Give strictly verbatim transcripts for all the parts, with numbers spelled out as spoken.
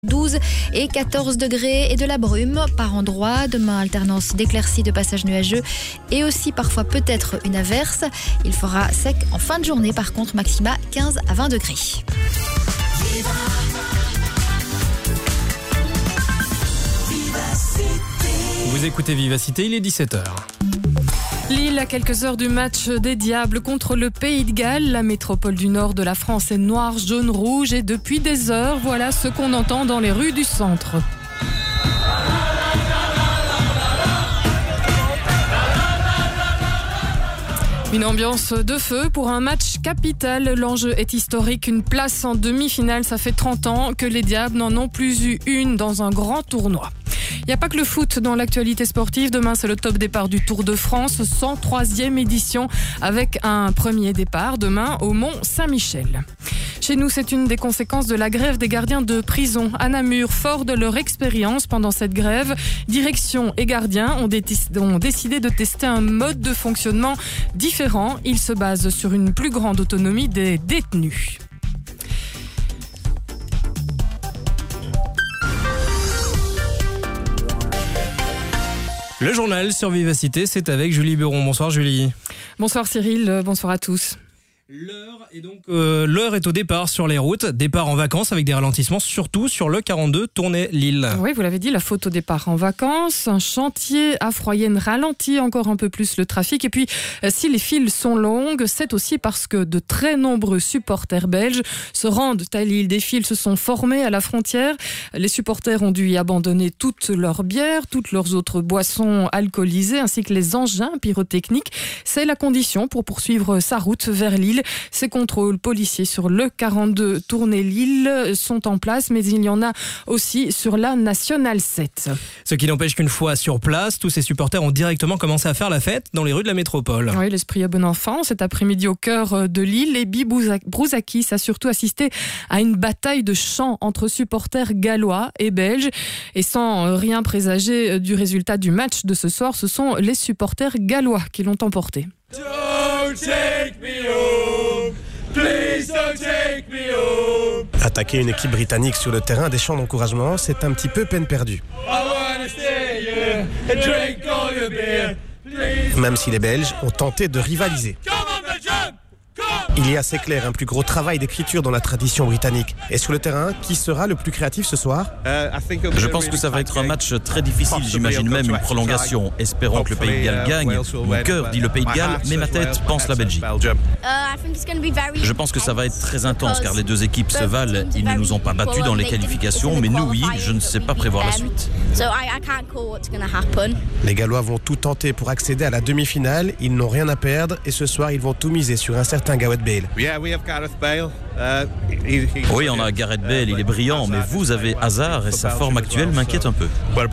douze et quatorze degrés et de la brume par endroits. Demain, alternance d'éclaircies, de passages nuageux et aussi parfois peut-être une averse. Il fera sec en fin de journée, par contre, maxima quinze à vingt degrés. Vous écoutez Vivacité, il est dix-sept heures. Lille, à quelques heures du match des Diables contre le Pays de Galles. La métropole du nord de la France est noire, jaune, rouge et depuis des heures, voilà ce qu'on entend dans les rues du centre. Une ambiance de feu pour un match capital. L'enjeu est historique. Une place en demi-finale, ça fait trente ans que les Diables n'en ont plus eu une dans un grand tournoi. Il n'y a pas que le foot dans l'actualité sportive. Demain, c'est le top départ du Tour de France, cent troisième édition, avec un premier départ demain au Mont-Saint-Michel. Chez nous, c'est une des conséquences de la grève des gardiens de prison à Namur. Fort de leur expérience pendant cette grève, direction et gardiens ont, dé- ont décidé de tester un mode de fonctionnement différent. Il se base sur une plus grande autonomie des détenus. Le journal sur Vivacité, c'est avec Julie Buron. Bonsoir Julie. Bonsoir Cyril, bonsoir à tous. L'heure est donc euh, l'heure est au départ sur les routes, départ en vacances avec des ralentissements, surtout sur le quarante-deux Tournai-Lille. Oui, vous l'avez dit, la faute au départ en vacances, un chantier à Froyenne ralentit encore un peu plus le trafic. Et puis, si les files sont longues, c'est aussi parce que de très nombreux supporters belges se rendent à Lille. Des files se sont formées à la frontière. Les supporters ont dû y abandonner toutes leurs bières, toutes leurs autres boissons alcoolisées, ainsi que les engins pyrotechniques. C'est la condition pour poursuivre sa route vers Lille. Ces contrôles policiers sur le quarante-deux Tournai-Lille sont en place, mais il y en a aussi sur la Nationale sept. Ce qui n'empêche qu'une fois sur place, tous ces supporters ont directement commencé à faire la fête dans les rues de la métropole. Oui, l'esprit est bon enfant. Cet après-midi au cœur de Lille, Ebi Brouzakis a surtout assisté à une bataille de chants entre supporters gallois et belges. Et sans rien présager du résultat du match de ce soir, ce sont les supporters gallois qui l'ont emporté. Don't take me home, please don't take me home. Attaquer une équipe britannique sur le terrain, des chants d'encouragement, c'est un petit peu peine perdue. I wanna stay here and drink all your beer, please. Même si les Belges ont tenté de rivaliser. Come on, Belgium, come. Il y a, c'est clair, un plus gros travail d'écriture dans la tradition britannique. Et sur le terrain, qui sera le plus créatif ce soir ? Je pense que ça va être un match très difficile, j'imagine même une prolongation. Espérons que le Pays de Galles gagne. Mon cœur dit le Pays de Galles, mais ma tête pense la Belgique. Je pense que ça va être très intense car les deux équipes se valent. Ils ne nous ont pas battus dans les qualifications, mais nous oui, je ne sais pas prévoir la suite. Les Gallois vont tout tenter pour accéder à la demi-finale. Ils n'ont rien à perdre et ce soir, ils vont tout miser sur un certain Gareth Bale. Oui, on a Gareth Bale, il est brillant, mais vous avez Hazard et sa forme actuelle m'inquiète un peu.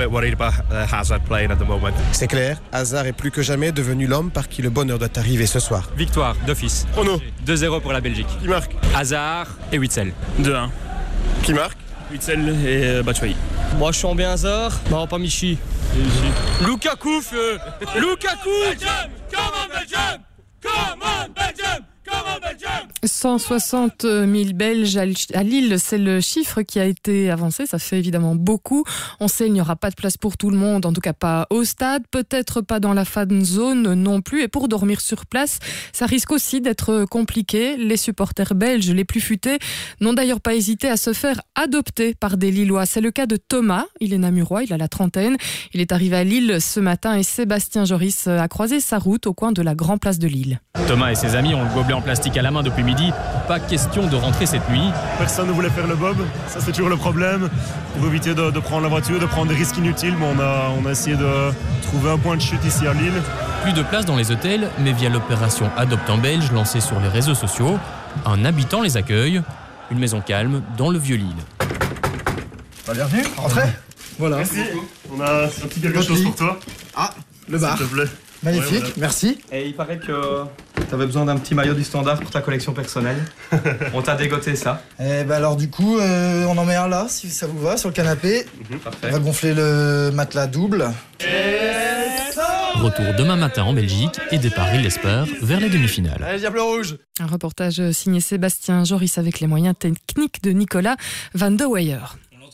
C'est clair, Hazard est plus que jamais devenu l'homme par qui le bonheur doit arriver ce soir. Victoire d'office. Chrono. deux zéro pour la Belgique. Qui marque ? Hazard et Witsel. deux un. Qui marque ? Witsel et Batshuayi. Moi je suis en bien Hazard, non pas Michi. Lukaku, feu Lukaku. Belgium, come on, Belgium, come on, Belgium. cent soixante mille Belges à Lille, c'est le chiffre qui a été avancé. Ça fait évidemment beaucoup. On sait qu'il n'y aura pas de place pour tout le monde, en tout cas pas au stade, peut-être pas dans la fan zone non plus. Et pour dormir sur place, ça risque aussi d'être compliqué. Les supporters belges les plus futés n'ont d'ailleurs pas hésité à se faire adopter par des Lillois. C'est le cas de Thomas. Il est namurois, il a la trentaine. Il est arrivé à Lille ce matin et Sébastien Joris a croisé sa route au coin de la Grand Place de Lille. Thomas et ses amis ont le gobelet en plastique à la main depuis midi. Pas question de rentrer cette nuit. Personne ne voulait faire le bob, ça c'est toujours le problème. Pour éviter de, de prendre la voiture, de prendre des risques inutiles, mais on a, on a essayé de trouver un point de chute ici à Lille. Plus de place dans les hôtels, mais via l'opération Adopte un Belge lancée sur les réseaux sociaux, un habitant les accueille. Une maison calme dans le Vieux-Lille. Bah, bienvenue, rentrez. Voilà. Merci. On a un petit quelque chose pour toi. Ah, le bar. S'il te plaît. Magnifique, Ouais, voilà. merci. Et il paraît que t'avais besoin d'un petit maillot du Standard pour ta collection personnelle. On t'a dégoté ça. Et bah alors du coup, euh, on en met un là, si ça vous va, sur le canapé. Mmh, parfait. On va gonfler le matelas double. Retour demain matin en Belgique et départ, il l'espère, vers les demi-finales. Allez, Diable Rouge. Un reportage signé Sébastien Joris avec les moyens techniques de Nicolas Van de Weyer. On entend la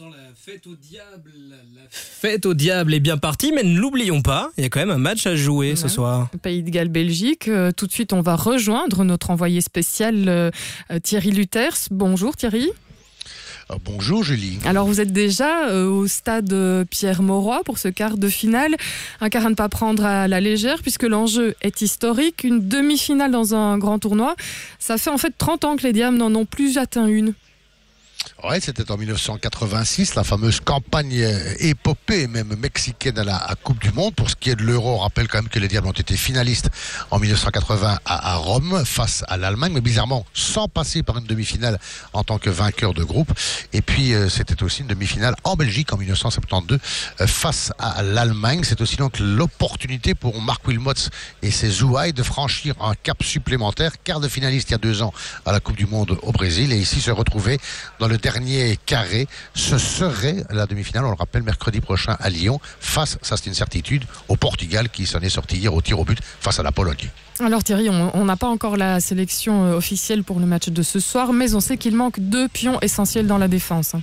fête au diable, la fête au diable est bien partie, mais ne l'oublions pas, il y a quand même un match à jouer ouais. ce soir. Pays de Galles, Belgique. Euh, tout de suite, on va rejoindre notre envoyé spécial euh, Thierry Luthers. Bonjour Thierry. Euh, bonjour Julie. Alors vous êtes déjà euh, au stade euh, Pierre-Mauroy pour ce quart de finale. Un quart à ne pas prendre à la légère puisque l'enjeu est historique. Une demi-finale dans un grand tournoi. Ça fait en fait trente ans que les Diables n'en ont plus atteint une. Ouais, c'était en dix-neuf cent quatre-vingt-six, la fameuse campagne épopée, même mexicaine à la à Coupe du Monde. Pour ce qui est de l'Euro, on rappelle quand même que les Diables ont été finalistes en dix-neuf cent quatre-vingts à, à Rome face à l'Allemagne, mais bizarrement sans passer par une demi-finale en tant que vainqueur de groupe. Et puis euh, c'était aussi une demi-finale en Belgique en dix-neuf cent soixante-douze euh, face à l'Allemagne. C'est aussi donc l'opportunité pour Marc Wilmots et ses Zouaï de franchir un cap supplémentaire. Quart de finaliste il y a deux ans à la Coupe du Monde au Brésil et ici se retrouver dans le dernier carré. Ce serait la demi-finale, on le rappelle, mercredi prochain à Lyon, face, ça c'est une certitude, au Portugal qui s'en est sorti hier au tir au but face à la Pologne. Alors Thierry, on n'a pas encore la sélection officielle pour le match de ce soir, mais on sait qu'il manque deux pions essentiels dans la défense.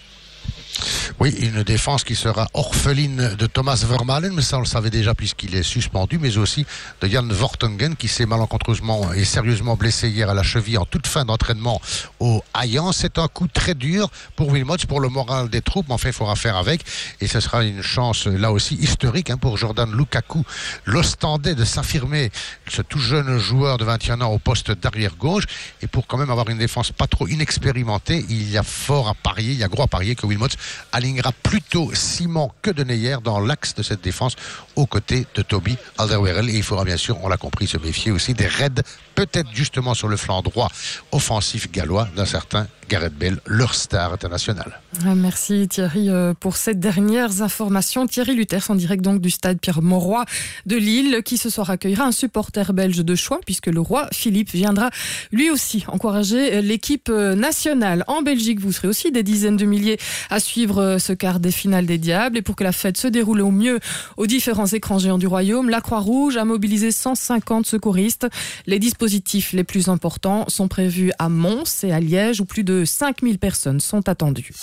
Oui, une défense qui sera orpheline de Thomas Vermaelen, mais ça on le savait déjà puisqu'il est suspendu, mais aussi de Jan Vertonghen qui s'est malencontreusement et sérieusement blessé hier à la cheville en toute fin d'entraînement au Hayan. C'est un coup très dur pour Wilmots, pour le moral des troupes, mais enfin il faudra faire avec et ce sera une chance là aussi historique hein, pour Jordan Lukaku, l'Ostendais, de s'affirmer, ce tout jeune joueur de vingt et un ans au poste d'arrière gauche, et pour quand même avoir une défense pas trop inexpérimentée, il y a fort à parier, il y a gros à parier que Wilmots alignera plutôt Simon que de Neyer dans l'axe de cette défense aux côtés de Toby Alderweireld. Et il faudra bien sûr, on l'a compris, se méfier aussi des raids, peut-être justement sur le flanc droit offensif gallois d'un certain Gareth Bale, leur star international. Merci Thierry pour ces dernières informations. Thierry Luthers en direct donc du stade Pierre-Mauroy de Lille qui ce soir accueillera un supporter belge de choix puisque le roi Philippe viendra lui aussi encourager l'équipe nationale. En Belgique, vous serez aussi des dizaines de milliers à suivre ce quart des finales des Diables et pour que la fête se déroule au mieux aux différents écrans géants du royaume, la Croix-Rouge a mobilisé cent cinquante secouristes. Les dispositifs les plus importants sont prévus à Mons et à Liège où plus de cinq mille personnes sont attendues.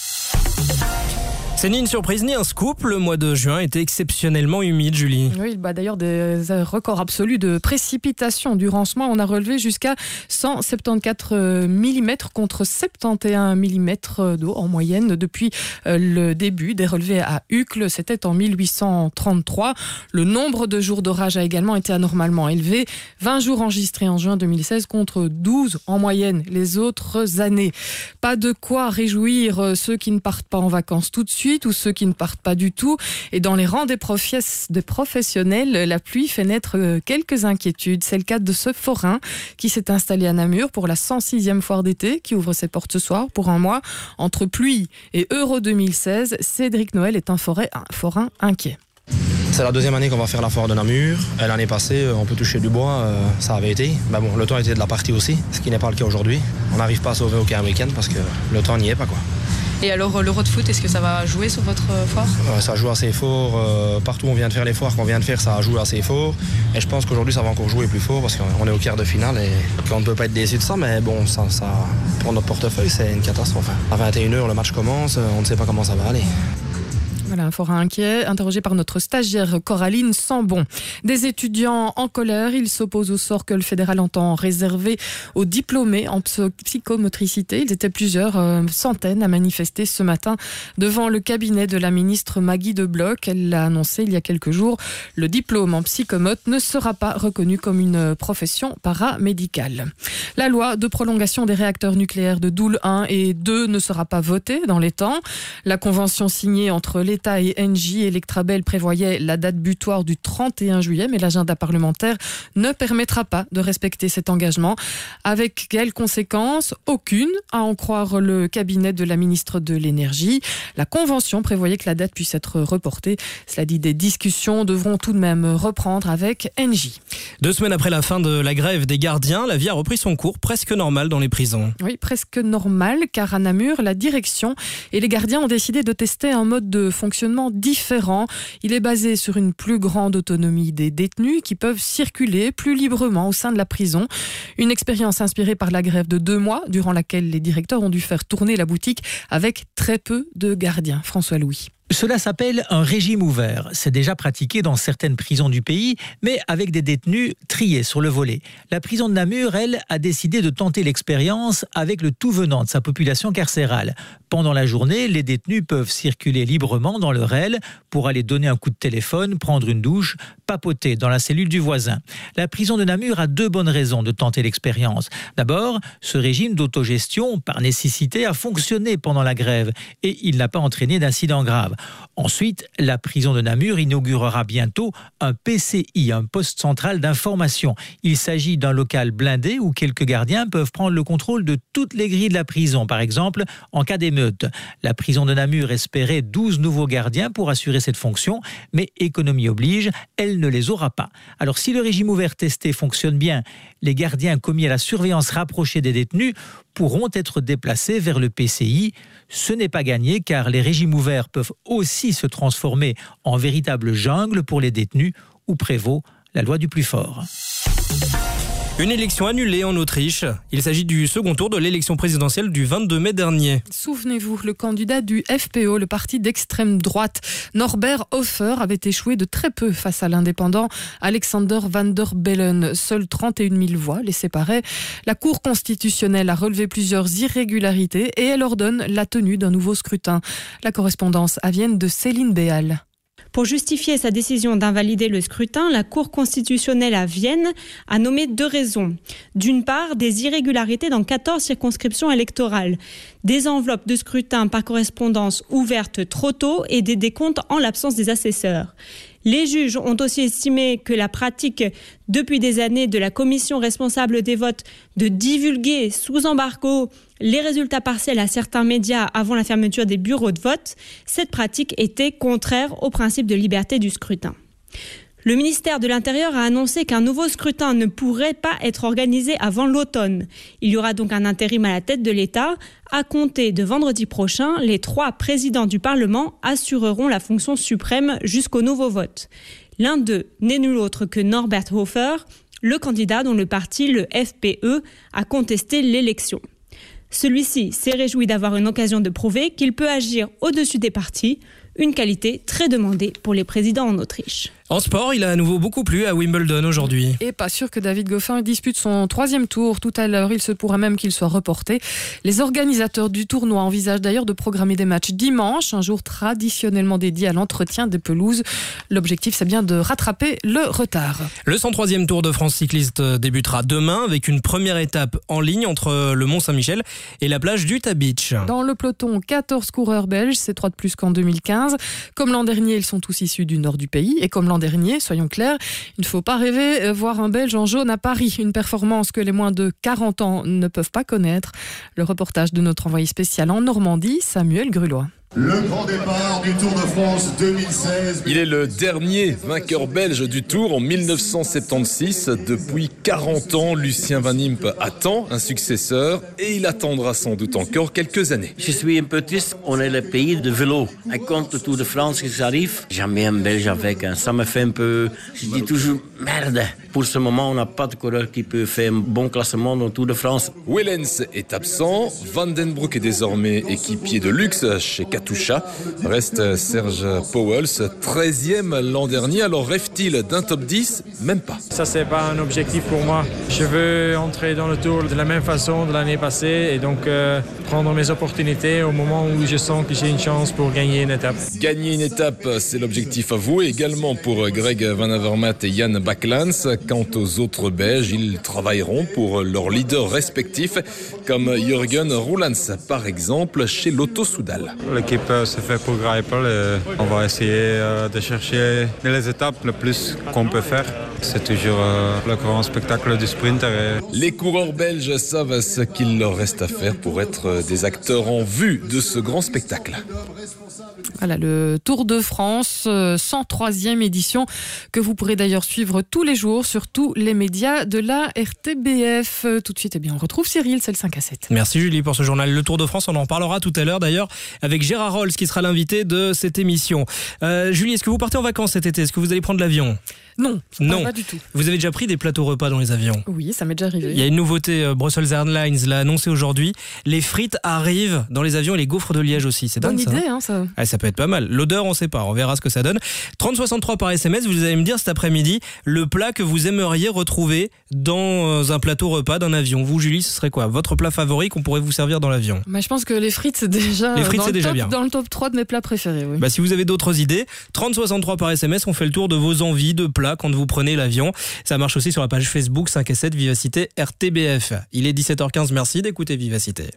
C'est ni une surprise ni un scoop. Le mois de juin était exceptionnellement humide, Julie. Oui, bah d'ailleurs des records absolus de précipitations. Durant ce mois, on a relevé jusqu'à cent soixante-quatorze millimètres contre soixante et onze millimètres d'eau en moyenne depuis le début des relevés à Uccle. C'était en mille huit cent trente-trois. Le nombre de jours d'orage a également été anormalement élevé. vingt jours enregistrés en juin deux mille seize contre douze en moyenne les autres années. Pas de quoi réjouir ceux qui ne partent pas en vacances tout de suite ou ceux qui ne partent pas du tout. Et dans les rangs des, professe- des professionnels, la pluie fait naître quelques inquiétudes. C'est le cas de ce forain qui s'est installé à Namur pour la cent sixième foire d'été qui ouvre ses portes ce soir pour un mois. Entre pluie et Euro deux mille seize, Cédric Noël est un, forêt, un forain inquiet. C'est la deuxième année qu'on va faire la foire de Namur. L'année passée, on peut toucher du bois, euh, ça avait été. Ben bon, le temps était de la partie aussi, ce qui n'est pas le cas aujourd'hui. On n'arrive pas à sauver aucun week-end parce que le temps n'y est pas, quoi. Et alors l'Euro de foot, est-ce que ça va jouer sur votre foire ? euh, Ça joue assez fort. Euh, partout où on vient de faire les foires qu'on vient de faire, ça joue assez fort. Et je pense qu'aujourd'hui, ça va encore jouer plus fort parce qu'on est au quart de finale et qu'on ne peut pas être déçu de ça. Mais bon, ça, ça, pour notre portefeuille, c'est une catastrophe. À vingt et une heures, le match commence. On ne sait pas comment ça va aller. Voilà, un forain inquiet, interrogé par notre stagiaire Coraline Sambon. Des étudiants en colère, ils s'opposent au sort que le fédéral entend réserver aux diplômés en psychomotricité. Ils étaient plusieurs euh, centaines à manifester ce matin devant le cabinet de la ministre Maggie De Bloch. Elle l'a annoncé il y a quelques jours. Le diplôme en psychomote ne sera pas reconnu comme une profession paramédicale. La loi de prolongation des réacteurs nucléaires de Doel un et deux ne sera pas votée dans les temps. La convention signée entre les L'État et Engie Electrabel prévoyait la date butoir du trente et un juillet, mais l'agenda parlementaire ne permettra pas de respecter cet engagement. Avec quelles conséquences ? Aucune, à en croire le cabinet de la ministre de l'Énergie. La convention prévoyait que la date puisse être reportée. Cela dit, des discussions devront tout de même reprendre avec Engie. Deux semaines après la fin de la grève des gardiens, la vie a repris son cours presque normal dans les prisons. Oui, presque normal, car à Namur, la direction et les gardiens ont décidé de tester un mode de fonctionnement fonctionnement différent. Il est basé sur une plus grande autonomie des détenus qui peuvent circuler plus librement au sein de la prison. Une expérience inspirée par la grève de deux mois, durant laquelle les directeurs ont dû faire tourner la boutique avec très peu de gardiens. François Louis. Cela s'appelle un régime ouvert. C'est déjà pratiqué dans certaines prisons du pays, mais avec des détenus triés sur le volet. La prison de Namur, elle, a décidé de tenter l'expérience avec le tout venant de sa population carcérale. Pendant la journée, les détenus peuvent circuler librement dans leur aile pour aller donner un coup de téléphone, prendre une douche, papoter dans la cellule du voisin. La prison de Namur a deux bonnes raisons de tenter l'expérience. D'abord, ce régime d'autogestion, par nécessité, a fonctionné pendant la grève et il n'a pas entraîné d'incidents graves. Ensuite, la prison de Namur inaugurera bientôt un P C I, un poste central d'information. Il s'agit d'un local blindé où quelques gardiens peuvent prendre le contrôle de toutes les grilles de la prison, par exemple en cas d'émeute. La prison de Namur espérait douze nouveaux gardiens pour assurer cette fonction, mais économie oblige, elle ne les aura pas. Alors si le régime ouvert testé fonctionne bien, les gardiens commis à la surveillance rapprochée des détenus pourront être déplacés vers le P C I. Ce n'est pas gagné car les régimes ouverts peuvent aussi se transformer en véritable jungle pour les détenus où prévaut la loi du plus fort. Une élection annulée en Autriche. Il s'agit du second tour de l'élection présidentielle du vingt-deux mai dernier. Souvenez-vous, le candidat du F P O, le parti d'extrême droite, Norbert Hofer, avait échoué de très peu face à l'indépendant Alexander Van der Bellen. Seules trente et une mille voix les séparaient. La Cour constitutionnelle a relevé plusieurs irrégularités et elle ordonne la tenue d'un nouveau scrutin. La correspondance à Vienne de Céline Béal. Pour justifier sa décision d'invalider le scrutin, la Cour constitutionnelle à Vienne a nommé deux raisons. D'une part, des irrégularités dans quatorze circonscriptions électorales, des enveloppes de scrutin par correspondance ouvertes trop tôt et des décomptes en l'absence des assesseurs. Les juges ont aussi estimé que la pratique depuis des années de la commission responsable des votes de divulguer sous embargo les résultats partiels à certains médias avant la fermeture des bureaux de vote, cette pratique était contraire au principe de liberté du scrutin. Le ministère de l'Intérieur a annoncé qu'un nouveau scrutin ne pourrait pas être organisé avant l'automne. Il y aura donc un intérim à la tête de l'État. À compter de vendredi prochain, les trois présidents du Parlement assureront la fonction suprême jusqu'au nouveau vote. L'un d'eux n'est nul autre que Norbert Hofer, le candidat dont le parti, le F P E, a contesté l'élection. Celui-ci s'est réjoui d'avoir une occasion de prouver qu'il peut agir au-dessus des partis, une qualité très demandée pour les présidents en Autriche. En sport, il a à nouveau beaucoup plu à Wimbledon aujourd'hui. Et pas sûr que David Goffin dispute son troisième tour tout à l'heure. Il se pourrait même qu'il soit reporté. Les organisateurs du tournoi envisagent d'ailleurs de programmer des matchs dimanche, un jour traditionnellement dédié à l'entretien des pelouses. L'objectif, c'est bien de rattraper le retard. Le cent troisième Tour de France cycliste débutera demain avec une première étape en ligne entre le Mont-Saint-Michel et la plage d'Utah Beach. Dans le peloton, quatorze coureurs belges, c'est trois de plus qu'en deux mille quinze. Comme l'an dernier, ils sont tous issus du nord du pays. Et comme l'an dernier, soyons clairs, il ne faut pas rêver voir un Belge en jaune à Paris. Une performance que les moins de quarante ans ne peuvent pas connaître. Le reportage de notre envoyé spécial en Normandie, Samuel Grulois. Le grand départ du Tour de France deux mille seize. Il est le dernier vainqueur belge du Tour en mille neuf cent soixante-seize. Depuis quarante ans, Lucien Van Impe attend un successeur et il attendra sans doute encore quelques années. Je suis un peu triste, on est le pays de vélo. Et quand le Tour de France arrive, jamais un Belge avec. Hein. Ça me fait un peu... Je dis toujours, merde. Pour ce moment, on n'a pas de coureur qui peut faire un bon classement dans le Tour de France. Wellens est absent. Van den Broek est désormais équipier de luxe chez Katusha. Reste Serge Pauwels, treizième l'an dernier. Alors rêve-t-il d'un top dix? Même pas. Ça, c'est pas un objectif pour moi. Je veux entrer dans le Tour de la même façon de l'année passée et donc euh, prendre mes opportunités au moment où je sens que j'ai une chance pour gagner une étape. Gagner une étape, c'est l'objectif avoué également pour Greg Van Avermaet et Jan Bakelans. Quant aux autres Belges, ils travailleront pour leurs leaders respectifs, comme Jürgen Roelants, par exemple, chez Lotto Soudal. L'équipe se fait pour Greipel et on va essayer de chercher les étapes le plus qu'on peut faire. C'est toujours le grand spectacle du sprinter. Les coureurs belges savent ce qu'il leur reste à faire pour être des acteurs en vue de ce grand spectacle. Voilà, le Tour de France, cent troisième édition, que vous pourrez d'ailleurs suivre tous les jours sur tous les médias de la R T B F. Tout de suite, eh bien, on retrouve Cyril, c'est le cinq à sept. Merci Julie pour ce journal. Le Tour de France, on en parlera tout à l'heure d'ailleurs avec Gérard Rolls qui sera l'invité de cette émission. Euh, Julie, est-ce que vous partez en vacances cet été? Est-ce que vous allez prendre l'avion? Non, non, pas du tout. Vous avez déjà pris des plateaux repas dans les avions? Oui, ça m'est déjà arrivé. Il y a une nouveauté, euh, Brussels Airlines l'a annoncé aujourd'hui. Les frites arrivent dans les avions et les gaufres de Liège aussi. C'est dingue. Bonne ça, idée, hein, hein, ça. Ah, ça peut être pas mal. L'odeur, on sait pas. On verra ce que ça donne. trente soixante-trois par S M S. Vous allez me dire cet après-midi le plat que vous aimeriez retrouver dans un plateau repas d'un avion. Vous, Julie, ce serait quoi votre plat favori qu'on pourrait vous servir dans l'avion? Bah, je pense que les frites, c'est déjà, les frites, dans, c'est le déjà top, bien. dans le top trois de mes plats préférés. Oui. Bah, si vous avez d'autres idées, trente soixante-trois par S M S, on fait le tour de vos envies de plats quand vous prenez l'avion. Ça marche aussi sur la page Facebook cinq et sept Vivacité R T B F. Il est dix-sept heures quinze, merci d'écouter Vivacité.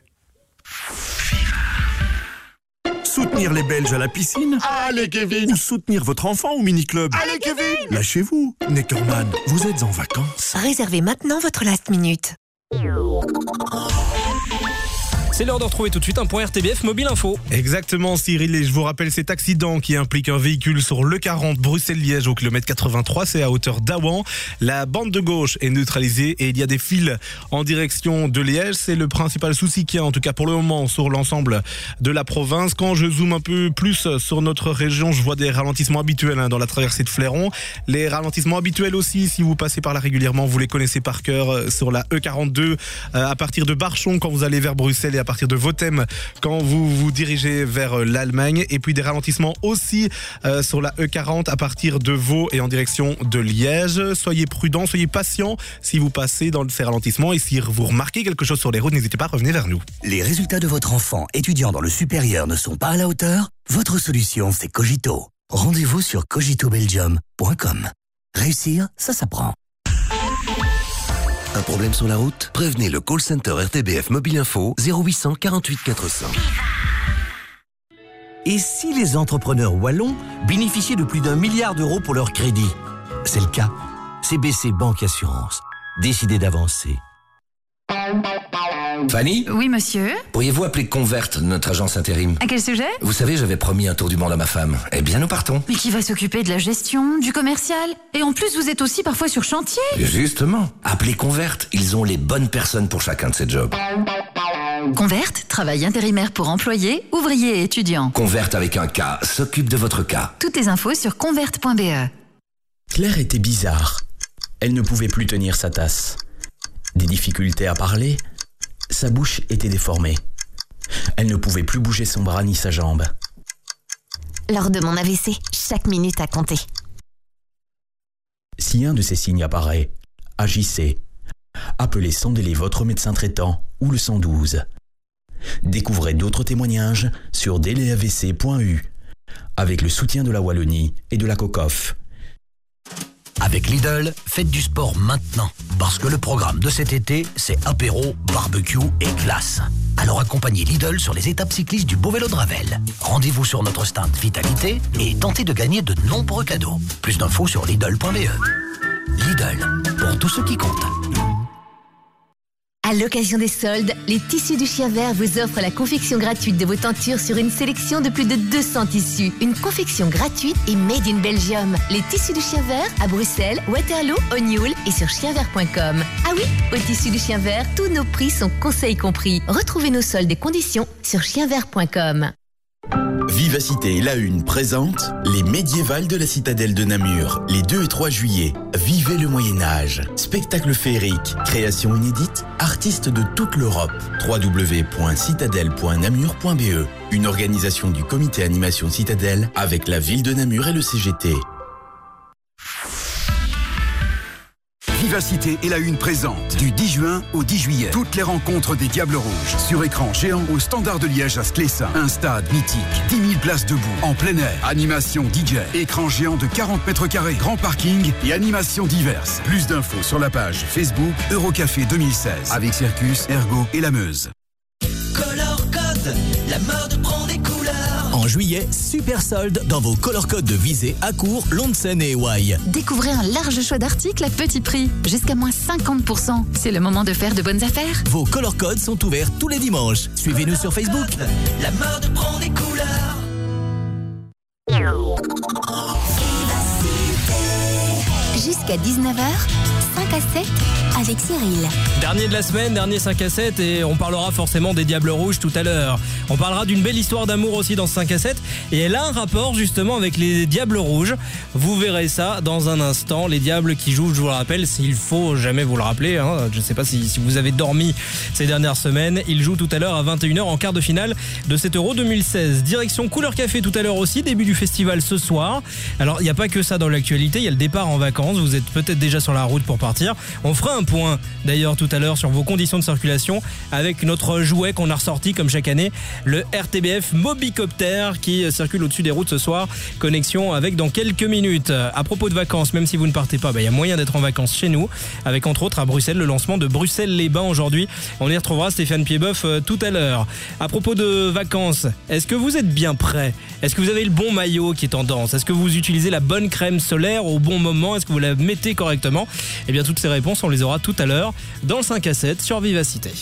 Soutenir les Belges à la piscine? Allez Kevin! Ou soutenir votre enfant au mini-club? Allez Kevin! Lâchez-vous, Neckerman, vous êtes en vacances. Réservez maintenant votre last minute. C'est l'heure de retrouver tout de suite un point R T B F Mobile Info. Exactement Cyril, et je vous rappelle cet accident qui implique un véhicule sur l'E quarante Bruxelles-Liège au kilomètre quatre-vingt-trois, c'est à hauteur d'Awan. La bande de gauche est neutralisée et il y a des fils en direction de Liège. C'est le principal souci qu'il y a en tout cas pour le moment sur l'ensemble de la province. Quand je zoome un peu plus sur notre région, je vois des ralentissements habituels hein, dans la traversée de Fléron. Les ralentissements habituels aussi, si vous passez par là régulièrement, vous les connaissez par cœur sur la E quarante-deux euh, à partir de Barchon quand vous allez vers Bruxelles et à partir de Votem quand vous vous dirigez vers l'Allemagne, et puis des ralentissements aussi euh, sur la E quarante à partir de Vaud et en direction de Liège. Soyez prudents, soyez patients si vous passez dans ces ralentissements, et si vous remarquez quelque chose sur les routes, n'hésitez pas à revenir vers nous. Les résultats de votre enfant étudiant dans le supérieur ne sont pas à la hauteur? Votre solution, c'est Cogito. Rendez-vous sur cogito belgium point com. Réussir, ça s'apprend. Un problème sur la route? Prévenez le call center R T B F Mobile Info zéro huit cent quarante-huit quatre cents. Et si les entrepreneurs wallons bénéficiaient de plus d'un milliard d'euros pour leur crédit? C'est le cas. C B C Banque Assurance. Décidez d'avancer. Fanny? Oui, monsieur. Pourriez-vous appeler Convert, notre agence intérim? À quel sujet? Vous savez, j'avais promis un tour du monde à ma femme. Eh bien, nous partons. Mais qui va s'occuper de la gestion, du commercial? Et en plus, vous êtes aussi parfois sur chantier? Justement. Appelez Convert. Ils ont les bonnes personnes pour chacun de ces jobs. Convert, travail intérimaire pour employés, ouvriers et étudiants. Convert avec un K s'occupe de votre cas. Toutes les infos sur convert point b e. Claire était bizarre. Elle ne pouvait plus tenir sa tasse. Des difficultés à parler. Sa bouche était déformée. Elle ne pouvait plus bouger son bras ni sa jambe. Lors de mon A V C, chaque minute a compté. Si un de ces signes apparaît, agissez. Appelez sans délai votre médecin traitant ou le cent douze. Découvrez d'autres témoignages sur délai a v c point u e avec le soutien de la Wallonie et de la COCOF. Avec Lidl, faites du sport maintenant. Parce que le programme de cet été, c'est apéro, barbecue et glace. Alors accompagnez Lidl sur les étapes cyclistes du Beau Vélo de Ravel. Rendez-vous sur notre stand Vitalité et tentez de gagner de nombreux cadeaux. Plus d'infos sur lidl point b e. Lidl, pour tous ceux qui comptent. À l'occasion des soldes, les Tissus du Chien Vert vous offrent la confection gratuite de vos tentures sur une sélection de plus de deux cents tissus. Une confection gratuite et made in Belgium. Les Tissus du Chien Vert à Bruxelles, Waterloo, O'Neill et sur chien vert point com. Ah oui, au Tissus du Chien Vert, tous nos prix sont conseils compris. Retrouvez nos soldes et conditions sur chien vert point com. Vivacité La Une présente les médiévales de la citadelle de Namur, les deux et trois juillet. Vivez le Moyen-Âge. Spectacle féerique, création inédite, artistes de toute l'Europe. w w w point citadelle point namur point b e. Une organisation du comité animation Citadelle avec la ville de Namur et le C G T. Vivacité et La Une présente du dix juin au dix juillet. Toutes les rencontres des Diables Rouges sur écran géant au Standard de Liège à Sclessin. Un stade mythique, dix mille places debout, en plein air, animation D J, écran géant de quarante mètres carrés, grand parking et animations diverses. Plus d'infos sur la page Facebook Eurocafé deux mille seize avec Circus, Ergo et La Meuse. Color Code, la mode prend des couleurs. En juillet, super solde dans vos color codes de Visée, Accourt, Lontzen et Hawaii. Découvrez un large choix d'articles à petit prix, jusqu'à moins cinquante pour cent. C'est le moment de faire de bonnes affaires. Vos color codes sont ouverts tous les dimanches. Suivez-nous sur Facebook. La mode prend des couleurs. Jusqu'à dix-neuf heures, cinq à sept avec Cyril. Dernier de la semaine, dernier cinq à sept, et on parlera forcément des Diables Rouges tout à l'heure. On parlera d'une belle histoire d'amour aussi dans ce cinq à sept, et elle a un rapport justement avec les Diables Rouges. Vous verrez ça dans un instant. Les Diables qui jouent, je vous le rappelle, s'il faut jamais vous le rappeler, hein, je ne sais pas si, si vous avez dormi ces dernières semaines, ils jouent tout à l'heure à vingt et une heures en quart de finale de cet Euro deux mille seize. Direction Couleur Café tout à l'heure aussi, début du festival ce soir. Alors il n'y a pas que ça dans l'actualité, il y a le départ en vacances, vous êtes peut-être déjà sur la route pour partir. On fera un point d'ailleurs tout à l'heure sur vos conditions de circulation avec notre jouet qu'on a ressorti comme chaque année, le R T B F Mobicopter qui circule au-dessus des routes ce soir. Connexion avec dans quelques minutes. À propos de vacances, même si vous ne partez pas, bah, y a moyen d'être en vacances chez nous, avec entre autres à Bruxelles le lancement de Bruxelles-les-Bains aujourd'hui. On y retrouvera Stéphane Piedboeuf euh, tout à l'heure. À propos de vacances, est-ce que vous êtes bien prêts? Est-ce que vous avez le bon maillot qui est tendance? Est-ce que vous utilisez la bonne crème solaire au bon moment? Est-ce que vous la mettez correctement? Eh bien toutes ces réponses on les aura tout à l'heure dans le cinq à sept sur Vivacité.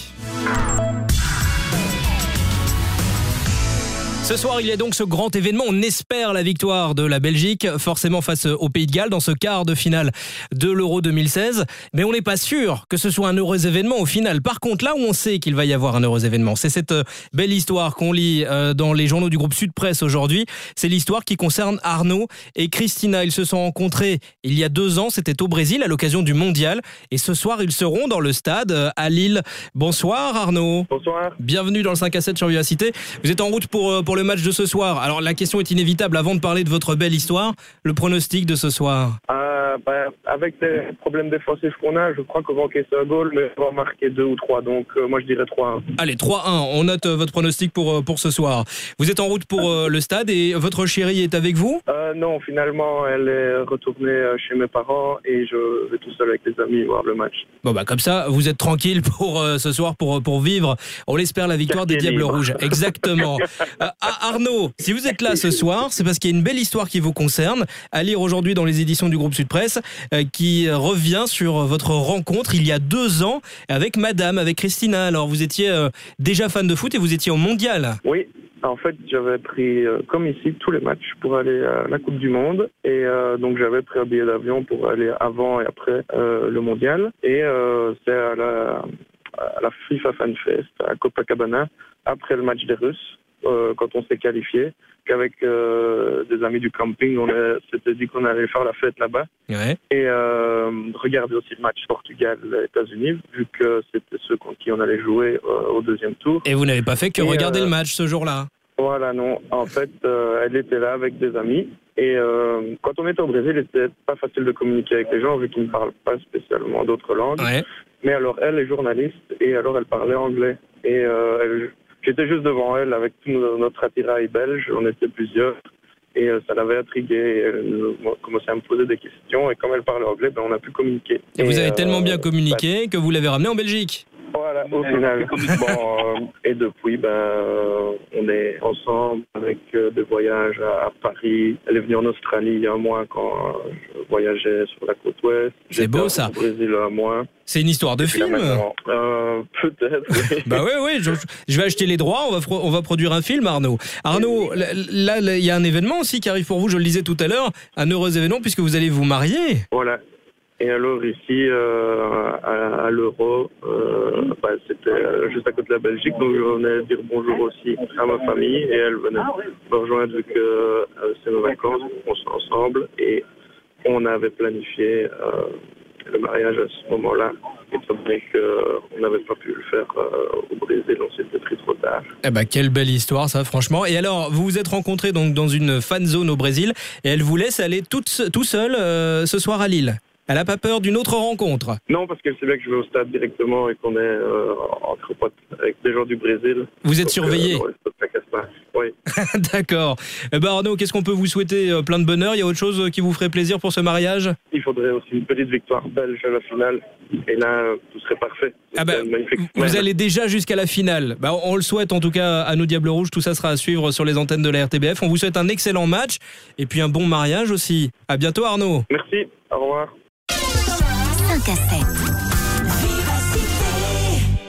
Ce soir, il y a donc ce grand événement. On espère la victoire de la Belgique, forcément face au Pays de Galles, dans ce quart de finale de l'Euro deux mille seize. Mais on n'est pas sûr que ce soit un heureux événement au final. Par contre, là où on sait qu'il va y avoir un heureux événement, c'est cette belle histoire qu'on lit dans les journaux du groupe Sud Presse aujourd'hui. C'est l'histoire qui concerne Arnaud et Christina. Ils se sont rencontrés il y a deux ans. C'était au Brésil à l'occasion du Mondial. Et ce soir, ils seront dans le stade à Lille. Bonsoir Arnaud. Bonsoir. Bienvenue dans le cinq à sept sur Vivacité. Vous êtes en route pour, pour le match de ce soir. Alors la question est inévitable avant de parler de votre belle histoire. Le pronostic de ce soir. Euh, bah, avec les problèmes défensifs qu'on a, je crois qu'on va encaisser un goal, mais on va marquer deux ou trois. Donc euh, moi je dirais trois un. Allez, trois un. On note euh, votre pronostic pour, pour ce soir. Vous êtes en route pour euh, le stade et votre chérie est avec vous? euh, Non, finalement elle est retournée chez mes parents et je vais tout seul avec les amis voir le match. Bon bah comme ça, vous êtes tranquille pour euh, ce soir pour, pour vivre, on l'espère, la victoire Quartier des Diables libre. Rouges. Exactement. euh, Arnaud, si vous êtes là ce soir, c'est parce qu'il y a une belle histoire qui vous concerne, à lire aujourd'hui dans les éditions du groupe Sud Presse, euh, qui revient sur votre rencontre il y a deux ans avec Madame, avec Christina. Alors vous étiez euh, déjà fan de foot et vous étiez au Mondial. Oui. En fait, j'avais pris, euh, comme ici, tous les matchs pour aller à la Coupe du Monde. Et euh, donc, j'avais pris un billet d'avion pour aller avant et après euh, le Mondial. Et euh, c'est à la, à la FIFA Fan Fest, à Copacabana, après le match des Russes, euh, quand on s'est qualifié, qu'avec euh, des amis du camping, on a, s'était dit qu'on allait faire la fête là-bas. Ouais. Et euh, regarder aussi le match Portugal-États-Unis, vu que c'était ceux contre qui on allait jouer euh, au deuxième tour. Et vous n'avez pas fait que et regarder euh, le match ce jour-là? Voilà, non. En fait, euh, elle était là avec des amis. Et euh, quand on était au Brésil, c'était pas facile de communiquer avec les gens, vu qu'ils ne parlent pas spécialement d'autres langues. Ouais. Mais alors, elle est journaliste, et alors elle parlait anglais. Et euh, elle, j'étais juste devant elle, avec tout notre attirail belge, on était plusieurs. Et euh, ça l'avait intriguée, et elle commençait à me poser des questions. Et comme elle parlait anglais, ben, on a pu communiquer. Et, et vous avez euh, tellement bien communiqué bah, que vous l'avez ramenée en Belgique. Voilà, au final. Bon, euh, et depuis, ben, euh, on est ensemble avec euh, des voyages à, à Paris. Elle est venue en Australie il y a un mois quand euh, je voyageais sur la côte ouest. C'est beau ça. Au Brésil un mois. C'est une histoire de film. Euh, peut-être, oui. Bah oui, oui, je, je vais acheter les droits, on va, on va produire un film, Arnaud. Arnaud, là, il y a un événement aussi qui arrive pour vous, je le disais tout à l'heure, un heureux événement puisque vous allez vous marier. Voilà. Et alors ici, euh, à, à l'Euro, euh, bah, c'était juste à côté de la Belgique, donc je venais dire bonjour aussi à ma famille et elle venait me rejoindre vu que euh, c'est nos vacances, on soit ensemble et on avait planifié euh, le mariage à ce moment-là. Étant donné qu'on n'avait pas pu le faire euh, au Brésil, on s'était pris trop tard. Eh ben, quelle belle histoire ça, franchement. Et alors, vous vous êtes rencontrés donc dans une fan zone au Brésil et elle vous laisse aller toute, tout seul euh, ce soir à Lille. Elle n'a pas peur d'une autre rencontre? Non, parce qu'elle sait bien que je vais au stade directement et qu'on est euh, entre potes avec des gens du Brésil. Vous êtes surveillé? Euh, non, ça casse pas. Oui. D'accord. Eh ben Arnaud, qu'est-ce qu'on peut vous souhaiter? Plein de bonheur. Il y a autre chose qui vous ferait plaisir pour ce mariage? Il faudrait aussi une petite victoire belge à la finale. Et là, tout serait parfait. Ah ben, vous allez déjà jusqu'à la finale. Bah, on le souhaite en tout cas à nos Diables Rouges. Tout ça sera à suivre sur les antennes de la R T B F. On vous souhaite un excellent match et puis un bon mariage aussi. À bientôt Arnaud. Merci. Au revoir. cinq à sept.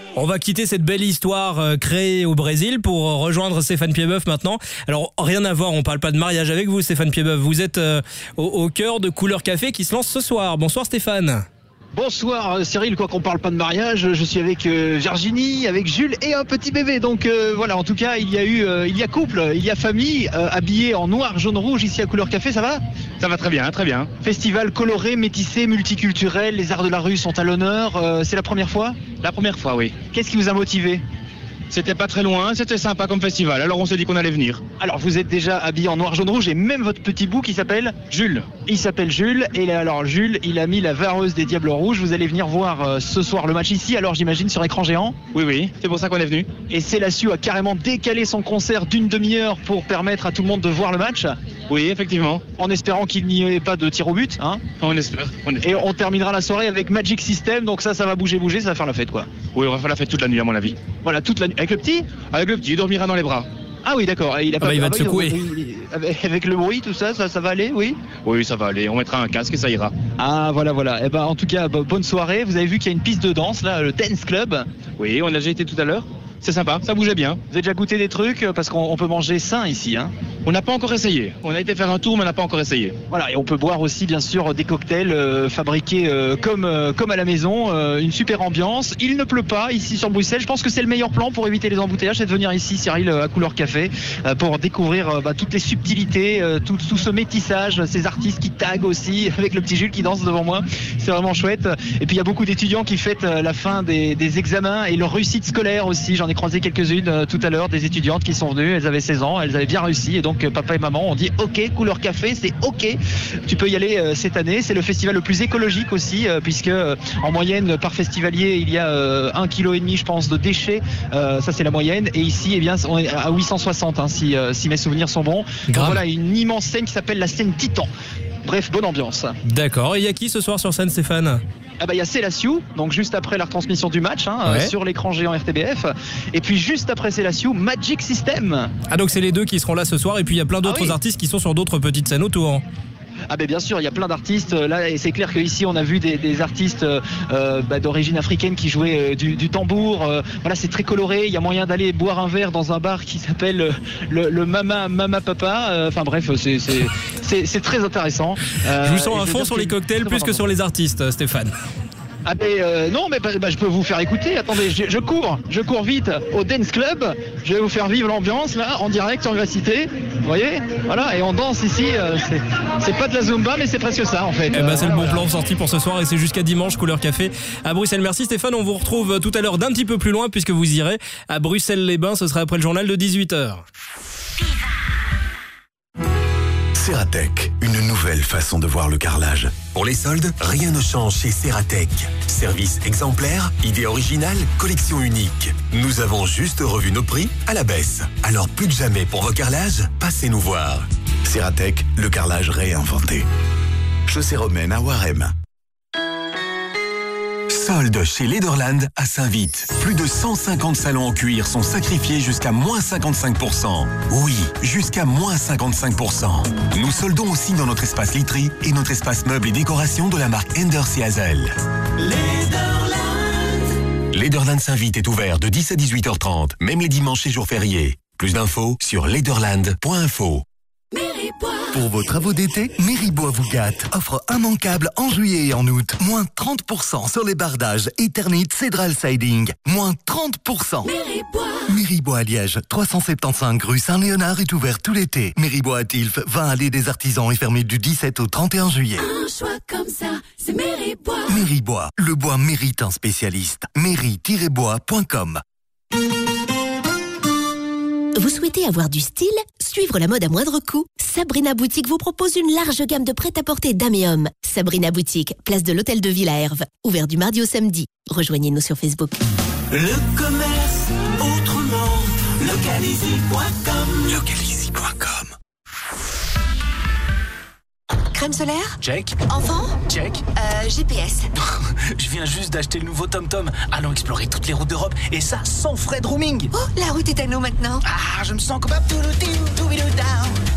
On va quitter cette belle histoire euh, créée au Brésil pour euh, rejoindre Stéphane Piedboeuf maintenant. Alors, rien à voir, on parle pas de mariage avec vous, Stéphane Piedboeuf. Vous êtes euh, au, au cœur de Couleur Café qui se lance ce soir. Bonsoir Stéphane. Bonsoir Cyril, quoi qu'on parle pas de mariage, je suis avec euh, Virginie, avec Jules et un petit bébé. Donc euh, voilà, en tout cas, il y a eu, euh, il y a couple, il y a famille, euh, habillée en noir, jaune, rouge ici à Couleur Café, ça va ? Ça va très bien, très bien. Festival coloré, métissé, multiculturel, les arts de la rue sont à l'honneur. Euh, c'est la première fois ? La première fois, oui. Qu'est-ce qui vous a motivé ? C'était pas très loin, c'était sympa comme festival, alors on s'est dit qu'on allait venir. Alors vous êtes déjà habillé en noir, jaune, rouge et même votre petit bout qui s'appelle Jules. Il s'appelle Jules et là, alors Jules, il a mis la vareuse des Diables Rouges. Vous allez venir voir euh, ce soir le match ici, alors j'imagine sur écran géant ? Oui, oui, c'est pour ça qu'on est venu. Et Célassiou a carrément décalé son concert d'une demi-heure pour permettre à tout le monde de voir le match ? Oui, effectivement. En espérant qu'il n'y ait pas de tir au but, hein ? On espère, on espère. Et on terminera la soirée avec Magic System, donc ça, ça va bouger, bouger, ça va faire la fête quoi. Oui, on va faire la fête toute la nuit à mon avis. Voilà, toute la nuit. Avec le petit ? Avec le petit, il dormira dans les bras. Ah oui, d'accord. Il, a ah pas bah, il va te secouer. Avec, avec le bruit, tout ça, ça, ça va aller, oui ? Oui, ça va aller. On mettra un casque et ça ira. Ah, voilà, voilà. Eh ben, en tout cas, bonne soirée. Vous avez vu qu'il y a une piste de danse, là, le Dance Club. Oui, on a déjà été tout à l'heure. C'est sympa, ça bougeait bien. Vous avez déjà goûté des trucs ? Parce qu'on peut manger sain ici, hein ? On n'a pas encore essayé. On a été faire un tour, mais on n'a pas encore essayé. Voilà, et on peut boire aussi, bien sûr, des cocktails euh, fabriqués euh, comme, euh, comme à la maison. Euh, une super ambiance. Il ne pleut pas ici sur Bruxelles. Je pense que c'est le meilleur plan pour éviter les embouteillages, c'est de venir ici, Cyril, à Couleur Café, euh, pour découvrir euh, bah, toutes les subtilités, euh, tout, tout ce métissage, ces artistes qui taguent aussi, avec le petit Jules qui danse devant moi. C'est vraiment chouette. Et puis il y a beaucoup d'étudiants qui fêtent euh, la fin des, des examens et leur réussite scolaire aussi. J'en ai croisé quelques-unes euh, tout à l'heure, des étudiantes qui sont venues. Elles avaient seize ans, elles avaient bien réussi. Et donc, papa et maman ont dit ok, Couleur Café, c'est ok, tu peux y aller euh, cette année. C'est le festival le plus écologique aussi, euh, puisque euh, en moyenne par festivalier il y a euh, un kilo et demi, je pense, de déchets. Euh, ça c'est la moyenne. Et ici, eh bien, on est à huit cent soixante, hein, si, euh, si mes souvenirs sont bons. Donc, voilà une immense scène qui s'appelle la scène Titan. Bref, bonne ambiance. D'accord. Et il y a qui ce soir sur scène, Stéphane ? Ah bah il y a Célassiou, donc juste après la retransmission du match, hein, ouais. euh, sur l'écran géant R T B F. Et puis juste après Célassiou, Magic System. Ah donc c'est les deux qui seront là ce soir et puis il y a plein d'autres ah oui. artistes qui sont sur d'autres petites scènes autour. Ah ben bien sûr, il y a plein d'artistes là et c'est clair qu'ici on a vu des, des artistes euh, bah, d'origine africaine qui jouaient euh, du, du tambour. Euh, voilà, c'est très coloré. Il y a moyen d'aller boire un verre dans un bar qui s'appelle euh, le, le Mama Mama Papa. Enfin euh, bref, c'est, c'est, c'est, c'est très intéressant. Euh, je vous sens à fond sur les cocktails plus que sur les artistes, Stéphane. Ah ben euh, non mais bah, bah, je peux vous faire écouter. Attendez, je, je cours, je cours vite au Dance Club. Je vais vous faire vivre l'ambiance là en direct sur Vivacité. Vous voyez, voilà, et on danse ici. Euh, c'est, c'est pas de la Zumba mais c'est presque ça en fait. Eh ben c'est le bon plan sorti pour ce soir et c'est jusqu'à dimanche Couleur Café à Bruxelles. Merci Stéphane, on vous retrouve tout à l'heure d'un petit peu plus loin puisque vous irez à Bruxelles-les-Bains. Ce sera après le journal de dix-huit heures. Ceratec, une nouvelle façon de voir le carrelage. Pour les soldes, rien ne change chez Ceratec. Service exemplaire, idée originale, collection unique. Nous avons juste revu nos prix à la baisse. Alors plus que jamais pour vos carrelages, passez nous voir. Ceratec, le carrelage réinventé. Chaussée romaine à Warem. Soldes chez Lederland à Saint-Vite. Plus de cent cinquante salons en cuir sont sacrifiés jusqu'à moins cinquante-cinq pour cent. Oui, jusqu'à moins cinquante-cinq pour cent. Nous soldons aussi dans notre espace literie et notre espace meubles et décoration de la marque Enders et Hazel. Lederland. Lederland Saint-Vite est ouvert de dix à dix-huit heures trente, même les dimanches et jours fériés. Plus d'infos sur lederland point info. Pour vos travaux d'été, Méribois vous gâte. Offre immanquable en juillet et en août. Moins trente pour cent sur les bardages Eternit Cédral Siding. Moins trente pour cent. Méribois. Méribois à Liège, trois cent soixante-quinze rue Saint-Léonard est ouvert tout l'été. Méribois à Tilf, vingt allées des artisans est fermé du dix-sept au trente et un juillet. Un choix comme ça, c'est Méribois. Méribois, le bois mérite un spécialiste. mairie tiret bois point com. Vous souhaitez avoir du style? Suivre la mode à moindre coût? Sabrina Boutique vous propose une large gamme de prêt-à-porter dames et hommes. Sabrina Boutique, place de l'Hôtel de Ville à Herve. Ouvert du mardi au samedi. Rejoignez-nous sur Facebook. Le commerce autrement. Localizy point com. Localizy point com. Crème solaire? Check. Enfant? Check. Euh, G P S. Je viens juste d'acheter le nouveau TomTom. Allons explorer toutes les routes d'Europe et ça sans frais de roaming. Oh, la route est à nous maintenant. Ah, je me sens comme un...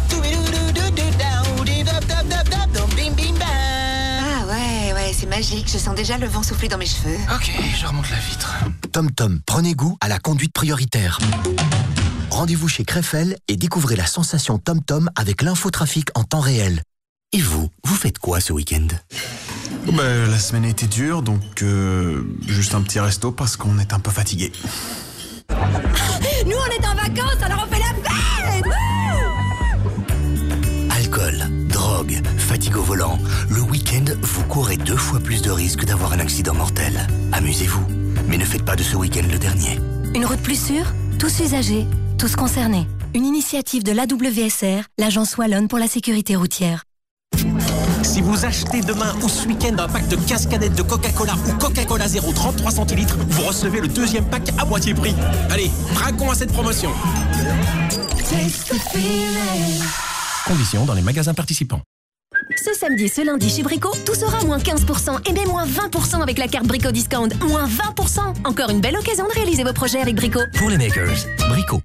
Ah ouais, ouais, c'est magique. Je sens déjà le vent souffler dans mes cheveux. Ok, je remonte la vitre. TomTom, prenez goût à la conduite prioritaire. Rendez-vous chez Krefel et découvrez la sensation TomTom avec l'infotrafic en temps réel. Et vous, vous faites quoi ce week-end ? Ben, la semaine a été dure, donc euh, juste un petit resto parce qu'on est un peu fatigué. Nous, on est en vacances, alors on fait la fête. Alcool, drogue, fatigue au volant. Le week-end, vous courez deux fois plus de risques d'avoir un accident mortel. Amusez-vous, mais ne faites pas de ce week-end le dernier. Une route plus sûre, tous usagers, tous concernés. Une initiative de l'A W S R, l'Agence Wallonne pour la sécurité routière. Si vous achetez demain ou ce week-end un pack de quinze canettes de Coca-Cola ou Coca-Cola zéro trente-trois centilitres, vous recevez le deuxième pack à moitié prix. Allez, craquons à cette promotion. Conditions dans les magasins participants. Ce samedi et ce lundi chez Brico, tout sera moins quinze pour cent et même moins vingt pour cent avec la carte Brico Discount. Moins vingt pour cent. Encore une belle occasion de réaliser vos projets avec Brico. Pour les makers, Brico.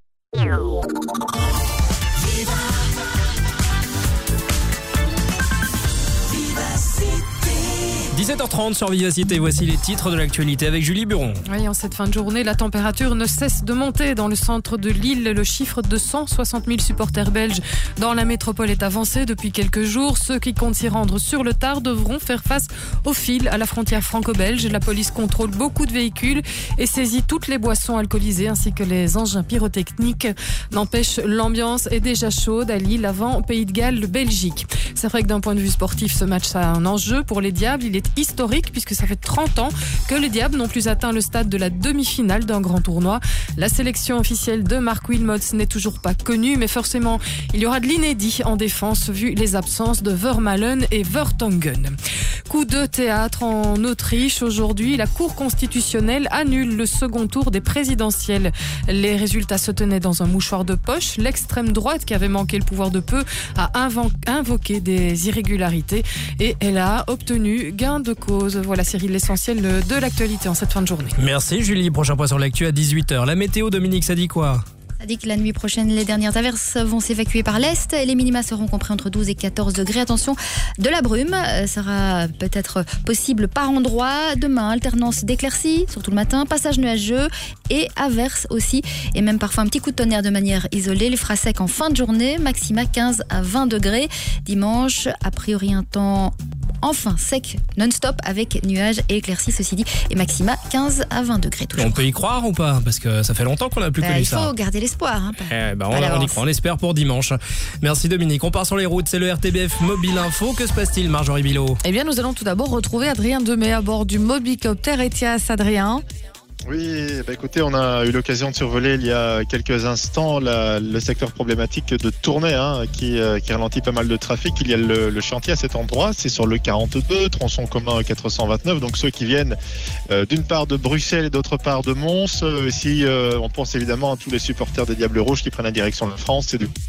dix-sept heures trente sur Vivacité, voici les titres de l'actualité avec Julie Buron. Oui, en cette fin de journée, la température ne cesse de monter dans le centre de Lille. Le chiffre de cent soixante mille supporters belges dans la métropole est avancé depuis quelques jours. Ceux qui comptent s'y rendre sur le tard devront faire face au fil à la frontière franco-belge. La police contrôle beaucoup de véhicules et saisit toutes les boissons alcoolisées ainsi que les engins pyrotechniques. N'empêche, l'ambiance est déjà chaude à Lille avant Pays de Galles, Belgique. C'est vrai que d'un point de vue sportif, ce match a un enjeu pour les Diables. Il est historique puisque ça fait trente ans que les Diables n'ont plus atteint le stade de la demi-finale d'un grand tournoi. La sélection officielle de Mark Wilmots n'est toujours pas connue, mais forcément il y aura de l'inédit en défense vu les absences de Vermaelen et Vertonghen. Coup de théâtre en Autriche. Aujourd'hui, la Cour constitutionnelle annule le second tour des présidentielles. Les résultats se tenaient dans un mouchoir de poche. L'extrême droite, qui avait manqué le pouvoir de peu, a invoqué des irrégularités et elle a obtenu gain de cause. Voilà, Cyril, l'essentiel de l'actualité en cette fin de journée. Merci Julie. Prochain point sur l'actu à dix-huit heures. La météo, Dominique, ça dit quoi ? Ça dit que la nuit prochaine, les dernières averses vont s'évacuer par l'est et les minima seront compris entre douze et quatorze degrés. Attention, de la brume sera peut-être possible par endroits. Demain, alternance d'éclaircies, surtout le matin, passage nuageux et averses aussi. Et même parfois un petit coup de tonnerre de manière isolée. Les fera sec en fin de journée, maxima quinze à vingt degrés. Dimanche, a priori un temps enfin sec non-stop avec nuages et éclaircies, ceci dit, et maxima quinze à vingt degrés toujours. On peut y croire ou pas ? Parce que ça fait longtemps qu'on n'a plus bah, connu il ça. Il faut garder l'espoir. Hein, eh ben, on, on y croit, on espère pour dimanche. Merci Dominique. On part sur les routes, c'est le R T B F Mobile Info. Que se passe-t-il, Marjorie Bilot ? Eh bien, nous allons tout d'abord retrouver Adrien Demey à bord du Mobicoptère Etias. Adrien ? Oui, bah écoutez, on a eu l'occasion de survoler il y a quelques instants la, le secteur problématique de Tournai, hein, qui, euh, qui ralentit pas mal de trafic. Il y a le, le chantier à cet endroit, c'est sur le quarante-deux, tronçon commun quatre cent vingt-neuf. Donc ceux qui viennent euh, d'une part de Bruxelles et d'autre part de Mons. Euh, si euh, on pense évidemment à tous les supporters des Diables Rouges qui prennent la direction de la France, c'est du...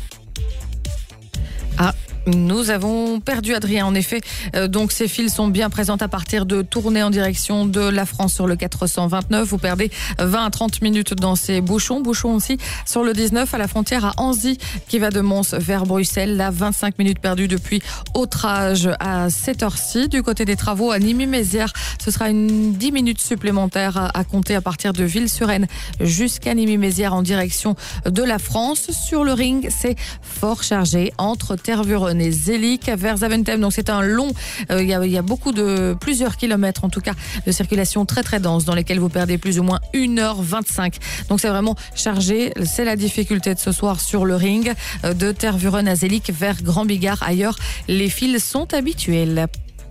Ah. Nous avons perdu Adrien, en effet. Euh, donc ces files sont bien présentes à partir de Tournai en direction de la France sur le quatre cent vingt-neuf. Vous perdez vingt à trente minutes dans ces bouchons. Bouchons aussi sur le dix-neuf à la frontière à Anzy qui va de Mons vers Bruxelles. Là, vingt-cinq minutes perdues depuis Autrage à cette heure-ci. Du côté des travaux à Nîmes-Mézières, ce sera une dix minutes supplémentaires à, à compter à partir de Ville-sur-Aisne jusqu'à Nîmes-Mézières en direction de la France. Sur le ring, c'est fort chargé entre Tervuren et Zélic vers Zaventem. Donc c'est un long, euh, il y a, il y a beaucoup de, plusieurs kilomètres en tout cas, de circulation très très dense dans lesquels vous perdez plus ou moins une heure vingt-cinq. Donc c'est vraiment chargé. C'est la difficulté de ce soir sur le ring, euh, de Tervuren à Zélic vers Grand Bigard. Ailleurs, les files sont habituelles.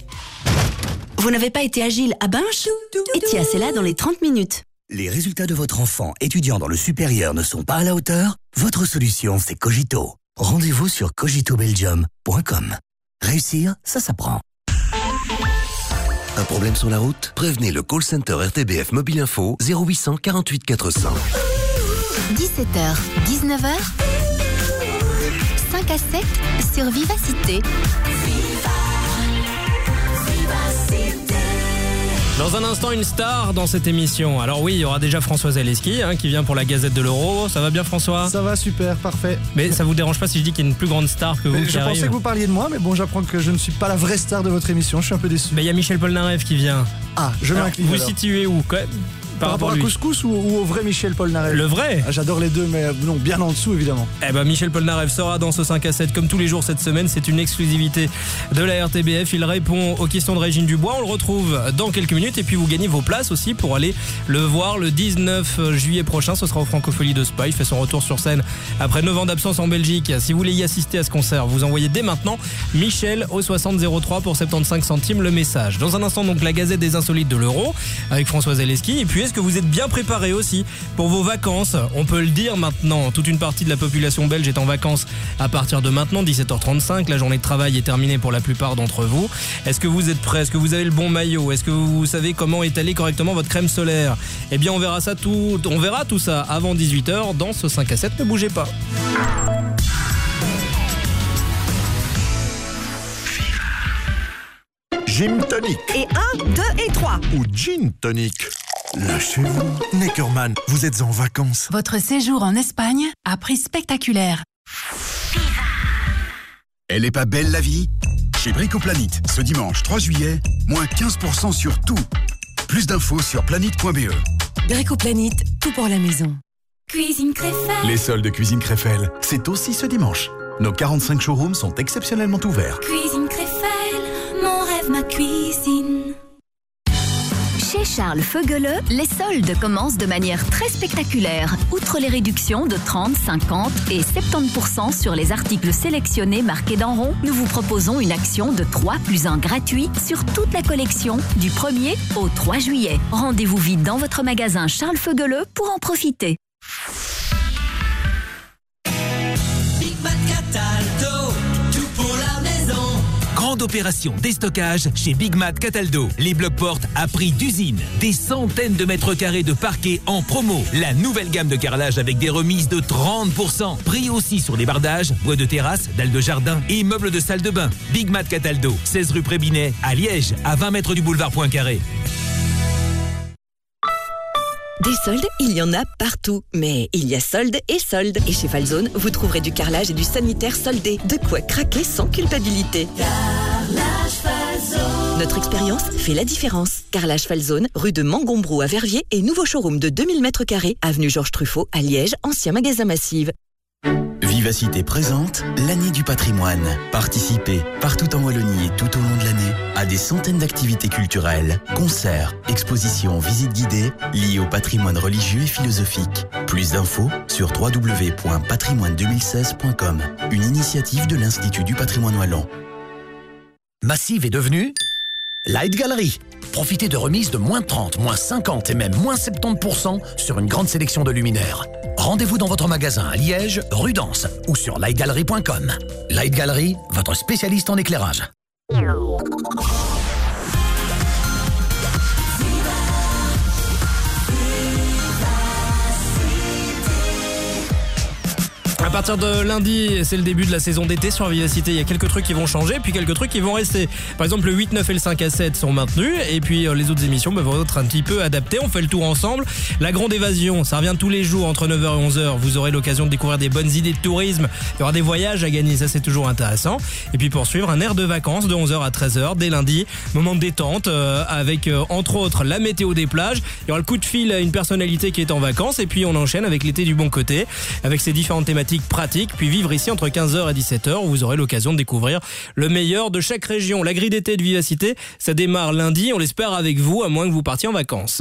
Vous n'avez pas été agile à Binche ? Etias est là dans les trente minutes. Les résultats de votre enfant étudiant dans le supérieur ne sont pas à la hauteur ? Votre solution, c'est Cogito. Rendez-vous sur cogito belgium point com. Réussir, ça s'apprend. Un problème sur la route ? Prévenez le call center R T B F Mobile Info zéro huit cent quarante-huit quatre cents. dix-sept heures, dix-neuf heures, cinq à sept sur Vivacité. Dans un instant, une star dans cette émission. Alors oui, il y aura déjà François Zaleski hein, qui vient pour la Gazette de l'Euro. Ça va bien, François ? Ça va super, parfait. Mais ça vous dérange pas si je dis qu'il y a une plus grande star que vous mais qui Je arrive ? pensais que vous parliez de moi, mais bon, j'apprends que je ne suis pas la vraie star de votre émission. Je suis un peu déçu. Mais il y a Michel Polnareff qui vient. Ah, je m'incline. Vous alors. situez où quand même ? Par, Par rapport à Couscous ou, ou au vrai Michel Polnareff ? Le vrai ? ah, J'adore les deux, mais non, bien en dessous évidemment. Eh ben Michel Polnareff sera dans ce cinq à sept comme tous les jours cette semaine. C'est une exclusivité de la R T B F. Il répond aux questions de Régine Dubois. On le retrouve dans quelques minutes et puis vous gagnez vos places aussi pour aller le voir le dix-neuf juillet prochain. Ce sera au Francophonie de Spa. Il fait son retour sur scène après neuf ans d'absence en Belgique. Si vous voulez y assister à ce concert, vous envoyez dès maintenant Michel au soixante zéro trois pour soixante-quinze centimes le message. Dans un instant donc la Gazette des Insolites de l'Euro avec François Zaleski. Et puis est-ce que vous êtes bien préparé aussi pour vos vacances? On peut le dire maintenant, toute une partie de la population belge est en vacances à partir de maintenant, dix-sept heures trente-cinq. La journée de travail est terminée pour la plupart d'entre vous. Est-ce que vous êtes prêts? Est-ce que vous avez le bon maillot? Est-ce que vous savez comment étaler correctement votre crème solaire? Eh bien, on verra ça tout, on verra tout ça avant dix-huit heures dans ce cinq à sept. Ne bougez pas. Gym Tonic. Et un, deux et trois. Ou Gin Tonic. Lâchez-vous. Neckerman, vous êtes en vacances. Votre séjour en Espagne a prix spectaculaire. Elle est pas belle la vie? Chez Bricoplanète, ce dimanche trois juillet, moins quinze pour cent sur tout. Plus d'infos sur planète point b e. Bricoplanète, tout pour la maison. Cuisine Créfelle. Les soldes de Cuisine Créfelle, c'est aussi ce dimanche. Nos quarante-cinq showrooms sont exceptionnellement ouverts. Cuisine Créfelle, mon rêve, ma cuisine. Chez Charles Feugeleux, les soldes commencent de manière très spectaculaire. Outre les réductions de trente, cinquante et soixante-dix pour cent sur les articles sélectionnés marqués d'en rond, nous vous proposons une action de trois plus un gratuit sur toute la collection du premier au trois juillet. Rendez-vous vite dans votre magasin Charles Feugeleux pour en profiter. Big Mac Cataldo, tout pour la maison. Grande opération déstockage chez Big Mat Cataldo. Les blocs portes à prix d'usine. Des centaines de mètres carrés de parquet en promo. La nouvelle gamme de carrelage avec des remises de trente pour cent. Prix aussi sur les bardages, bois de terrasse, dalles de jardin et meubles de salle de bain. Big Mat Cataldo, seize rue Prébinet, à Liège, à vingt mètres du boulevard Poincaré. Des soldes, il y en a partout. Mais il y a soldes et soldes. Et chez Falzone, vous trouverez du carrelage et du sanitaire soldé. De quoi craquer sans culpabilité. Carrelage Falzone. Notre expérience fait la différence. Carrelage Falzone, rue de Mangombroux à Verviers et nouveau showroom de deux mille mètres carrés, avenue Georges Truffaut à Liège, ancien magasin Massive. Vivacité présente l'année du patrimoine. Participez partout en Wallonie et tout au long de l'année à des centaines d'activités culturelles, concerts, expositions, visites guidées liées au patrimoine religieux et philosophique. Plus d'infos sur w w w point patrimoine deux mille seize point com. Une initiative de l'Institut du patrimoine wallon. Massive est devenue Light Gallery. Profitez de remises de moins trente, moins cinquante et même moins soixante-dix pour cent sur une grande sélection de luminaires. Rendez-vous dans votre magasin à Liège, rue d'Anse ou sur light gallery point com. Light Gallery, votre spécialiste en éclairage. À partir de lundi, c'est le début de la saison d'été sur Vivacité. Il y a quelques trucs qui vont changer, puis quelques trucs qui vont rester. Par exemple, le huit, neuf et le cinq à sept sont maintenus, et puis les autres émissions bah, vont être un petit peu adaptées. On fait le tour ensemble. La grande évasion, ça revient tous les jours entre neuf heures et onze heures. Vous aurez l'occasion de découvrir des bonnes idées de tourisme. Il y aura des voyages à gagner, ça c'est toujours intéressant. Et puis pour suivre un air de vacances de onze heures à treize heures dès lundi. Moment de détente euh, avec euh, entre autres la météo des plages. Il y aura le coup de fil à une personnalité qui est en vacances, et puis on enchaîne avec l'été du bon côté, avec ses différentes thématiques pratique, puis vivre ici entre quinze heures et dix-sept heures où vous aurez l'occasion de découvrir le meilleur de chaque région. La grille d'été de Vivacité, ça démarre lundi, on l'espère avec vous, à moins que vous partiez en vacances.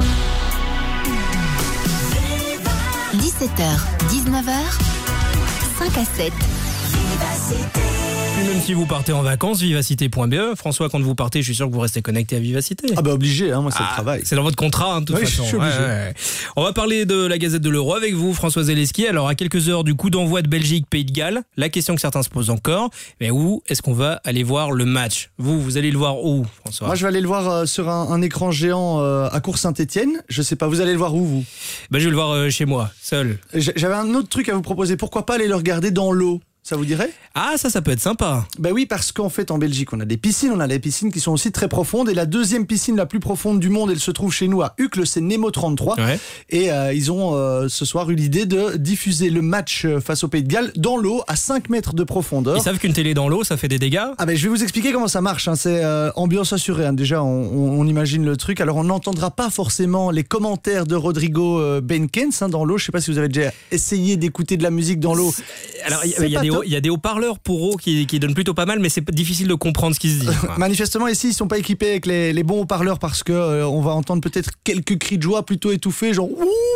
dix-sept heures, dix-neuf heures, cinq à sept. Vivacité. Même si vous partez en vacances, vivacité point b e. François, quand vous partez, je suis sûr que vous restez connecté à Vivacité. Ah bah obligé, hein, moi c'est ah, le travail. C'est dans votre contrat, hein, de toute oui, façon. Je suis obligé. Ouais, ouais. On va parler de la Gazette de l'Euro avec vous, François Zaleski. Alors à quelques heures du coup d'envoi de Belgique-Pays de Galles, la question que certains se posent encore, mais où est-ce qu'on va aller voir le match? Vous, vous allez le voir où, François? Moi je vais aller le voir euh, sur un, un écran géant euh, à Cours-Saint-Étienne. Je sais pas, vous allez le voir où vous? Bah je vais le voir euh, chez moi, seul. J'avais un autre truc à vous proposer, pourquoi pas aller le regarder dans l'eau? ça vous dirait ? Ah, ça, ça peut être sympa. Ben oui, parce qu'en fait, en Belgique, on a des piscines, on a des piscines qui sont aussi très profondes. Et la deuxième piscine la plus profonde du monde, elle se trouve chez nous à Uccle, c'est Nemo trente-trois. Ouais. Et euh, ils ont euh, ce soir eu l'idée de diffuser le match face au Pays de Galles dans l'eau à cinq mètres de profondeur. Ils savent qu'une télé dans l'eau, ça fait des dégâts ? Ah ben, je vais vous expliquer comment ça marche. Hein. C'est euh, ambiance assurée. Hein. Déjà, on, on, on imagine le truc. Alors, on n'entendra pas forcément les commentaires de Rodrigo euh, Benkens hein, dans l'eau. Je ne sais pas si vous avez déjà essayé d'écouter de la musique dans l'eau. Alors, il y, y, y a des haut-parleurs pour eau qui, qui donnent plutôt pas mal, mais c'est difficile de comprendre ce qui se dit. Manifestement, ici, ils ne sont pas équipés avec les, les bons haut-parleurs parce qu'on euh, va entendre peut-être quelques cris de joie plutôt étouffés, genre ouh,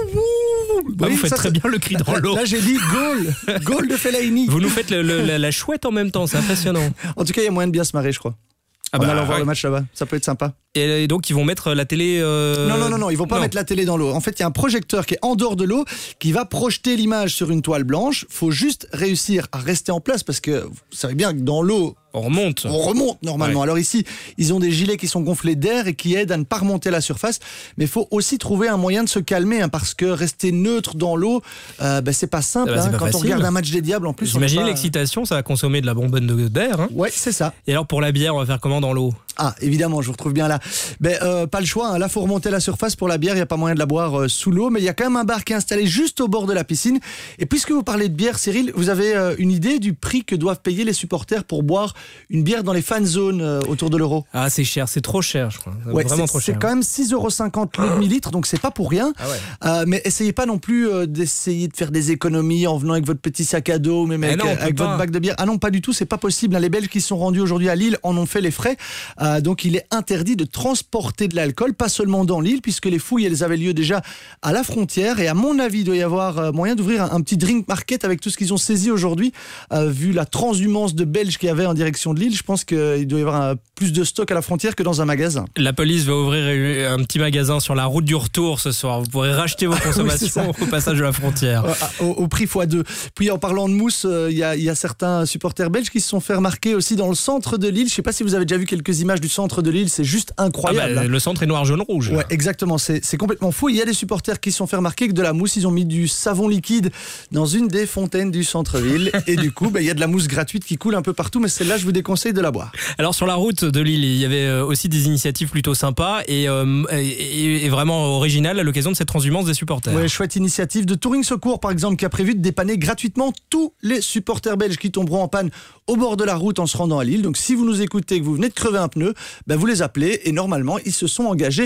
ouh. Bah, Oui, vous faites ça, très c'est... bien le cri dans l'eau. Là, j'ai dit goal, goal de Fellaini. Vous nous faites le, le, la, la chouette en même temps, c'est impressionnant. En tout cas, il y a moyen de bien se marrer, je crois. Ah en bah, allant voir ouais. le match là-bas, ça peut être sympa. Et donc ils vont mettre la télé. Euh... Non non non non, ils vont pas non. mettre la télé dans l'eau. En fait, il y a un projecteur qui est en dehors de l'eau qui va projeter l'image sur une toile blanche. Faut juste réussir à rester en place parce que vous savez bien que dans l'eau on remonte. On remonte normalement. Ouais. Alors ici, ils ont des gilets qui sont gonflés d'air et qui aident à ne pas remonter à la surface. Mais il faut aussi trouver un moyen de se calmer hein, parce que rester neutre dans l'eau, euh, ben, c'est pas simple. Bah, c'est hein. pas Quand facile. on regarde un match des Diables, en plus. Vous imaginez pas... l'excitation, ça va consommer de la bonbonne d'air. Hein. Ouais, c'est ça. Et alors pour la bière, on va faire comment dans l'eau ? Ah, évidemment, je vous retrouve bien là. Ben, euh, pas le choix. Hein. Là, faut remonter à la surface pour la bière. Il n'y a pas moyen de la boire euh, sous l'eau, mais il y a quand même un bar qui est installé juste au bord de la piscine. Et puisque vous parlez de bière, Cyril, vous avez euh, une idée du prix que doivent payer les supporters pour boire une bière dans les fan zones euh, autour de l'Euro ? Ah, c'est cher, c'est trop cher, je crois. Ouais, Vraiment c'est, trop cher. C'est quand même six euros cinquante le demi-litre, donc c'est pas pour rien. Ah ouais. Euh, mais essayez pas non plus euh, d'essayer de faire des économies en venant avec votre petit sac à dos, même avec, non, euh, avec votre bac de bière. Ah non, pas du tout, c'est pas possible. Les Belges qui sont rendus aujourd'hui à Lille en ont fait les frais. Euh, donc il est interdit de transporter de l'alcool, pas seulement dans l'île, puisque les fouilles, elles avaient lieu déjà à la frontière. Et à mon avis, il doit y avoir moyen d'ouvrir un, un petit drink market avec tout ce qu'ils ont saisi aujourd'hui. Euh, vu la transhumance de Belges qu'il y avait en direction de Lille, je pense qu'il doit y avoir un, plus de stock à la frontière que dans un magasin. La police va ouvrir un petit magasin sur la route du retour ce soir. Vous pourrez racheter vos consommations oui, au passage de la frontière. Au, au prix fois deux. Puis en parlant de mousse, il euh, y, a, y a certains supporters belges qui se sont fait remarquer aussi dans le centre de Lille. Je ne sais pas si vous avez déjà vu quelques images du centre de Lille, c'est juste incroyable. Ah bah, le centre est noir, jaune, rouge. Ouais, exactement, c'est, c'est complètement fou. Il y a des supporters qui se sont fait remarquer que de la mousse, ils ont mis du savon liquide dans une des fontaines du centre-ville. Et du coup, il bah, y a de la mousse gratuite qui coule un peu partout, mais celle-là, je vous déconseille de la boire. Alors sur la route de Lille, il y avait aussi des initiatives plutôt sympas et, euh, et, et vraiment originales à l'occasion de cette transhumance des supporters. Ouais, chouette initiative de Touring Secours, par exemple, qui a prévu de dépanner gratuitement tous les supporters belges qui tomberont en panne au bord de la route en se rendant à Lille. Donc si vous nous écoutez et que vous venez de crever un pneu, bah, vous les appelez et normalement, ils se sont engagés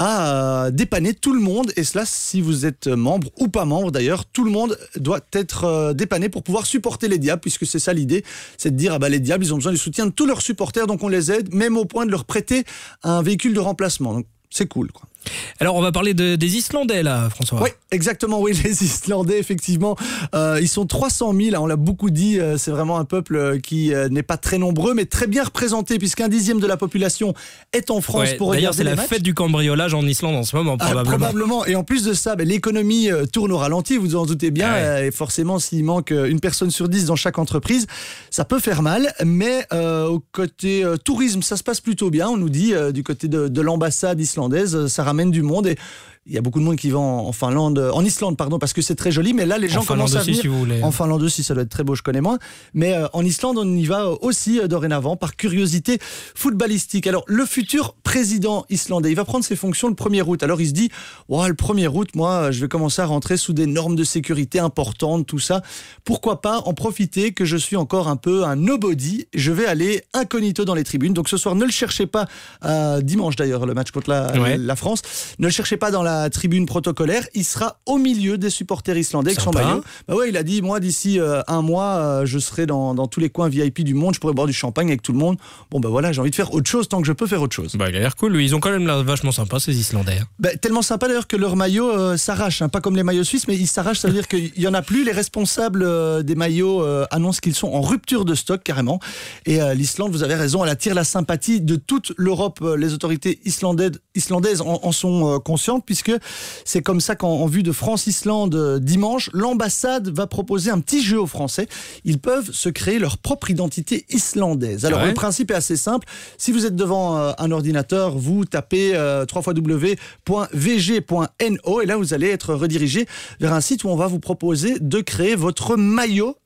à euh, dépanner tout le monde. Et cela, si vous êtes membre ou pas membre d'ailleurs, tout le monde doit être euh, dépanné pour pouvoir supporter les Diables, puisque c'est ça l'idée, c'est de dire, ah bah, les Diables, ils ont besoin du soutien de tous leurs supporters, donc on les aide, même au point de leur prêter un véhicule de remplacement. Donc c'est cool, quoi. Alors on va parler de, des Islandais là, François. Oui, exactement, oui, les Islandais, effectivement, euh, ils sont trois cent mille, hein, on l'a beaucoup dit, euh, c'est vraiment un peuple qui euh, n'est pas très nombreux, mais très bien représenté, puisqu'un dixième de la population est en France ouais, pour regarder les matchs. D'ailleurs, c'est la fête du cambriolage en Islande en ce moment, probablement. Ah, probablement, et en plus de ça, ben, l'économie euh, tourne au ralenti, vous en doutez bien, ouais. euh, et forcément, s'il manque une personne sur dix dans chaque entreprise, ça peut faire mal, mais euh, au côté euh, tourisme, ça se passe plutôt bien, on nous dit, euh, du côté de, de l'ambassade islandaise, ça ramène du monde, et il y a beaucoup de monde qui va en, en Finlande, en Islande, pardon, parce que c'est très joli, mais là, les gens en commencent à aussi, venir. Si vous voulez. En Finlande aussi, ça doit être très beau, je connais moins. Mais euh, en Islande, on y va aussi euh, dorénavant, par curiosité footballistique. Alors, le futur président islandais, il va prendre ses fonctions le premier août. Alors, il se dit, oh, le premier août, moi, je vais commencer à rentrer sous des normes de sécurité importantes, tout ça. Pourquoi pas en profiter que je suis encore un peu un nobody. Je vais aller incognito dans les tribunes. Donc, ce soir, ne le cherchez pas, euh, dimanche d'ailleurs, le match contre la, ouais. la France, ne le cherchez pas dans la tribune protocolaire, il sera au milieu des supporters islandais avec son maillot. Bah ouais, il a dit, moi d'ici euh, un mois, euh, je serai dans, dans tous les coins V I P du monde, je pourrai boire du champagne avec tout le monde. Bon bah voilà, j'ai envie de faire autre chose tant que je peux faire autre chose. Bah il a l'air cool, lui. Ils ont quand même l'air vachement sympa ces Islandais. Bah, tellement sympa d'ailleurs que leur maillot euh, s'arrache, hein, pas comme les maillots suisses, mais ils s'arrachent, ça veut dire qu'il y en a plus. Les responsables euh, des maillots euh, annoncent qu'ils sont en rupture de stock carrément. Et euh, l'Islande, vous avez raison, elle attire la sympathie de toute l'Europe. Les autorités islandaises, islandaises en, en sont euh, conscientes, puisque c'est comme ça qu'en en vue de France-Islande euh, dimanche, l'ambassade va proposer un petit jeu aux Français. Ils peuvent se créer leur propre identité islandaise. Alors ouais. le principe est assez simple. Si vous êtes devant euh, un ordinateur, vous tapez euh, w w w point v g point n o et là vous allez être redirigé vers un site où on va vous proposer de créer votre maillot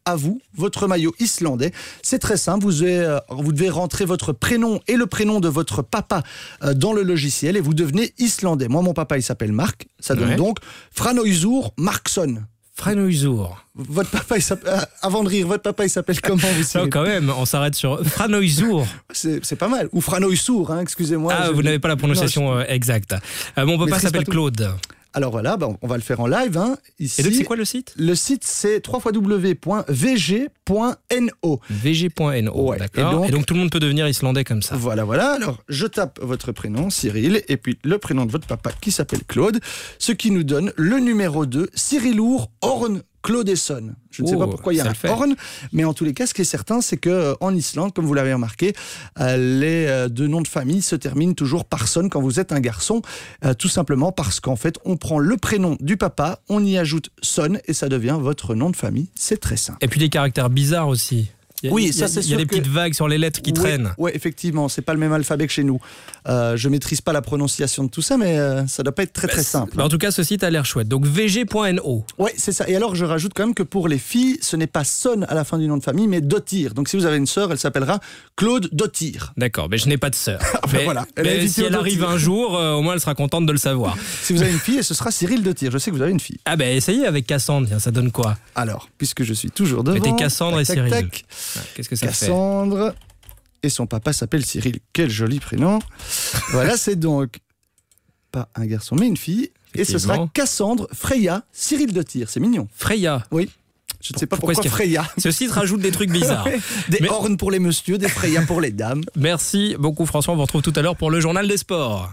à vous, votre maillot islandais. C'est très simple, vous devez, euh, vous devez rentrer votre prénom et le prénom de votre papa euh, dans le logiciel et vous devenez islandais. Moi, mon papa, il s'appelle Marc, ça donne Ouais. donc Franoisur Marksson. Franoisur. Votre papa, il s'appelle, euh, avant de rire, votre papa, il s'appelle comment vous Non, Cyril quand même, on s'arrête sur Franoisur. c'est, c'est pas mal. Ou Franoisur, hein, excusez-moi. Ah, je- vous n'avez pas la prononciation Non, euh, exacte. Euh, mon papa Maîtrise s'appelle pas tout. Claude. Alors voilà, ben, on va le faire en live. Hein, ici. Et donc, c'est quoi le site ? Le site, c'est w w w point v g point n o. v g point n o, Ouais. d'accord. Et donc- Et donc, tout le monde peut devenir islandais comme ça. Voilà, voilà. Alors, je tape votre prénom, Cyril, et puis le prénom de votre papa qui s'appelle Claude, ce qui nous donne le numéro deux, Cyrilur Orn Claudesson. Je ne sais Oh, pas pourquoi il y a ça un le fait. Orn, mais en tous les cas, ce qui est certain, c'est que euh, en Islande, comme vous l'avez remarqué, euh, les euh, deux noms de famille se terminent toujours par son quand vous êtes un garçon, euh, tout simplement parce qu'en fait, on prend le prénom du papa, on y ajoute son et ça devient votre nom de famille. C'est très simple. Et puis des caractères bizarres aussi. Il y a- Oui, il y a- ça, c'est Il y a sûr des que- petites vagues sur les lettres qui Oui, traînent. Oui, effectivement, c'est pas le même alphabet que chez nous. Euh, je maîtrise pas la prononciation de tout ça, mais euh, ça doit pas être très très simple. Bah, en tout cas, ce site a l'air chouette. Donc v g point n o. Oui, c'est ça. Et alors, je rajoute quand même que pour les filles, ce n'est pas Son à la fin du nom de famille, mais Dottir. Donc, si vous avez une sœur, elle s'appellera Claude Dottir. D'accord, mais je n'ai pas de sœur. Enfin, mais voilà. Elle a mais évité si au elle arrive Dottir. un jour, euh, au moins elle sera contente de le savoir. Si vous avez une fille, ce sera Cyril Dottir. Je sais que vous avez une fille. Ah ben essayez avec Cassandre, tiens, ça donne quoi ? Alors, puisque je suis toujours devant. Mettez Cassandre et tac, tac, Cyril. tac. Ouais, Qu'est-ce que ça fait ? Cassandre. Et son papa s'appelle Cyril. Quel joli prénom. Voilà, c'est donc pas un garçon, mais une fille. Et ce sera Effectivement. Cassandre Freya Cyril Dottir. C'est mignon. Freya. Oui. Je ne sais pas Pourquoi pourquoi, est-ce qu'il y a- Freya. Ce site rajoute des trucs bizarres. Des Mais- ornes pour les messieurs, des Freya pour les dames. Merci beaucoup François, on vous retrouve tout à l'heure pour le journal des sports.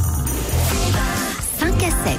cinq à sept.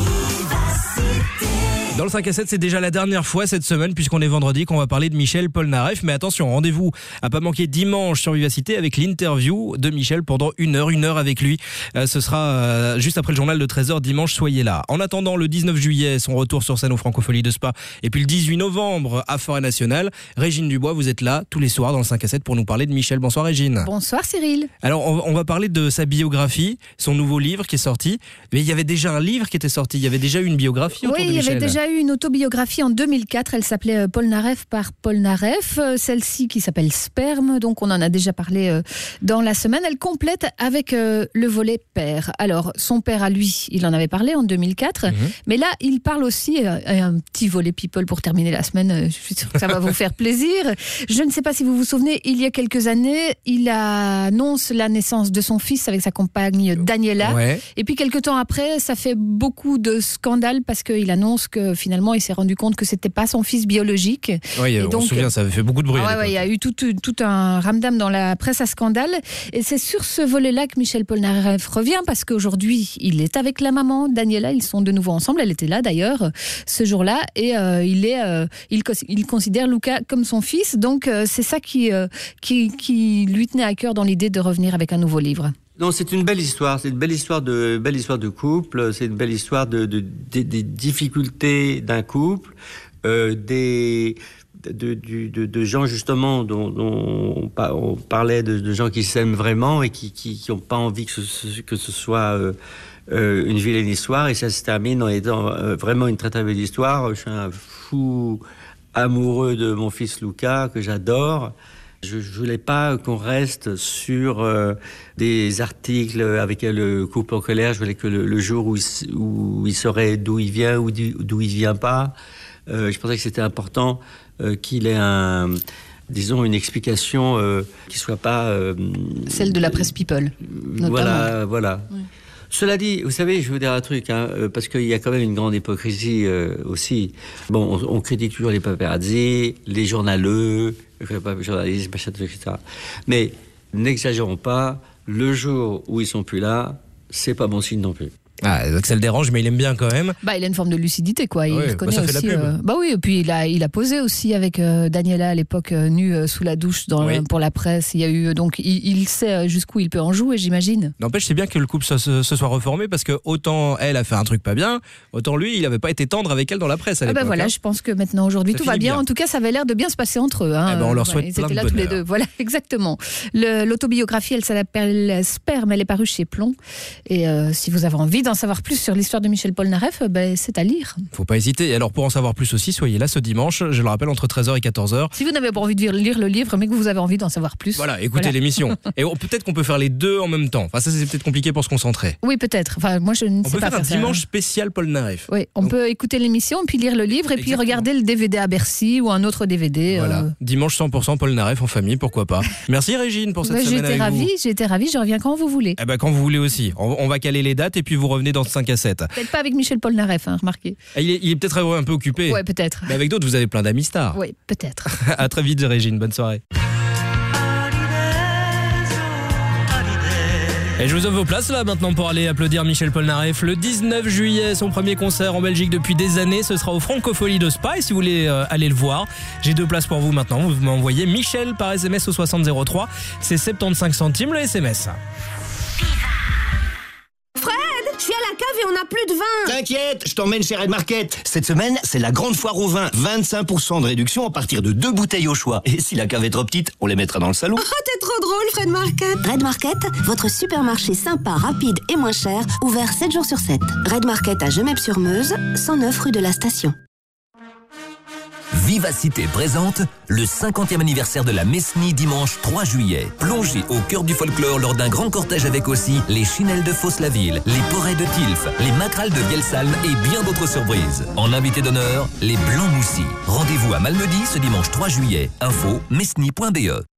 Dans le cinq à sept, c'est déjà la dernière fois cette semaine, puisqu'on est vendredi, qu'on va parler de Michel Polnareff. Mais attention, rendez-vous à pas manquer dimanche sur Vivacité avec l'interview de Michel pendant une heure, une heure avec lui. Euh, ce sera euh, juste après le journal de treize heures dimanche, soyez là. En attendant, le dix-neuf juillet, son retour sur scène au Francofolie de Spa. Et puis le dix-huit novembre à Forêt Nationale. Régine Dubois, vous êtes là tous les soirs dans le cinq à sept pour nous parler de Michel. Bonsoir Régine. Bonsoir Cyril. Alors, on, on va parler de sa biographie, son nouveau livre qui est sorti. Mais il y avait déjà un livre qui était sorti, il y avait déjà eu une biographie autour Oui, de il y Michel. avait déjà eu une autobiographie en deux mille quatre. Elle s'appelait euh, Polnareff par Polnareff. Euh, Celle-ci qui s'appelle Sperme. Donc, on en a déjà parlé euh, dans la semaine. Elle complète avec euh, le volet père. Alors, son père à lui, il en avait parlé en deux mille quatre. Mhm. Mais là, il parle aussi euh, un petit volet people pour terminer la semaine. Euh, Je suis sûre que ça va vous faire plaisir. Je ne sais pas si vous vous souvenez, il y a quelques années, il annonce la naissance de son fils avec sa compagne Daniela. Ouais. Et puis quelques temps après, ça fait beaucoup de scandales parce qu'il annonce que finalement, il s'est rendu compte que c'était pas son fils biologique. Oui, Et on donc, se souvient, ça avait fait beaucoup de bruit. à Ah ouais, l'époque. ouais, il y a eu tout, tout, tout un ramdam dans la presse à scandale. Et c'est sur ce volet-là que Michel Polnareff revient parce qu'aujourd'hui, il est avec la maman, Daniela. Ils sont de nouveau ensemble. Elle était là d'ailleurs ce jour-là. Et euh, il, est, euh, il, cons- il considère Luca comme son fils. Donc euh, c'est ça qui, euh, qui, qui lui tenait à cœur dans l'idée de revenir avec un nouveau livre. Non, c'est une belle histoire. C'est une belle histoire de belle histoire de couple. C'est une belle histoire de, de, des- des difficultés d'un couple, euh, des de, de, de, de gens justement dont, dont on, pa- on parlait de, de gens qui s'aiment vraiment et qui qui qui ont pas envie que ce, que ce soit euh, euh, une vilaine histoire. Et ça se termine en étant euh, vraiment une très très belle histoire. Je suis un fou amoureux de mon fils Luca que j'adore. Je ne voulais pas qu'on reste sur euh, des articles avec le couple en colère. Je voulais que le, le jour où il, s- où il saurait d'où il vient ou d'où d'où il vient pas, euh, je pensais que c'était important euh, qu'il ait un, disons, une explication euh, qui soit pas euh, Celle de la presse people, notamment. voilà, voilà. Cela dit, vous savez, je veux dire un truc, hein, euh, parce qu'il y a quand même une grande hypocrisie euh, aussi. Bon, on, on critique toujours les paparazzi, les journaleux, les journalistes, machin, et cetera. Mais n'exagérons pas, le jour où ils sont plus là, c'est pas bon signe non plus. Ah, donc ça le dérange, mais il aime bien quand même. Bah, il a une forme de lucidité, quoi. Il Ouais, reconnaît bah, ça fait aussi. la pub. euh, Bah oui, et puis il a, il a posé aussi avec euh, Daniela à l'époque, euh, nue euh, sous la douche dans, Oui. pour la presse. Il y a eu donc, il, il sait euh, jusqu'où il peut en jouer, j'imagine. N'empêche, c'est bien que le couple se, se- se soit reformé parce que autant elle a fait un truc pas bien, autant lui, il avait pas été tendre avec elle dans la presse à Ah l'époque. bah voilà, hein. je pense que maintenant aujourd'hui Ça tout va finit bien. bien. En tout cas, ça avait l'air de bien se passer entre eux. Hein. Eh ben, on leur Euh, souhaite ils plein étaient de là tous les bonheur. deux. Voilà, exactement. Le- L'autobiographie, elle s'appelle Sperme. Elle est parue chez Plomb. Et euh, si vous avez envie d'en d'en savoir plus sur l'histoire de Michel Polnareff, ben, c'est à lire. Faut pas hésiter. Et alors pour en savoir plus aussi, soyez là ce dimanche, je le rappelle, entre treize heures et quatorze heures. Si vous n'avez pas envie de lire le livre, mais que vous avez envie d'en savoir plus. Voilà, écoutez voilà. l'émission. Et on, peut-être qu'on peut faire les deux en même temps. Enfin ça c'est peut-être compliqué pour se concentrer. Oui, peut-être. Enfin, moi je ne on sais peut pas faire un faire dimanche ça. spécial Polnareff. Oui, on Donc, peut écouter l'émission, puis lire le livre, et puis exactement. regarder le D V D à Bercy ou un autre D V D. Voilà, euh... dimanche cent pour cent Polnareff en famille, pourquoi pas. Merci Régine pour cette ouais, semaine j'ai été avec ravie, vous. J'ai été ravie, je reviens quand vous voulez. Eh ben, quand vous voulez aussi. On, on va caler les dates et puis vous revenez dans cinq à sept. Peut-être pas avec Michel Polnareff, hein, remarquez. Il est, il est peut-être un peu occupé. Ouais, peut-être. Mais avec d'autres, vous avez plein d'amis stars. Oui, peut-être. À très vite Régine, bonne soirée. Et je vous offre vos places là maintenant pour aller applaudir Michel Polnareff le dix-neuf juillet, son premier concert en Belgique depuis des années. Ce sera au Francofolie de Spa et si vous voulez euh, aller le voir, j'ai deux places pour vous maintenant. Vous m'envoyez Michel par S M S au soixante zéro trois, c'est soixante-quinze centimes le S M S. Je suis à la cave et on n'a plus de vin. T'inquiète, je t'emmène chez Red Market. Cette semaine, c'est la grande foire au vin. vingt-cinq pour cent de réduction à partir de deux bouteilles au choix. Et si la cave est trop petite, on les mettra dans le salon. Oh, t'es trop drôle, Red Market. Red Market, votre supermarché sympa, rapide et moins cher, ouvert sept jours sur sept. Red Market à Gemep-sur-Meuse, cent neuf rue de la Station. Vivacité présente le cinquantième anniversaire de la Mesnie dimanche trois juillet. Plongez au cœur du folklore lors d'un grand cortège avec aussi les Chinelles de Fos-la-Ville, les Porrets de Tilf, les Macrales de Vielsalm et bien d'autres surprises. En invité d'honneur, les Blancs Moussis. Rendez-vous à Malmedy ce dimanche trois juillet. Info mesnie point b e.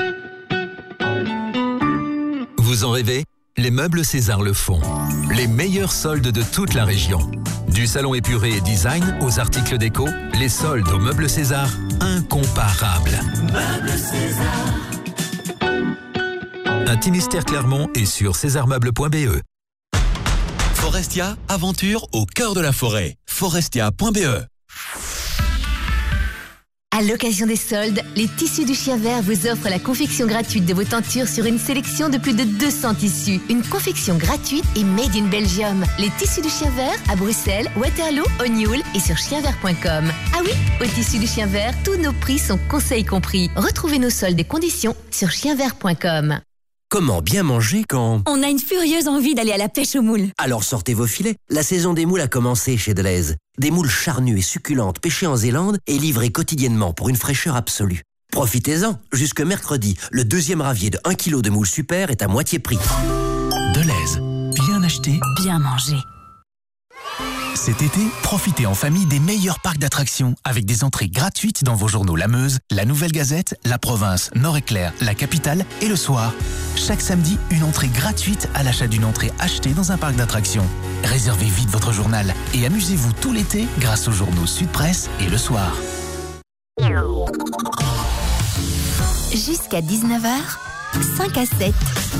Vous en rêvez ? Les meubles César le font. Les meilleurs soldes de toute la région. Du salon épuré et design aux articles déco, les soldes aux meubles César, incomparables. Meubles César. Intimistère Clermont est sur césarmeubles point b e. Forestia, aventure au cœur de la forêt. Forestia point b e. À l'occasion des soldes, les Tissus du Chien Vert vous offrent la confection gratuite de vos tentures sur une sélection de plus de deux cents tissus. Une confection gratuite et made in Belgium. Les Tissus du Chien Vert à Bruxelles, Waterloo, O'Neill et sur chien vert point com. Ah oui, aux Tissus du Chien Vert, tous nos prix sont conseils compris. Retrouvez nos soldes et conditions sur chien vert point com. Comment bien manger quand... On a une furieuse envie d'aller à la pêche aux moules. Alors sortez vos filets. La saison des moules a commencé chez Deleuze. Des moules charnues et succulentes pêchées en Zélande et livrées quotidiennement pour une fraîcheur absolue. Profitez-en. Jusque mercredi, le deuxième ravier de un kilo de moules super est à moitié prix. Deleuze. Bien acheté, bien mangé. Cet été, profitez en famille des meilleurs parcs d'attractions avec des entrées gratuites dans vos journaux La Meuse, La Nouvelle Gazette, La Province, Nord-Éclair, La Capitale et Le Soir. Chaque samedi, une entrée gratuite à l'achat d'une entrée achetée dans un parc d'attractions. Réservez vite votre journal et amusez-vous tout l'été grâce aux journaux Sud Presse et Le Soir. Jusqu'à dix-neuf heures, cinq à sept.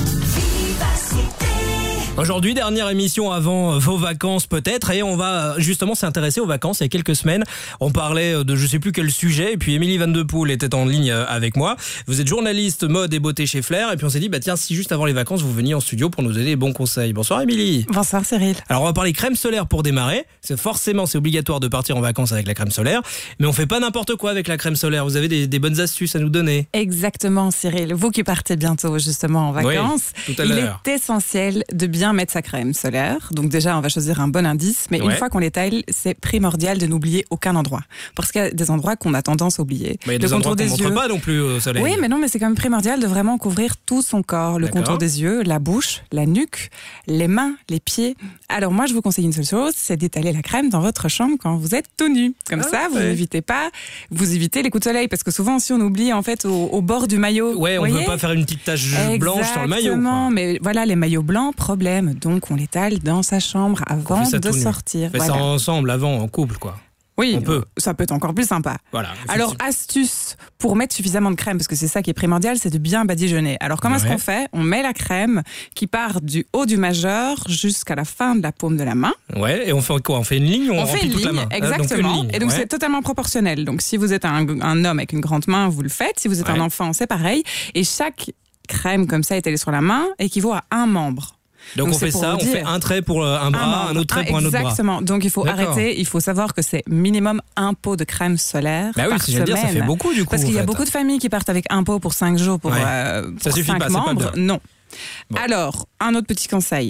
Aujourd'hui, dernière émission avant vos vacances peut-être, et on va justement s'intéresser aux vacances. Il y a quelques semaines, on parlait de je sais plus quel sujet, et puis Émilie Van de Poel était en ligne avec moi. Vous êtes journaliste mode et beauté chez Flair, et puis on s'est dit, bah tiens, si juste avant les vacances, vous veniez en studio pour nous donner des bons conseils. Bonsoir Émilie. Bonsoir Cyril. Alors on va parler crème solaire pour démarrer. C'est forcément, c'est obligatoire de partir en vacances avec la crème solaire, mais on fait pas n'importe quoi avec la crème solaire. Vous avez des, des bonnes astuces à nous donner? Exactement Cyril. Vous qui partez bientôt justement en vacances, oui, tout à il l'heure. est essentiel de bien mettre sa crème solaire. Donc déjà, on va choisir un bon indice, mais ouais. Une fois qu'on l'étale, c'est primordial de n'oublier aucun endroit. Parce qu'il y a des endroits qu'on a tendance à oublier. Mais il y a des endroits qu'on ne montre pas non plus au soleil. Oui, mais non, mais c'est quand même primordial de vraiment couvrir tout son corps. Le D'accord. contour des yeux, la bouche, la nuque, les mains, les pieds. Alors moi, je vous conseille une seule chose, c'est d'étaler la crème dans votre chambre quand vous êtes tout nu. Comme ah, ça, vous n'évitez pas, vous évitez les coups de soleil. Parce que souvent, si on oublie en fait au, au bord du maillot. Ouais, on ne veut pas faire une petite tache blanche sur le maillot. Exactement, mais voilà, les maillots blancs, problème. Donc on l'étale dans sa chambre avant de sortir. On fait voilà. ça ensemble avant, en couple, quoi. Oui, on peut. Ça peut être encore plus sympa. Voilà. Alors, astuce pour mettre suffisamment de crème, parce que c'est ça qui est primordial, c'est de bien badigeonner. Alors, comment ouais. est-ce qu'on fait? On met la crème qui part du haut du majeur jusqu'à la fin de la paume de la main. Ouais, et on fait quoi? On fait une ligne ou on, on remplit fait une toute ligne, la main? Exactement. Donc une ligne, et donc, ouais. c'est totalement proportionnel. Donc, si vous êtes un, un homme avec une grande main, vous le faites. Si vous êtes ouais. un enfant, c'est pareil. Et chaque crème comme ça étalée sur la main équivaut à un membre. Donc, Donc on fait ça, on fait un trait pour un bras, un, un autre trait pour un autre bras. Exactement. Donc il faut D'accord. arrêter, il faut savoir que c'est minimum un pot de crème solaire bah oui, par si semaine. Dire, ça fait beaucoup du coup. Parce qu'il y a fait. beaucoup de familles qui partent avec un pot pour cinq jours pour, ouais. euh, pour ça suffit cinq pas, membres. C'est pas non. Bon. Alors, un autre petit conseil.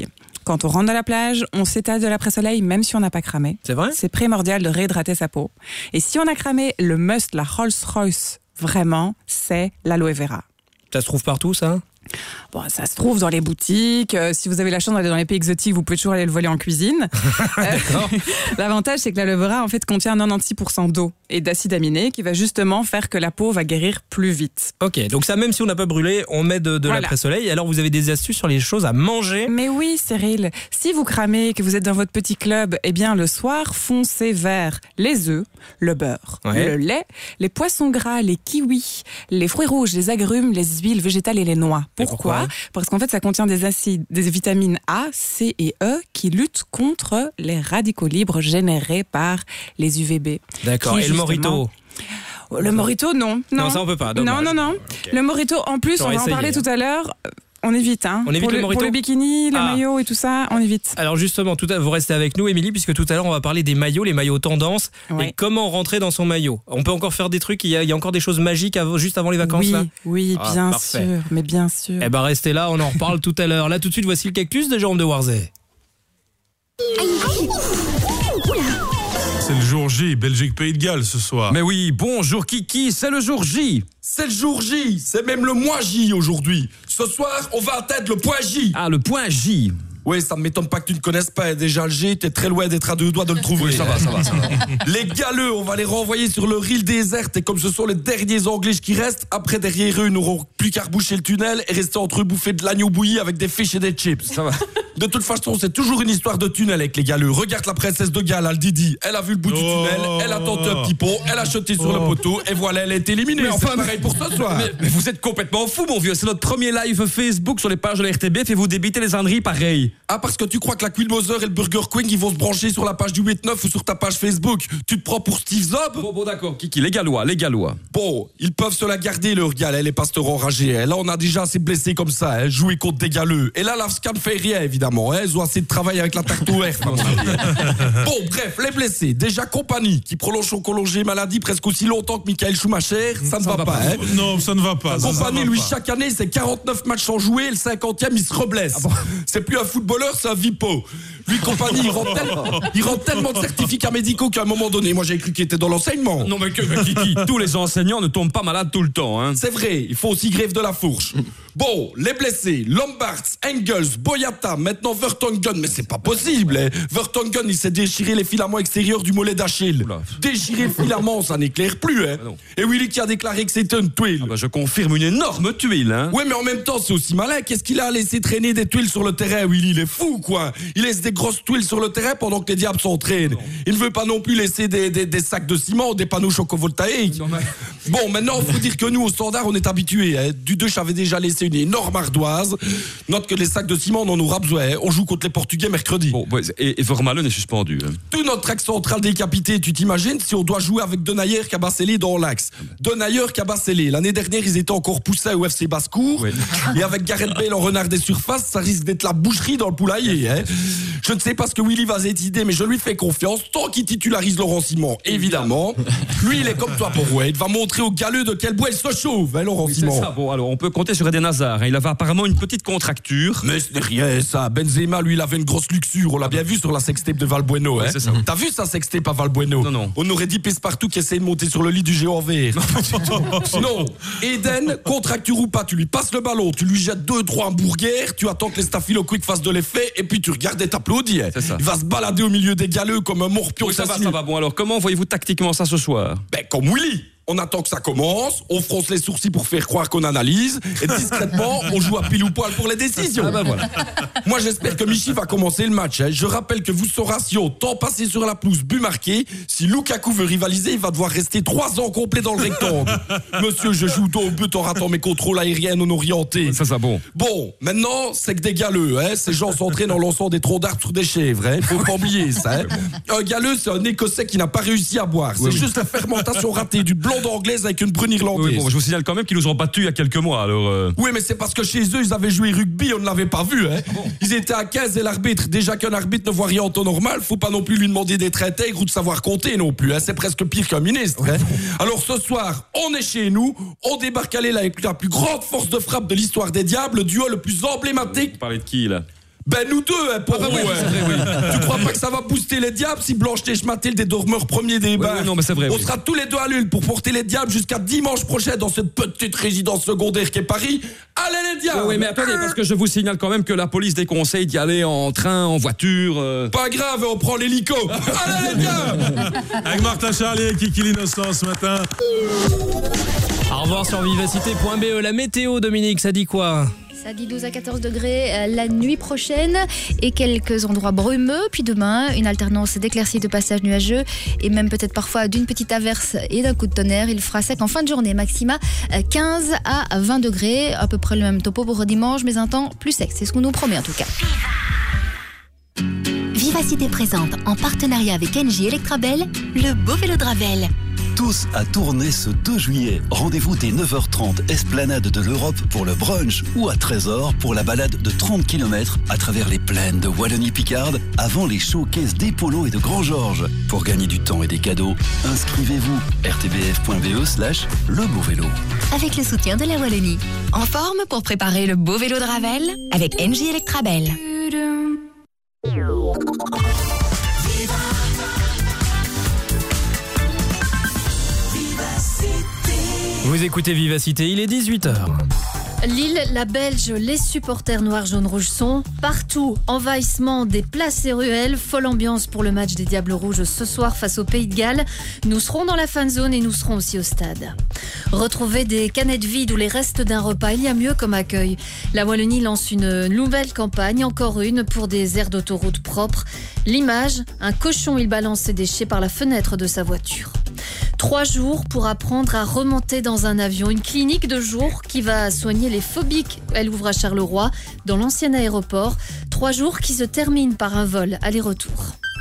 quand on rentre de la plage, on s'étale de l'après-soleil même si on n'a pas cramé. C'est vrai ? C'est primordial de réhydrater sa peau. Et si on a cramé, le must, la Rolls-Royce, vraiment, c'est l'aloe vera. Ça se trouve partout, ça ? Bon, ça se trouve dans les boutiques. Euh, si vous avez la chance d'aller dans les pays exotiques, vous pouvez toujours aller le voler en cuisine. D'accord. L'avantage, c'est que l'aloe vera, en fait, contient quatre-vingt-dix pour cent d'eau et d'acide aminé qui va justement faire que la peau va guérir plus vite. Ok, donc ça, même si on n'a pas brûlé, on met de, de Voilà. l'après-soleil. Alors, vous avez des astuces sur les choses à manger ? Mais oui, Cyril, si vous cramez, que vous êtes dans votre petit club, eh bien, le soir, foncez vers les œufs, le beurre, Ouais. le lait, les poissons gras, les kiwis, les fruits rouges, les agrumes, les huiles végétales et les noix. Et Pourquoi ? pourquoi Parce qu'en fait, ça contient des acides, des vitamines A, C et E qui luttent contre les radicaux libres générés par les U V B. D'accord. Qui, Et le justement- mojito ? Le mojito, non. Non, Non, ça, on peut pas, Non, dommage. non, non. Ok. Le mojito, en plus, J'aurais on va en essayé, parler hein. tout à l'heure. euh, On évite, hein. On évite pour le mojito Pour le bikini, le Ah. maillot et tout ça, on évite. Alors justement, tout à vous restez avec nous, Émilie, puisque tout à l'heure on va parler des maillots, les maillots tendance, Ouais. et comment rentrer dans son maillot. On peut encore faire des trucs. Il y a, il y a encore des choses magiques avant- juste avant les vacances Oui, là. oui, Ah, bien parfait. sûr, mais bien sûr. Eh ben restez là, on en reparle tout à l'heure. Là tout de suite, voici le cactus de Jérôme de Warzay. C'est le jour J, Belgique-Pays de Galles ce soir. Mais oui, bonjour Kiki, c'est le jour J. C'est le jour J, c'est même le mois J aujourd'hui. Ce soir, on va atteindre le point J. Ah, le point J. Oui, ça ne m'étonne pas que tu ne connaisses pas. Déjà, le G, t'es très loin d'être à deux doigts de le trouver. Oui, ça va, ça va, ça va. Les galeux, on va les renvoyer sur leur île déserte. Et comme ce sont les derniers Anglais qui restent, après, derrière eux, ils n'auront plus qu'à reboucher le tunnel et rester entre eux bouffer de l'agneau bouilli avec des fiches et des chips. Ça va. De toute façon, c'est toujours une histoire de tunnel avec les galeux. Regarde la princesse de Galles, elle Didi. Elle a vu le bout du Oh. tunnel, elle a tenté un petit pont, elle a jeté sur le poteau et voilà, elle est éliminée. Mais enfin, c'est pareil pour ce soir. Mais, mais vous êtes complètement fou, mon vieux. C'est notre premier live Facebook sur les pages de la R T B F et vous débitez les âneries pareil. Ah, parce que tu crois que la Queen Mother et le Burger King ils vont se brancher sur la page du huit neuf ou sur ta page Facebook. Tu te prends pour Steve Zob? Bon, bon, d'accord, Kiki, les Gallois, les Gallois. Bon, ils peuvent se la garder, leur galais, les pasteurs enragés. hein. Là, on a déjà assez blessés comme ça, hein, jouer contre des galeux. Et là, l'Afscan ne fait rien, évidemment. Hein. Ils ont assez de travail avec la tarte au F. Bon, bref, les blessés. Déjà, compagnie, qui prolonge son congé maladie presque aussi longtemps que Michael Schumacher, ça ne va, pas. Hein. Non, ça ne va pas. ça, ça Compagnie, va lui, pas. chaque année, c'est quarante-neuf matchs sans jouer, et le cinquantième, il se reblesse. C'est plus un footballeur, c'est un vipo. Lui, compagnie, il rend, tel- il rend tellement de certificats médicaux qu'à un moment donné, moi, j'ai cru qu'il était dans l'enseignement. Non, mais, que, mais Kiki, tous les enseignants ne tombent pas malades tout le temps. Hein. C'est vrai, il faut aussi grève de la fourche. Bon, les blessés, Lombards, Engels, Boyata, maintenant Vertonghen, mais c'est pas possible. Hein. Vertonghen, il s'est déchiré les filaments extérieurs du mollet d'Achille. Déchirer le filament, ça n'éclaire plus. Hein. Et Willy qui a déclaré que c'était une tuile. Ah bah, je confirme une énorme tuile. Hein. Ouais, mais en même temps, c'est aussi malin. Qu'est-ce qu'il a laissé traîner des tuiles sur le terrain, Willy? Il est fou, quoi. Il laisse des grosses tuiles sur le terrain pendant que les diables s'entraînent. Il ne veut pas non plus laisser des, des, des sacs de ciment, des panneaux chocovoltaïques. Bon, maintenant, faut dire que nous, au standard, on est habitués. Hein. Dudeuch avait déjà laissé une énorme ardoise. Note que les sacs de ciment, on en aura besoin. Hein. On joue contre les Portugais mercredi. Bon, ouais, et, et Vermaelen est suspendu. Hein. Tout notre axe central décapité, tu t'imagines si on doit jouer avec Denayer, Cabasselé dans l'axe. Denayer, Cabasselé. L'année dernière, ils étaient encore poussés au F C Basse-Cour. Oui. Et avec Gareth Bale en renard des surfaces, ça risque d'être la boucherie dans le poulailler. Hein. Je ne sais pas ce que Willy va décider, mais je lui fais confiance tant qu'il titularise Laurent Simon. Évidemment. Lui, il est comme toi, pour ouais. Il va montrer aux galeux de quel bois il se chauffe, hein, Laurent Oui, c'est Simon. ça. Bon, alors on peut compter sur Eden Hazard. Hein. Il avait apparemment une petite contracture. Mais ce n'est rien, ça. Benzema, lui, il avait une grosse luxure. On l'a bien vu sur la sextape de Valbueno. Ouais, Hein. c'est ça. T'as vu sa sextape à Valbueno? Non, non. On aurait dit Pessepartout qui essaye de monter sur le lit du géant vert. Non. Eden, contracture ou pas, tu lui passes le ballon, tu lui jettes deux, trois hamburgers, tu attends que les staphylocoques fassent de l'effet, et puis tu regardes et t'applaudis. Hein. C'est ça. Il va se balader au milieu des galeux comme un morpion. Oui, ça va, assassiné. ça va. Bon, alors comment voyez-vous tactiquement ça ce soir? Ben, comme Willy. On attend que ça commence, on fronce les sourcils pour faire croire qu'on analyse, et discrètement, on joue à pile ou poil pour les décisions. Ah ben voilà. Moi, j'espère que Michi va commencer le match. Hein. Je rappelle que vous, son ratio, temps passé sur la pelouse, but marqué, si Lukaku veut rivaliser, il va devoir rester trois ans complets dans le rectangle. Monsieur, je joue dos au but en ratant mes contrôles aériens non orientés. Ça, ça bon. Bon, maintenant, c'est que des galeux. Hein. Ces gens s'entraînent en lançant des troncs d'arbres sur des chèvres. Hein. Faut pas oublier ça. Hein. Un galeux, c'est un Écossais qui n'a pas réussi à boire. C'est Oui, oui. juste la fermentation ratée du blonde anglaise avec une brune irlandaise. Oui, bon, je vous signale quand même qu'ils nous ont battus il y a quelques mois. Alors, euh... Oui, mais c'est parce que chez eux, ils avaient joué rugby, on ne l'avait pas vu. Hein. Ils étaient à quinze et l'arbitre, déjà qu'un arbitre ne voit rien en temps normal, faut pas non plus lui demander d'être intègre ou de savoir compter non plus. Hein. C'est presque pire qu'un ministre. Hein. Alors ce soir, on est chez nous, on débarque à l'aile avec la plus grande force de frappe de l'histoire des diables, le duo le plus emblématique. Vous parlez de qui là? Ben nous deux, hein, pour Ah bah vous. oui, hein. c'est vrai, oui. Tu crois pas que ça va booster les diables si Blanche-Neige Mathilde est dormeur premier des bains? oui, non, mais c'est vrai, On oui. sera tous les deux à l'une pour porter les diables jusqu'à dimanche prochain dans cette petite résidence secondaire qu'est Paris. Allez les diables! Oui, mais attendez, parce que je vous signale quand même que la police déconseille d'y aller en train, en voiture. euh. Pas grave, on prend l'hélico. Allez les diables! Avec Martin Charlier et Kiki l'innocent ce matin. Au revoir sur vivacité point b e. La météo, Dominique, ça dit quoi? Ça dit douze à quatorze degrés euh, la nuit prochaine et quelques endroits brumeux. Puis demain, une alternance d'éclaircies, de passages nuageux et même peut-être parfois d'une petite averse et d'un coup de tonnerre. Il fera sec en fin de journée, maxima euh, quinze à vingt degrés. À peu près le même topo pour dimanche, mais un temps plus sec. C'est ce qu'on nous promet en tout cas. Vivacité présente, en partenariat avec Engie Electrabel, le beau vélo de Ravel. Tous à Tournai ce deux juillet. Rendez-vous dès neuf heures trente, esplanade de l'Europe pour le brunch ou à Trésor pour la balade de trente kilomètres à travers les plaines de Wallonie-Picarde avant les showcases d'Epolo et de Grand-Georges. Pour gagner du temps et des cadeaux, inscrivez-vous r t b f point b e slash le beau vélo. Avec le soutien de la Wallonie. En forme pour préparer le beau vélo de Ravel avec Engie Electrabel. Vous écoutez Vivacité, il est dix-huit heures. Lille, la Belge, les supporters noirs, jaunes, rouges sont partout. Envahissement des places et ruelles, folle ambiance pour le match des Diables Rouges ce soir face au Pays de Galles. Nous serons dans la fan zone et nous serons aussi au stade. Retrouver des canettes vides ou les restes d'un repas, il y a mieux comme accueil. La Wallonie lance une nouvelle campagne, encore une, pour des aires d'autoroute propres. L'image, un cochon, il balance ses déchets par la fenêtre de sa voiture. Trois jours pour apprendre à remonter dans un avion. Une clinique de jour qui va soigner les phobiques. Elle ouvre à Charleroi, dans l'ancien aéroport. Trois jours qui se terminent par un vol aller-retour.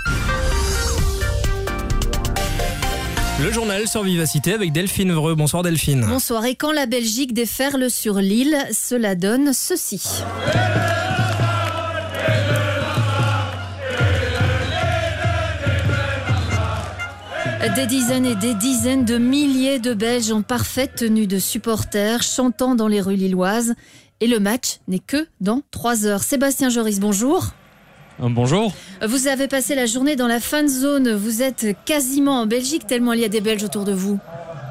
Le journal sur Vivacité avec Delphine Vreux. Bonsoir Delphine. Bonsoir. Et quand la Belgique déferle sur l'île, cela donne ceci. Des dizaines et des dizaines de milliers de Belges en parfaite tenue de supporters chantant dans les rues lilloises. Et le match n'est que dans trois heures. Sébastien Joris, bonjour. Bonjour. Vous avez passé la journée dans la fan zone. Vous êtes quasiment en Belgique tellement il y a des Belges autour de vous.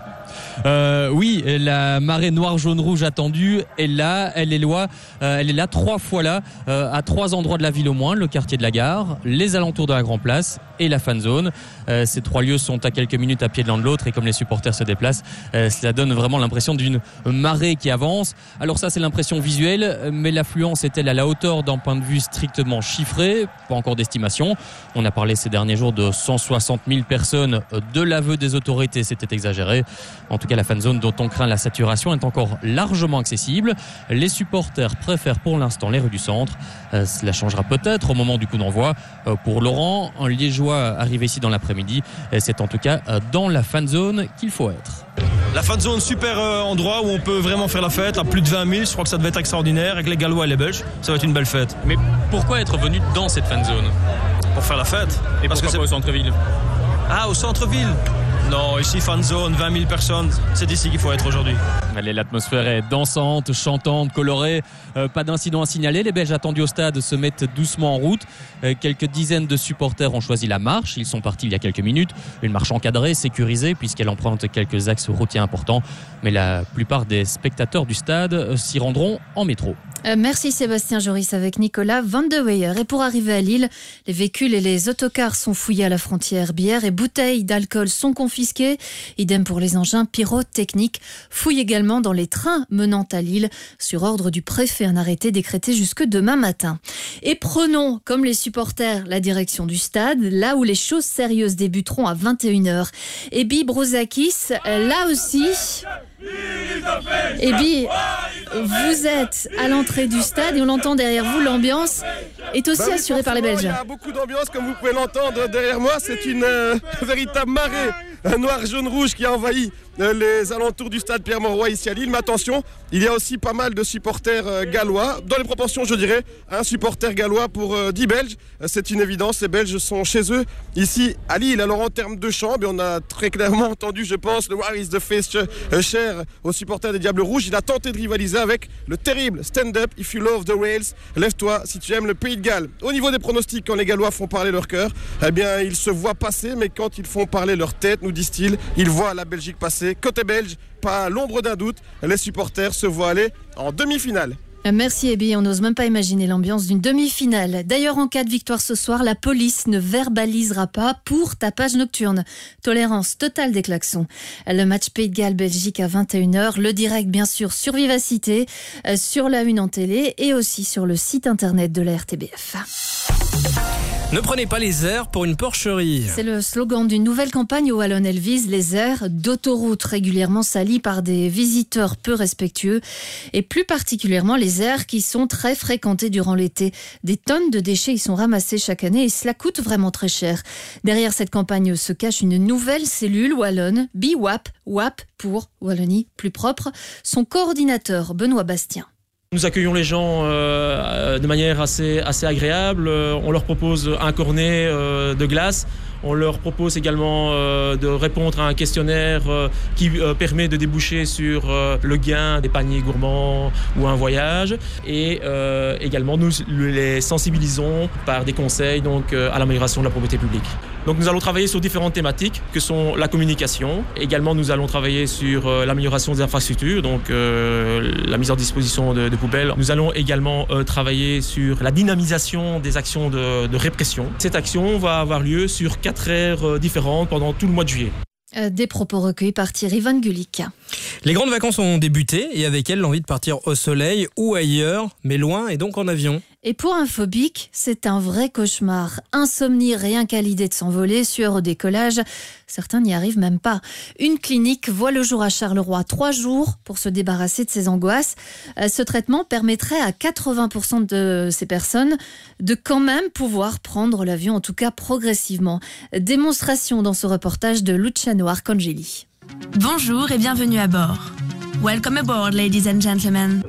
Euh, oui, la marée noire, jaune, rouge attendue est là, elle est là, euh, elle est là trois fois là, euh, à trois endroits de la ville au moins, le quartier de la gare, les alentours de la Grand Place et la fan zone. Euh, ces trois lieux sont à quelques minutes à pied de l'un de l'autre et comme les supporters se déplacent, euh, cela donne vraiment l'impression d'une marée qui avance. Alors ça c'est l'impression visuelle, mais l'affluence est-elle à la hauteur d'un point de vue strictement chiffré? Pas encore d'estimation. On a parlé ces derniers jours de cent soixante mille personnes. De l'aveu des autorités, c'était exagéré. En tout cas, la fan zone dont on craint la saturation est encore largement accessible. Les supporters préfèrent pour l'instant les rues du centre. Euh, cela changera peut-être au moment du coup d'envoi. Euh, pour Laurent, un Liégeois arrivé ici dans l'après-midi, c'est en tout cas euh, dans la fan zone qu'il faut être. La fan zone, super euh, endroit où on peut vraiment faire la fête, à plus de vingt mille, je crois que ça devait être extraordinaire, avec les Gallois et les Belges, ça va être une belle fête. Mais pourquoi être venu dans cette fan zone? Pour faire la fête. Et Parce pourquoi que c'est pas au centre-ville? Ah, au centre-ville? Non, ici, fan zone, vingt mille personnes, c'est ici qu'il faut être aujourd'hui. Allez, l'atmosphère est dansante, chantante, colorée. Euh, pas d'incident à signaler. Les Belges attendus au stade se mettent doucement en route. Euh, quelques dizaines de supporters ont choisi la marche. Ils sont partis il y a quelques minutes. Une marche encadrée, sécurisée, puisqu'elle emprunte quelques axes routiers importants. Mais la plupart des spectateurs du stade s'y rendront en métro. Euh, merci Sébastien Joris avec Nicolas Van de Weyer. Et pour arriver à Lille, les véhicules et les autocars sont fouillés à la frontière. Bières et bouteilles d'alcool sont confisquées. Idem pour les engins pyrotechniques. Fouille également dans les trains menant à Lille. Sur ordre du préfet, un arrêté décrété jusque demain matin. Et prenons, comme les supporters, la direction du stade, là où les choses sérieuses débuteront à vingt et une heures. Et Bi Brouzakis, là aussi... Et Bi, vous êtes à l'entrée du stade et on l'entend derrière vous, l'ambiance est aussi bah oui, assurée par les Belges. Il y a beaucoup d'ambiance, comme vous pouvez l'entendre derrière moi, c'est une euh, véritable marée euh, noire, jaune, rouge qui a envahi euh, les alentours du stade Pierre-Mauroy ici à Lille. Mais attention, il y a aussi pas mal de supporters euh, gallois, dans les proportions je dirais, un supporter gallois pour euh, dix Belges, euh, c'est une évidence, les Belges sont chez eux ici à Lille. Alors en termes de chant, on a très clairement entendu, je pense, le Where is the face euh, cher aux supporters des Diables Rouges. Il a tenté de rivaliser avec le terrible Stand Up If You Love the Rails. Lève-toi si tu aimes le pays Pays de Galles. Au niveau des pronostics, quand les Gallois font parler leur cœur, eh bien, ils se voient passer, mais quand ils font parler leur tête, nous disent-ils, ils voient la Belgique passer. Côté belge, pas l'ombre d'un doute, les supporters se voient aller en demi-finale. Merci Ebi, on n'ose même pas imaginer l'ambiance d'une demi-finale. D'ailleurs, en cas de victoire ce soir, la police ne verbalisera pas pour tapage nocturne. Tolérance totale des klaxons. Le match Pays de Galles-Belgique à vingt et une heures, le direct bien sûr sur Vivacité, euh, sur la une en télé et aussi sur le site internet de la R T B F. Ne prenez pas les airs pour une porcherie. C'est le slogan d'une nouvelle campagne où Wallon elle vise les aires d'autoroute régulièrement salies par des visiteurs peu respectueux et plus particulièrement les aires qui sont très fréquentées durant l'été. Des tonnes de déchets y sont ramassés chaque année et cela coûte vraiment très cher. Derrière cette campagne se cache une nouvelle cellule wallonne, B W A P, W A P pour Wallonie plus propre. Son coordinateur, Benoît Bastien. Nous accueillons les gens euh, de manière assez, assez agréable. On leur propose un cornet euh, de glace. On leur propose également euh, de répondre à un questionnaire euh, qui euh, permet de déboucher sur euh, le gain des paniers gourmands ou un voyage. Et euh, également, nous les sensibilisons par des conseils donc, euh, à l'amélioration de la propriété publique. Donc nous allons travailler sur différentes thématiques que sont la communication. Également, nous allons travailler sur euh, l'amélioration des infrastructures, donc euh, la mise en disposition de, de poubelles. Nous allons également euh, travailler sur la dynamisation des actions de, de répression. Cette action va avoir lieu sur quatre aires différentes pendant tout le mois de juillet. Des propos recueillis par Thierry Van Gulik. Les grandes vacances ont débuté et avec elles l'envie de partir au soleil ou ailleurs, mais loin et donc en avion. Et pour un phobique, c'est un vrai cauchemar. Insomnie rien qu'à l'idée de s'envoler, sueur au décollage. Certains n'y arrivent même pas. Une clinique voit le jour à Charleroi. Trois jours pour se débarrasser de ces angoisses. Ce traitement permettrait à quatre-vingts pour cent de ces personnes de quand même pouvoir prendre l'avion, en tout cas progressivement. Démonstration dans ce reportage de Luciano Arcangeli. Bonjour et bienvenue à bord. Welcome aboard, ladies and gentlemen.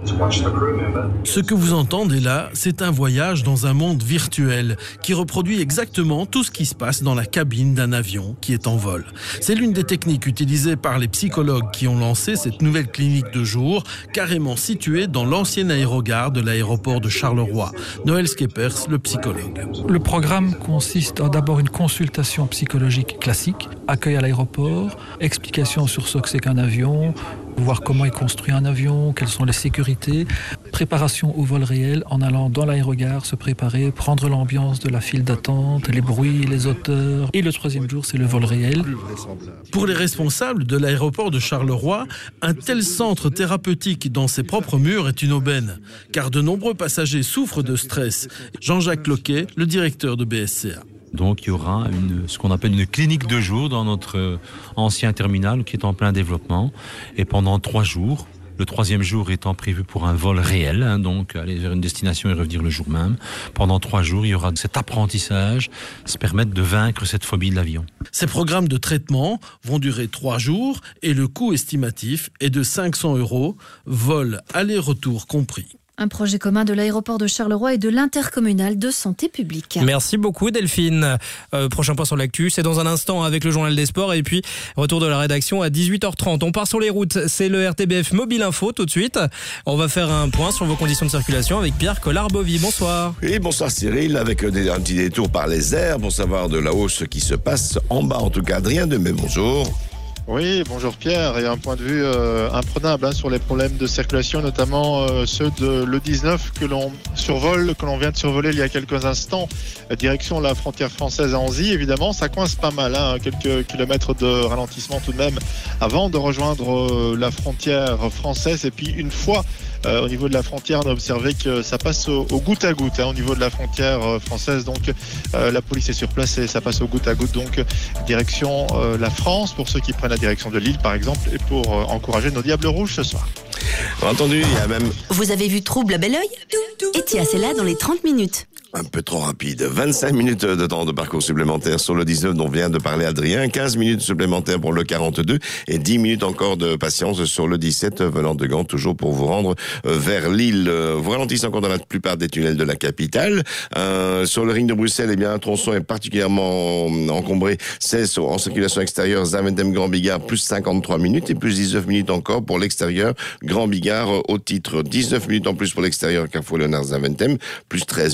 Ce que vous entendez là, c'est un voyage dans un monde virtuel qui reproduit exactement tout ce qui se passe dans la cabine d'un avion qui est en vol. C'est l'une des techniques utilisées par les psychologues qui ont lancé cette nouvelle clinique de jour, carrément située dans l'ancienne aérogare de l'aéroport de Charleroi. Noël Skepers, le psychologue. Le programme consiste en d'abord une consultation psychologique classique, accueil à l'aéroport, explication sur ce que c'est qu'un avion, voir comment est construit un avion, quelles sont les sécurités, préparation au vol réel en allant dans l'aérogare, se préparer, prendre l'ambiance de la file d'attente, les bruits, les odeurs. Et le troisième jour, c'est le vol réel. Pour les responsables de l'aéroport de Charleroi, un tel centre thérapeutique dans ses propres murs est une aubaine, car de nombreux passagers souffrent de stress. Jean-Jacques Loquet, le directeur de B S C A. Donc il y aura une, ce qu'on appelle une clinique de jour dans notre ancien terminal qui est en plein développement. Et pendant trois jours, le troisième jour étant prévu pour un vol réel, hein, donc aller vers une destination et revenir le jour même. Pendant trois jours, il y aura cet apprentissage, se permettre de vaincre cette phobie de l'avion. Ces programmes de traitement vont durer trois jours et le coût estimatif est de cinq cents euros, vol aller-retour compris. Un projet commun de l'aéroport de Charleroi et de l'intercommunal de santé publique. Merci beaucoup Delphine. Euh, prochain point sur l'actu, c'est dans un instant avec le journal des sports et puis retour de la rédaction à dix-huit heures trente. On part sur les routes, c'est le R T B F Mobile Info tout de suite. On va faire un point sur vos conditions de circulation avec Pierre Collard-Bovy. Bonsoir. Oui, bonsoir Cyril, avec des, un petit détour par les airs pour savoir de la hausse qui se passe en bas. En tout cas, Adrien Demey, bonjour. Oui, bonjour Pierre. Il y a un point de vue euh, imprenable hein, sur les problèmes de circulation, notamment euh, ceux de l'E dix-neuf que l'on survole, que l'on vient de survoler il y a quelques instants, direction la frontière française à Anzy. Évidemment, ça coince pas mal, hein, quelques kilomètres de ralentissement tout de même avant de rejoindre euh, la frontière française. Et puis une fois Euh, au niveau de la frontière, on a observé que ça passe au, au goutte à goutte hein, au niveau de la frontière euh, française. Donc euh, la police est sur place et ça passe au goutte à goutte. Donc direction euh, la France pour ceux qui prennent la direction de Lille par exemple et pour euh, encourager nos Diables Rouges ce soir. Entendu, il y a même... Vous avez vu Trouble à bel oeil? Etia, c'est là dans les trente minutes. Un peu trop rapide. vingt-cinq minutes de temps de parcours supplémentaire sur le dix-neuf dont vient de parler Adrien. quinze minutes supplémentaires pour le quarante-deux et dix minutes encore de patience sur le dix-sept venant de Gand, toujours pour vous rendre vers Lille. Vous ralentissez encore dans la plupart des tunnels de la capitale. Euh, sur le ring de Bruxelles, eh bien, un tronçon est particulièrement encombré. C'est en circulation extérieure, Zaventem Grand Bigard, plus cinquante-trois minutes et plus dix-neuf minutes encore pour l'extérieur, Grand Bigard au titre. dix-neuf minutes en plus pour l'extérieur, Carrefour Léonard Zaventem, plus treize minutes pour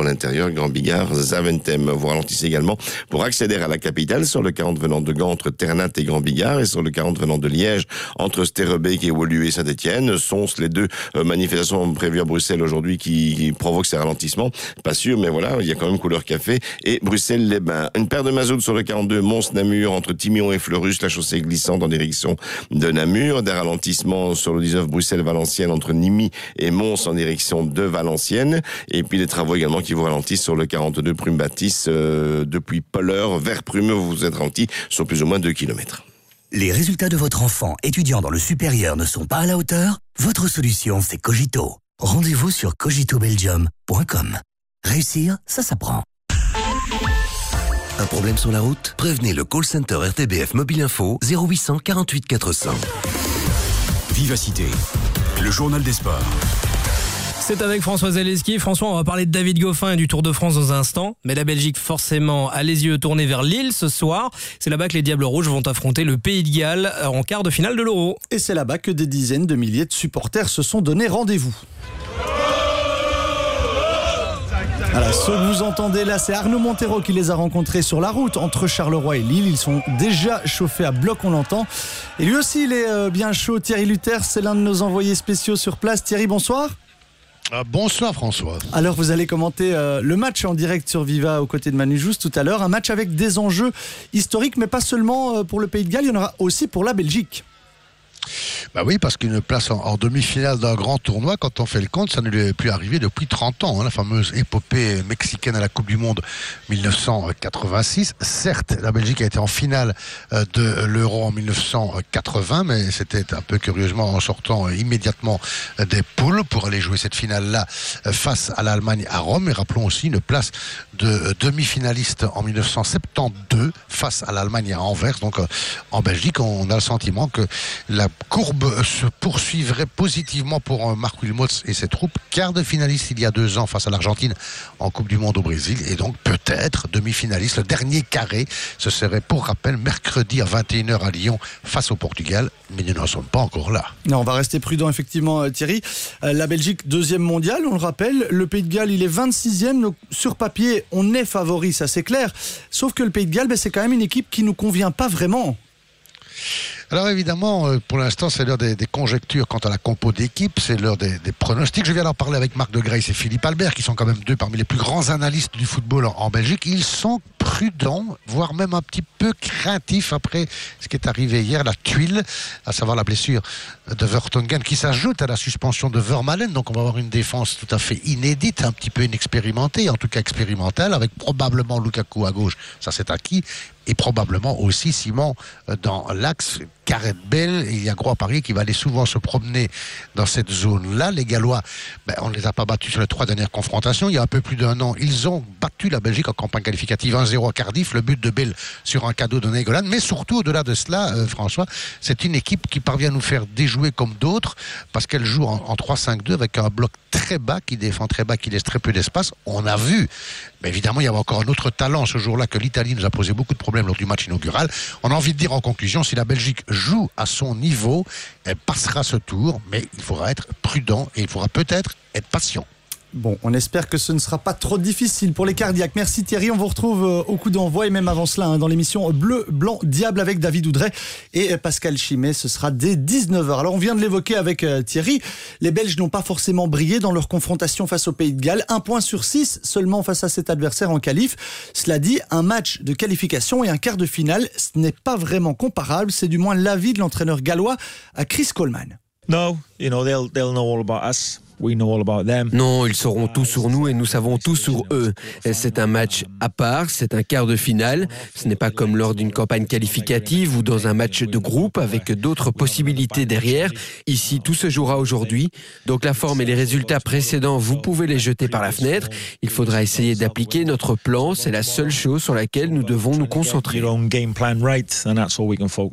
l'intérieur, Grand Bigard, Zaventem. Vous ralentissez également pour accéder à la capitale sur le quarante venant de Gand entre Ternat et Grand Bigard et sur le quarante venant de Liège entre Sterrebeek et Woluwe et Saint-Etienne. Sont les deux euh, manifestations prévues à Bruxelles aujourd'hui qui, qui provoquent ces ralentissements. Pas sûr, mais voilà, il y a quand même couleur café. Et Bruxelles-les-Bains. Une paire de mazout sur le quarante-deux, Mons-Namur entre Timion et Fleurus, la chaussée glissante en direction de Namur. Des ralentissements sur le dix-neuf Bruxelles-Valenciennes entre Nimy et Mons en direction de Valenciennes. Et puis des travaux également qui vous ralentissent sur le quarante-deux Prume-Baptiste euh, depuis Polleur vers Prume. Vous vous êtes ralenti sur plus ou moins deux kilomètres. Les résultats de votre enfant étudiant dans le supérieur ne sont pas à la hauteur? Votre solution, c'est Cogito. Rendez-vous sur cogito belgium point com. Réussir, ça s'apprend. Un problème sur la route? Prévenez le call center R T B F Mobile Info zéro huit cent quarante-huit quatre cents. Vivacité, le journal des sports. C'est avec François Zaleski. François, on va parler de David Goffin et du Tour de France dans un instant. Mais la Belgique, forcément, a les yeux tournés vers Lille ce soir. C'est là-bas que les Diables Rouges vont affronter le Pays de Galles en quart de finale de l'Euro. Et c'est là-bas que des dizaines de milliers de supporters se sont donné rendez-vous. Alors, ceux que vous entendez là, c'est Arnaud Montero qui les a rencontrés sur la route entre Charleroi et Lille. Ils sont déjà chauffés à bloc, on l'entend. Et lui aussi, il est euh, bien chaud. Thierry Luther, c'est l'un de nos envoyés spéciaux sur place. Thierry, bonsoir. Euh, bonsoir François. Alors vous allez commenter euh, le match en direct sur Viva aux côtés de Manu Jousse tout à l'heure. Un match avec des enjeux historiques, mais pas seulement euh, pour le Pays de Galles, il y en aura aussi pour la Belgique. Bah oui, parce qu'une place en, en demi-finale d'un grand tournoi, quand on fait le compte, ça ne lui est plus arrivé depuis trente ans. Hein, la fameuse épopée mexicaine à la Coupe du Monde dix-neuf cent quatre-vingt-six. Certes, la Belgique a été en finale euh, de l'Euro en dix-neuf cent quatre-vingts, mais c'était un peu curieusement en sortant euh, immédiatement euh, des poules pour aller jouer cette finale-là euh, face à l'Allemagne à Rome. Et rappelons aussi une place de euh, demi-finaliste en dix-neuf cent soixante-douze face à l'Allemagne à Anvers. Donc euh, en Belgique, on a le sentiment que la courbe se poursuivrait positivement pour Marc Wilmots et ses troupes. Quart de finaliste il y a deux ans face à l'Argentine en Coupe du Monde au Brésil, et donc peut-être demi-finaliste. Le dernier carré, ce serait pour rappel mercredi à vingt et une heures à Lyon face au Portugal, mais nous n'en sommes pas encore là. Non, on va rester prudent effectivement Thierry. La Belgique deuxième mondiale, on le rappelle. Le Pays de Galles il est vingt-sixième, donc sur papier on est favori, ça c'est clair. Sauf que le Pays de Galles, ben, c'est quand même une équipe qui nous convient pas vraiment. Alors évidemment, pour l'instant, c'est l'heure des, des conjectures quant à la compo d'équipe, c'est l'heure des, des pronostics. Je viens d'en parler avec Marc de Grace et Philippe Albert, qui sont quand même deux parmi les plus grands analystes du football en, en Belgique. Ils sont prudents, voire même un petit peu craintifs après ce qui est arrivé hier, la tuile, à savoir la blessure de Vertonghen, qui s'ajoute à la suspension de Vermaelen. Donc on va avoir une défense tout à fait inédite, un petit peu inexpérimentée, en tout cas expérimentale, avec probablement Lukaku à gauche, ça c'est acquis, et probablement aussi Simon dans l'axe. Gareth Bale, il y a gros à parier qui va aller souvent se promener dans cette zone-là. Les Gallois, ben, on ne les a pas battus sur les trois dernières confrontations. Il y a un peu plus d'un an, ils ont battu la Belgique en campagne qualificative un zéro à Cardiff. Le but de Bale sur un cadeau de Nainggolan. Mais surtout, au-delà de cela, euh, François, c'est une équipe qui parvient à nous faire déjouer comme d'autres, parce qu'elle joue en, en trois cinq deux avec un bloc très bas, qui défend très bas, qui laisse très peu d'espace. On a vu. Mais évidemment, il y avait encore un autre talent ce jour-là que l'Italie nous a posé beaucoup de problèmes lors du match inaugural. On a envie de dire en conclusion, si la Belgique joue à son niveau, elle passera ce tour, mais il faudra être prudent et il faudra peut-être être patient. Bon, on espère que ce ne sera pas trop difficile pour les cardiaques. Merci Thierry, on vous retrouve au coup d'envoi et même avant cela hein, dans l'émission Bleu, Blanc, Diable avec David Oudret et Pascal Chimay. Ce sera dès dix-neuf heures. Alors on vient de l'évoquer avec euh, Thierry, les Belges n'ont pas forcément brillé dans leur confrontation face au Pays de Galles. Un point sur six seulement face à cet adversaire en qualif. Cela dit, un match de qualification et un quart de finale, ce n'est pas vraiment comparable. C'est du moins l'avis de l'entraîneur gallois à Chris Coleman. No, you know, they'll, they'll know all about us. We know all about them. Non, ils sauront tout sur nous et nous savons tout sur eux. C'est un match à part, c'est un quart de finale. Ce n'est pas comme lors d'une campagne qualificative ou dans un match de groupe avec d'autres possibilités derrière. Ici, tout se jouera aujourd'hui. Donc la forme et les résultats précédents, vous pouvez les jeter par la fenêtre. Il faudra essayer d'appliquer notre plan. C'est la seule chose sur laquelle nous devons nous concentrer.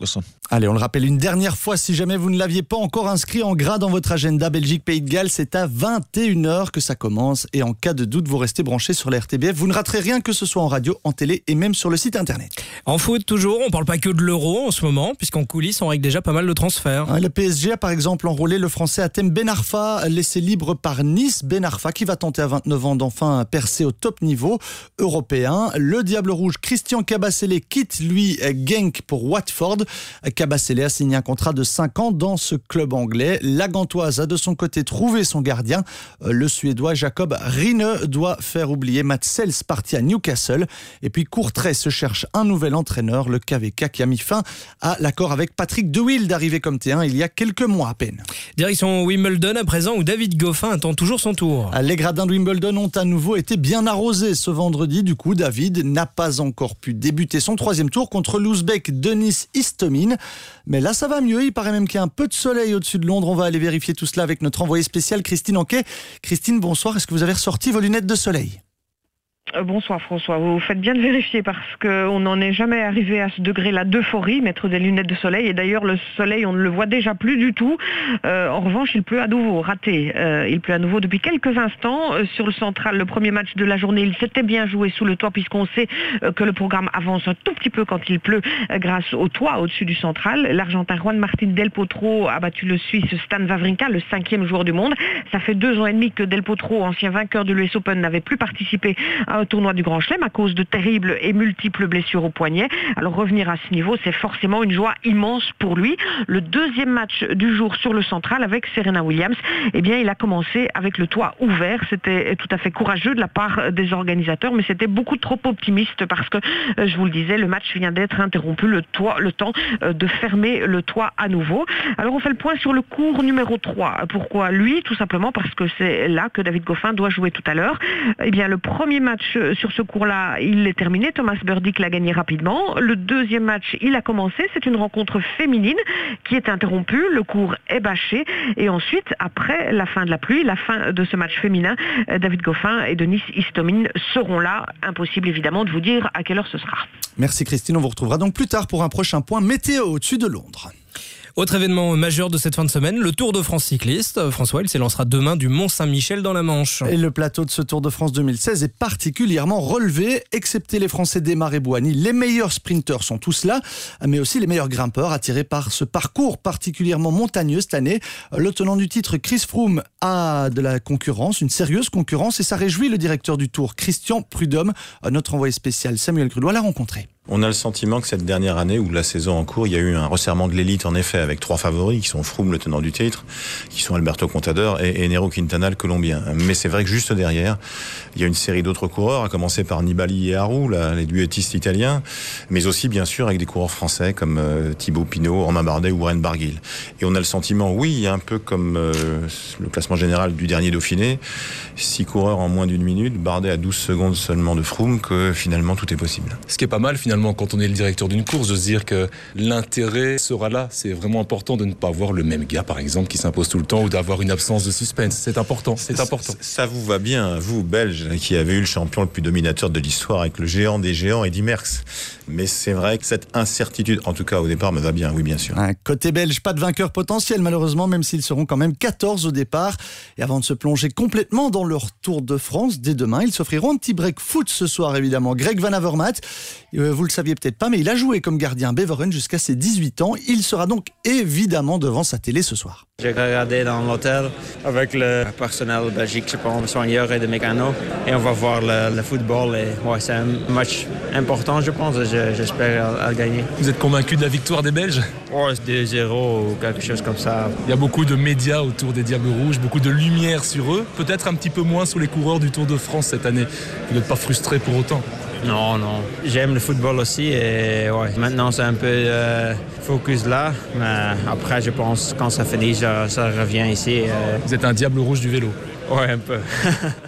Allez, on le rappelle une dernière fois, si jamais vous ne l'aviez pas encore inscrit en gras dans votre agenda Belgique-Pays de Galles, c'est à vingt et une heures que ça commence. Et en cas de doute, vous restez branchés sur la R T B F. Vous ne raterez rien, que ce soit en radio, en télé et même sur le site internet. En foot, toujours, on parle pas que de l'Euro en ce moment, puisqu'en coulisses, on règle déjà pas mal de transferts. Le P S G a par exemple enrôlé le Français Hatem Ben Arfa, laissé libre par Nice. Ben Arfa qui va tenter à vingt-neuf ans d'enfin percer au top niveau européen. Le Diable Rouge, Christian Kabasele, quitte lui Genk pour Watford. Kabasele a signé un contrat de cinq ans dans ce club anglais. La Gantoise a de son côté trouvé son gardien. Le Suédois Jacob Rine doit faire oublier Mats Sels parti à Newcastle. Et puis Courtrai se cherche un nouvel entraîneur, le K V K qui a mis fin à l'accord avec Patrick De Wiel d'arriver comme T un il y a quelques mois à peine. Direction Wimbledon à présent où David Goffin attend toujours son tour. Les gradins de Wimbledon ont à nouveau été bien arrosés ce vendredi. Du coup, David n'a pas encore pu débuter son troisième tour contre l'Ouzbek Denis Istomin. Mais là, ça va mieux. Il paraît même qu'il y a un peu de soleil au-dessus de Londres. On va aller vérifier tout cela avec notre envoyée spéciale Christine Anquet. Christine, bonsoir. Est-ce que vous avez ressorti vos lunettes de soleil ? Euh, bonsoir François, vous faites bien de vérifier parce qu'on n'en est jamais arrivé à ce degré-là d'euphorie, mettre des lunettes de soleil, et d'ailleurs le soleil on ne le voit déjà plus du tout. Euh, en revanche il pleut à nouveau, raté, euh, il pleut à nouveau depuis quelques instants euh, sur le central. Le premier match de la journée, il s'était bien joué sous le toit puisqu'on sait euh, que le programme avance un tout petit peu quand il pleut euh, grâce au toit au-dessus du central. L'Argentin Juan Martín Del Potro a battu le Suisse Stan Wawrinka, le cinquième joueur du monde. Ça fait deux ans et demi que Del Potro, ancien vainqueur de l'U S Open, n'avait plus participé à un tournoi du Grand Chelem à cause de terribles et multiples blessures au poignet. Alors revenir à ce niveau, c'est forcément une joie immense pour lui. Le deuxième match du jour sur le central avec Serena Williams, eh bien il a commencé avec le toit ouvert. C'était tout à fait courageux de la part des organisateurs, mais c'était beaucoup trop optimiste parce que, je vous le disais, le match vient d'être interrompu, le, toit, le temps de fermer le toit à nouveau. Alors on fait le point sur le cours numéro trois. Pourquoi lui ? Tout simplement parce que c'est là que David Goffin doit jouer tout à l'heure. Eh bien le premier match sur ce cours-là, il est terminé. Thomas Burdick l'a gagné rapidement. Le deuxième match, il a commencé. C'est une rencontre féminine qui est interrompue. Le cours est bâché. Et ensuite, après la fin de la pluie, la fin de ce match féminin, David Goffin et Denis Istomin seront là. Impossible évidemment de vous dire à quelle heure ce sera. Merci Christine. On vous retrouvera donc plus tard pour un prochain point météo au-dessus de Londres. Autre événement majeur de cette fin de semaine, le Tour de France cycliste. François, il s'élancera demain du Mont-Saint-Michel dans la Manche. Et le plateau de ce Tour de France deux mille seize est particulièrement relevé, excepté les Français Desmar et Bouhanni. Les meilleurs sprinteurs sont tous là, mais aussi les meilleurs grimpeurs attirés par ce parcours particulièrement montagneux cette année. Le tenant du titre, Chris Froome, a de la concurrence, une sérieuse concurrence, et ça réjouit le directeur du Tour, Christian Prudhomme. Notre envoyé spécial Samuel Grudois l'a rencontré. On a le sentiment que cette dernière année ou la saison en cours, il y a eu un resserrement de l'élite en effet avec trois favoris qui sont Froome, le tenant du titre, qui sont Alberto Contador et, et Nairo Quintana, le Colombien. Mais c'est vrai que juste derrière, il y a une série d'autres coureurs, à commencer par Nibali et Aru, là, les duettistes italiens, mais aussi bien sûr avec des coureurs français comme euh, Thibaut Pinot, Romain Bardet ou Warren Barguil. Et on a le sentiment, oui, un peu comme euh, le classement général du dernier Dauphiné, six coureurs en moins d'une minute, Bardet à douze secondes seulement de Froome, que finalement tout est possible. Ce qui est pas mal finalement quand on est le directeur d'une course, de se dire que l'intérêt sera là. C'est vraiment important de ne pas avoir le même gars, par exemple, qui s'impose tout le temps ou d'avoir une absence de suspense. C'est important, c'est important. Ça, ça vous va bien, vous, Belges, qui avez eu le champion le plus dominateur de l'histoire avec le géant des géants, Eddy Merckx. Mais c'est vrai que cette incertitude, en tout cas au départ, me va bien, oui, bien sûr. Un côté belge, pas de vainqueur potentiel, malheureusement, même s'ils seront quand même quatorze au départ. Et avant de se plonger complètement dans leur Tour de France, dès demain, ils s'offriront un petit break foot ce soir, évidemment. Greg Van Avermaet, vous le saviez peut-être pas, mais il a joué comme gardien à Beveren jusqu'à ses dix-huit ans. Il sera donc évidemment devant sa télé ce soir. J'ai regardé dans l'hôtel avec le personnel belgique, je pense, soigneur et de mécano. Et on va voir le, le football. Et, ouais, c'est un match important, je pense. Je, j'espère à, à gagner. Vous êtes convaincu de la victoire des Belges ? Ouais, deux zéro ou quelque chose comme ça. Il y a beaucoup de médias autour des Diables Rouges, beaucoup de lumière sur eux. Peut-être un petit peu moins sur les coureurs du Tour de France cette année. Vous n'êtes pas frustré pour autant ? Non, non. J'aime le football aussi et ouais, maintenant c'est un peu euh, focus là. Mais après, je pense quand ça finit, ça, ça revient ici. Euh... Vous êtes un diable rouge du vélo. Ouais, un peu.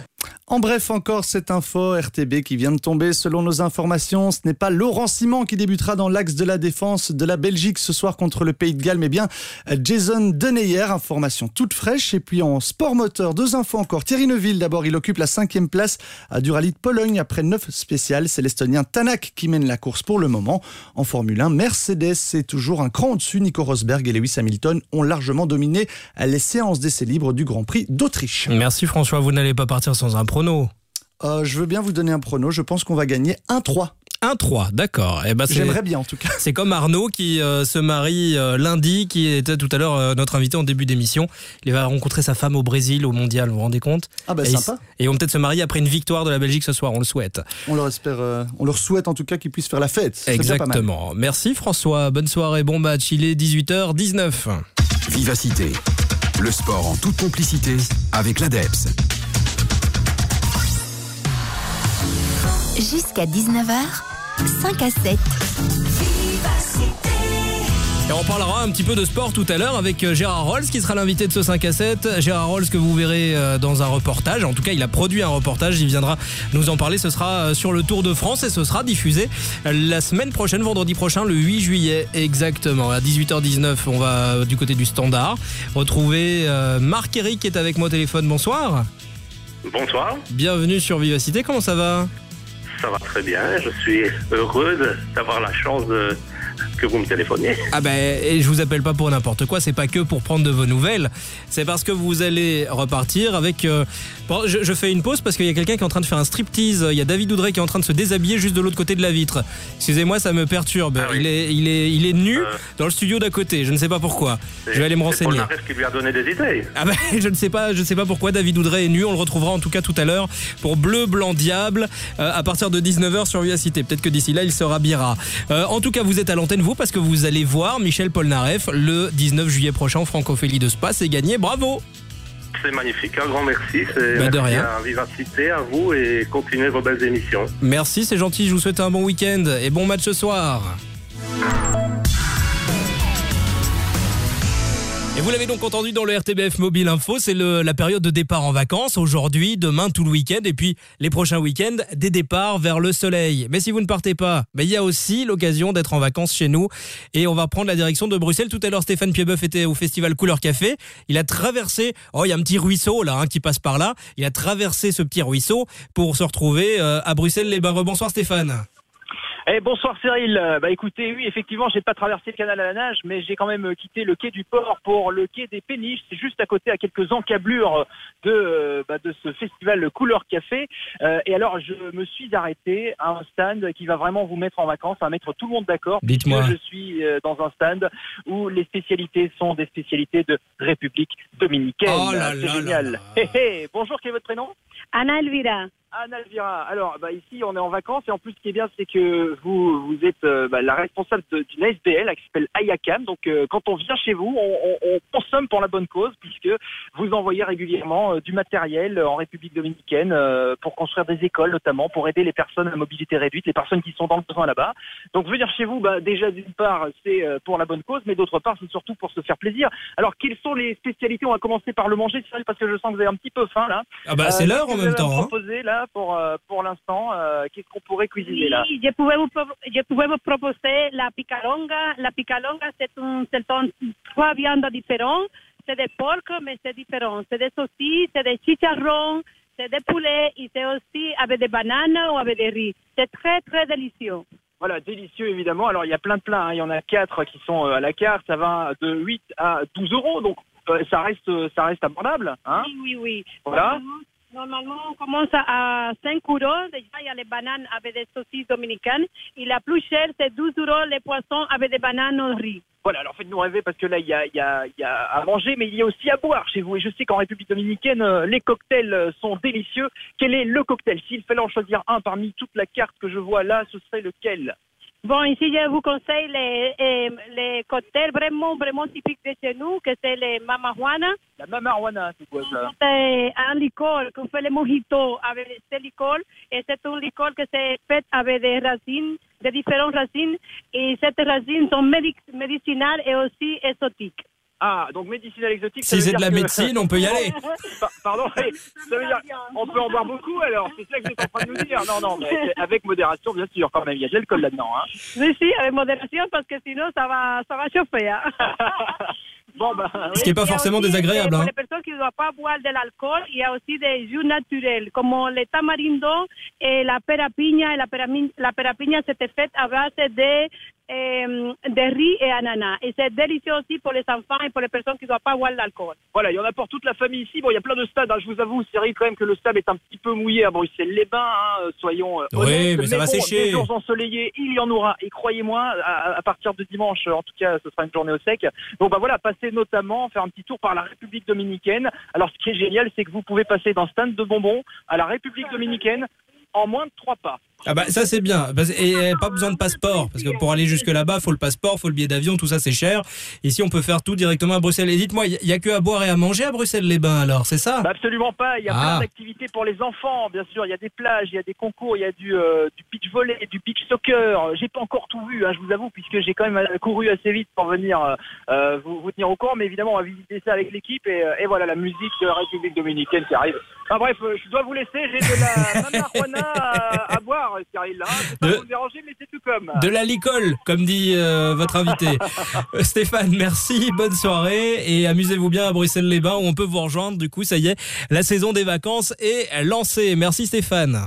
En bref, encore cette info R T B qui vient de tomber. Selon nos informations, ce n'est pas Laurent Simon qui débutera dans l'axe de la défense de la Belgique ce soir contre le Pays de Galles, mais bien Jason Deneyer. Information toute fraîche. Et puis en sport moteur, deux infos encore. Thierry Neuville, d'abord, il occupe la cinquième place du rallye de Pologne après neuf spéciales. C'est l'Estonien Tanak qui mène la course pour le moment. En Formule un, Mercedes est toujours un cran au-dessus. Nico Rosberg et Lewis Hamilton ont largement dominé les séances d'essais libres du Grand Prix d'Autriche. Merci François, vous n'allez pas partir sans un prono. Euh, je veux bien vous donner un prono, je pense qu'on va gagner un trois. un trois, d'accord. Eh ben, c'est, J'aimerais bien en tout cas. C'est comme Arnaud qui euh, se marie euh, lundi, qui était tout à l'heure euh, notre invité en début d'émission. Il va rencontrer sa femme au Brésil, au mondial, vous vous rendez compte ? Ah bah et sympa. Ils, et ils vont peut-être se marier après une victoire de la Belgique ce soir, on le souhaite. On leur espère, euh, on leur souhaite en tout cas qu'ils puissent faire la fête. C'est exactement. Merci François, bonne soirée, bon match. Il est dix-huit heures dix-neuf. Vivacité, le sport en toute complicité avec l'A D E P S. Jusqu'à dix-neuf heures, cinq à sept. Et on parlera un petit peu de sport tout à l'heure avec Gérard Rolls qui sera l'invité de ce cinq à sept. Gérard Rolls que vous verrez dans un reportage. En tout cas, il a produit un reportage. Il viendra nous en parler. Ce sera sur le Tour de France et ce sera diffusé la semaine prochaine, vendredi prochain, le huit juillet. Exactement. À dix-huit heures dix-neuf, on va du côté du Standard retrouver Marc-Éric qui est avec moi au téléphone. Bonsoir. Bonsoir. Bienvenue sur Vivacité. Comment ça va ? Ça va très bien. Je suis heureux d'avoir la chance de... que vous me téléphoniez. Ah ben, et je vous appelle pas pour n'importe quoi, c'est pas que pour prendre de vos nouvelles, c'est parce que vous allez repartir avec... Euh, bon, je, je fais une pause parce qu'il y a quelqu'un qui est en train de faire un striptease, il y a David Oudrey qui est en train de se déshabiller juste de l'autre côté de la vitre. Excusez-moi, ça me perturbe. Ah oui. il, est, il, est, il est nu euh... dans le studio d'à côté, je ne sais pas pourquoi. Je vais aller me renseigner. C'est Paul Naref qui lui a donné des idées. Ah ben, je ne sais pas, je ne sais pas pourquoi David Oudrey est nu, on le retrouvera en tout cas tout à l'heure pour Bleu, Blanc, Diable, euh, à partir de dix-neuf heures sur Vivacité. Peut-être que d'ici là, il se rhabillera. Euh, en tout cas, vous êtes à l'antenne, vous, parce que vous allez voir Michel Polnareff le dix-neuf juillet prochain au Francophonie de Spa. C'est gagné, bravo. C'est magnifique, un grand merci. C'est bah, merci de rien. À Vivacité, à vous et continuez vos belles émissions. Merci, c'est gentil, je vous souhaite un bon week-end et bon match ce soir. Et vous l'avez donc entendu dans le R T B F Mobile Info, c'est le, la période de départ en vacances, aujourd'hui, demain, tout le week-end, et puis les prochains week-ends, des départs vers le soleil. Mais si vous ne partez pas, ben, il y a aussi l'occasion d'être en vacances chez nous, et on va prendre la direction de Bruxelles. Tout à l'heure, Stéphane Piedboeuf était au festival Couleur Café, il a traversé, oh il y a un petit ruisseau là hein, qui passe par là, il a traversé ce petit ruisseau pour se retrouver euh, à Bruxelles-les-Bains. Bonsoir Stéphane. Eh, bonsoir Cyril. Bah écoutez, oui, effectivement, j'ai pas traversé le canal à la nage, mais j'ai quand même quitté le quai du port pour le quai des Péniches. C'est juste à côté, à quelques encablures de bah, de ce festival Couleur Café. Euh, et alors, je me suis arrêté à un stand qui va vraiment vous mettre en vacances, à mettre tout le monde d'accord. Dites-moi. Je suis dans un stand où les spécialités sont des spécialités de République dominicaine. Oh là C'est là génial. là là. Hey, hey. Bonjour, quel est votre prénom ? Anna Elvira. Anna Elvira. Alors, bah, ici, on est en vacances et en plus, ce qui est bien, c'est que vous, vous êtes euh, bah, la responsable de, d'une S B L qui s'appelle Ayacam. Donc, euh, quand on vient chez vous, on, on, on consomme pour la bonne cause puisque vous envoyez régulièrement euh, du matériel en République dominicaine euh, pour construire des écoles, notamment pour aider les personnes à mobilité réduite, les personnes qui sont dans le besoin là-bas. Donc, venir chez vous, bah, déjà d'une part, c'est euh, pour la bonne cause, mais d'autre part, c'est surtout pour se faire plaisir. Alors, quelles sont les spécialités ? On va commencer par le manger, Cyril, parce que je sens que vous avez un petit peu faim là. Ah bah, c'est euh, l'heure en même temps. Hein. Proposer, là, pour, euh, pour l'instant, euh, qu'est-ce qu'on pourrait cuisiner là ? Oui, je pouvais vous, je pouvais vous proposer la picalonga. La picalonga, c'est un, c'est un, trois viandes différentes. C'est des porc, mais c'est différent. C'est des saucisses, c'est des chicharrons, c'est des poulets, et c'est aussi avec des bananes ou avec des riz. C'est très, très délicieux. Voilà, délicieux évidemment. Alors, il y a plein de plats. Hein. Il y en a quatre qui sont euh, à la carte. Ça va de huit à douze euros. Donc, euh, ça reste, ça reste abordable. Hein. Oui, oui, oui. Voilà. Normalement, on commence à cinq euros. Déjà, il y a les bananes avec des saucisses dominicaines. Et la plus chère, c'est douze euros les poissons avec des bananes au riz. Voilà, alors faites-nous rêver parce que là, il y a, il y, a, il y a à manger, mais il y a aussi à boire chez vous. Et je sais qu'en République dominicaine, les cocktails sont délicieux. Quel est le cocktail ? S'il fallait en choisir un parmi toute la carte que je vois là, ce serait lequel ? Bon, ici, je vous conseille les, les, les cocktails vraiment, vraiment typiques de chez nous, que c'est les mamajuana. La mamajuana, c'est quoi ça? C'est un liqueur qu'on fait les mojitos avec ce liqueur. Et c'est un liqueur que c'est fait avec des racines, de différentes racines. Et ces racines sont médic- médicinales et aussi exotiques. Ah, donc médicinal exotique. Si c'est de la que... médecine, on peut y aller. Pardon, ça veut dire on peut en boire beaucoup alors, c'est ça que vous êtes en train de nous dire. Non, non, mais avec modération, bien sûr, quand même, il y a de l'alcool là-dedans. Hein. Oui, si, avec modération, parce que sinon, ça va, ça va chauffer. Hein. Bon, bah, Ce qui n'est pas forcément désagréable. Pour Hein. les personnes qui ne doivent pas boire de l'alcool, il y a aussi des jus naturels, comme le tamarindo et la pera piña. Et la pera, la pera piña, c'était fait à base de, euh, de riz et ananas. Et c'est délicieux aussi pour les enfants et pour les personnes qui ne doivent pas boire de l'alcool. Voilà, il y en a pour toute la famille ici. Bon, il y a plein de stades. Hein. Je vous avoue, Cyril, quand même que le stade est un petit peu mouillé à Bruxelles-les-Bains. Hein. Soyons euh, oui, honnêtes. mais ça mais va bon, sécher. Des jours ensoleillés, il y en aura. Et croyez-moi, à, à partir de dimanche, en tout cas, ce sera une journée au sec. Donc, bah voilà, passez notamment, faire un petit tour par la République dominicaine. Alors, ce qui est génial, c'est que vous pouvez passer d'un stand de bonbons à la République dominicaine en moins de trois pas. Ah bah ça c'est bien, et pas besoin de passeport, parce que pour aller jusque là-bas, faut le passeport, faut le billet d'avion, tout ça c'est cher. Ici on peut faire tout directement à Bruxelles. Et dites-moi, il y a que à boire et à manger à Bruxelles-les-Bains alors, c'est ça? Bah absolument pas, il y a ah. plein d'activités pour les enfants, bien sûr, il y a des plages, il y a des concours, il y a du, euh, du beach volley, du beach soccer. J'ai pas encore tout vu, hein, je vous avoue, puisque j'ai quand même couru assez vite pour venir euh, vous, vous tenir au courant, mais évidemment on va visiter ça avec l'équipe et, et voilà la musique de la République dominicaine qui arrive. Enfin bref, je dois vous laisser, j'ai de la marijuana à, à boire, Cyril, hein. C'est pas de... vous déranger, mais c'est tout comme. De la licole, comme dit euh, votre invité. Stéphane, merci, bonne soirée et amusez-vous bien à Bruxelles-les-Bains où on peut vous rejoindre. Du coup, ça y est, la saison des vacances est lancée. Merci Stéphane.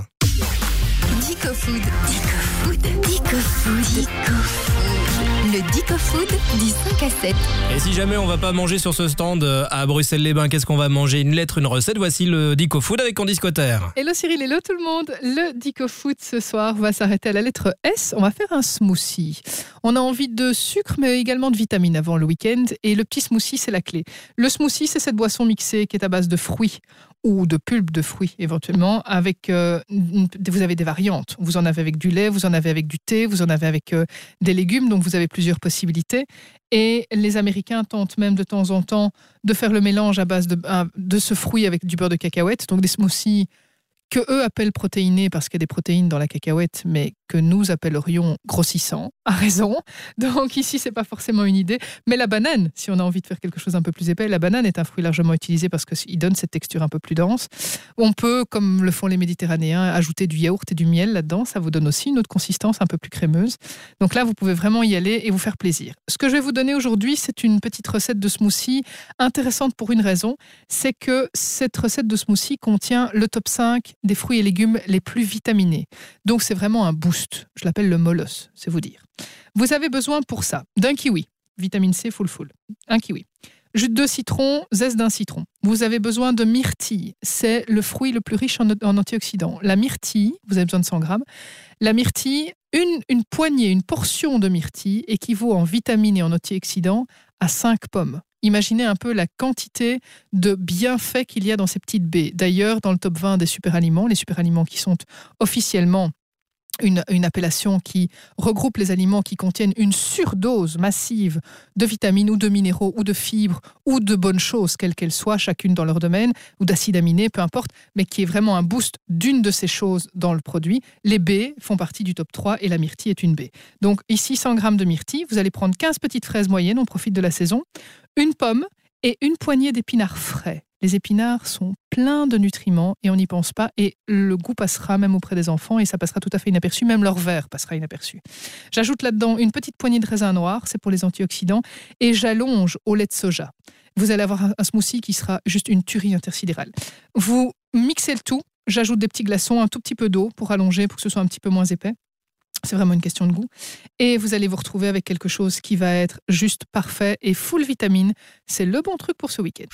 Dico Food, Dico Food, Dico Food, Dico Food. Le Dico Food du cinq à sept. Et si jamais on va pas manger sur ce stand à Bruxelles-les-Bains, qu'est-ce qu'on va manger? Une lettre, une recette. Voici le Dico Food avec Candice Cotter. Hello Cyril, hello tout le monde. Le Dico Food ce soir va s'arrêter à la lettre S. On va faire un smoothie. On a envie de sucre mais également de vitamines avant le week-end. Et le petit smoothie, c'est la clé. Le smoothie, c'est cette boisson mixée qui est à base de fruits ou de pulpe de fruits éventuellement, avec euh, vous avez des variantes. Vous en avez avec du lait, vous en avez avec du thé, vous en avez avec euh, des légumes, donc vous avez plusieurs possibilités. Et les Américains tentent même de temps en temps de faire le mélange à base de, de ce fruit avec du beurre de cacahuète, donc des smoothies que eux appellent protéinés parce qu'il y a des protéines dans la cacahuète, mais que nous appellerions grossissants, à raison. Donc ici, c'est pas forcément une idée. Mais la banane, si on a envie de faire quelque chose un peu plus épais, la banane est un fruit largement utilisé parce qu'il donne cette texture un peu plus dense. On peut, comme le font les Méditerranéens, ajouter du yaourt et du miel là-dedans. Ça vous donne aussi une autre consistance un peu plus crémeuse. Donc là, vous pouvez vraiment y aller et vous faire plaisir. Ce que je vais vous donner aujourd'hui, c'est une petite recette de smoothie intéressante pour une raison. C'est que cette recette de smoothie contient le top cinq des fruits et légumes les plus vitaminés. Donc c'est vraiment un boost. Je l'appelle le molosse, c'est vous dire. Vous avez besoin pour ça d'un kiwi, vitamine C full full, un kiwi. Jus de citron, zeste d'un citron. Vous avez besoin de myrtille, c'est le fruit le plus riche en, en antioxydants. La myrtille, vous avez besoin de cent grammes. La myrtille, une, une poignée, une portion de myrtille équivaut en vitamines et en antioxydants à cinq pommes. Imaginez un peu la quantité de bienfaits qu'il y a dans ces petites baies. D'ailleurs, dans le top vingt des superaliments, les superaliments qui sont officiellement Une, une appellation qui regroupe les aliments qui contiennent une surdose massive de vitamines ou de minéraux ou de fibres ou de bonnes choses, quelles qu'elles soient, chacune dans leur domaine, ou d'acides aminés, peu importe, mais qui est vraiment un boost d'une de ces choses dans le produit. Les baies font partie du top trois et la myrtille est une baie. Donc ici, cent grammes de myrtille, vous allez prendre quinze petites fraises moyennes, on profite de la saison, une pomme et une poignée d'épinards frais. Les épinards sont pleins de nutriments et on n'y pense pas et le goût passera même auprès des enfants et ça passera tout à fait inaperçu, même leur vert passera inaperçu. J'ajoute là-dedans une petite poignée de raisin noir, c'est pour les antioxydants, et j'allonge au lait de soja. Vous allez avoir un smoothie qui sera juste une tuerie intersidérale. Vous mixez le tout, j'ajoute des petits glaçons, un tout petit peu d'eau pour allonger, pour que ce soit un petit peu moins épais. C'est vraiment une question de goût. Et vous allez vous retrouver avec quelque chose qui va être juste parfait et full vitamine. C'est le bon truc pour ce week-end.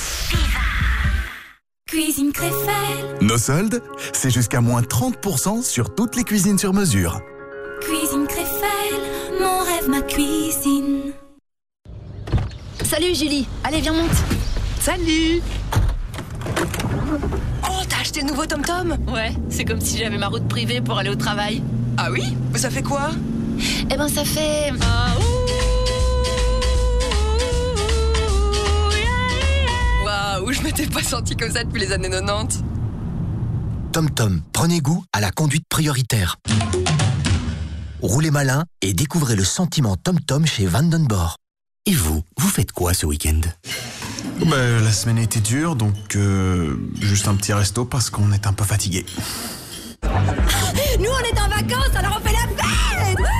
Cuisine Créfelle. Nos soldes, c'est jusqu'à moins trente pour cent sur toutes les cuisines sur mesure. Cuisine Créfelle, mon rêve, ma cuisine. Salut Julie, allez viens monte. Salut. Oh, t'as acheté le nouveau TomTom? Ouais, c'est comme si j'avais ma route privée pour aller au travail. Ah oui? Ça fait quoi? Eh ben ça fait... Ah, Waouh, je m'étais pas sentie comme ça depuis les années quatre-vingt-dix. TomTom, prenez goût à la conduite prioritaire. Roulez malin et découvrez le sentiment TomTom chez Vandenborg. Et vous, vous faites quoi ce week-end? Ben, la semaine a été dure, donc euh, juste un petit resto parce qu'on est un peu fatigué. Nous, on est en vacances, alors on fait la fête.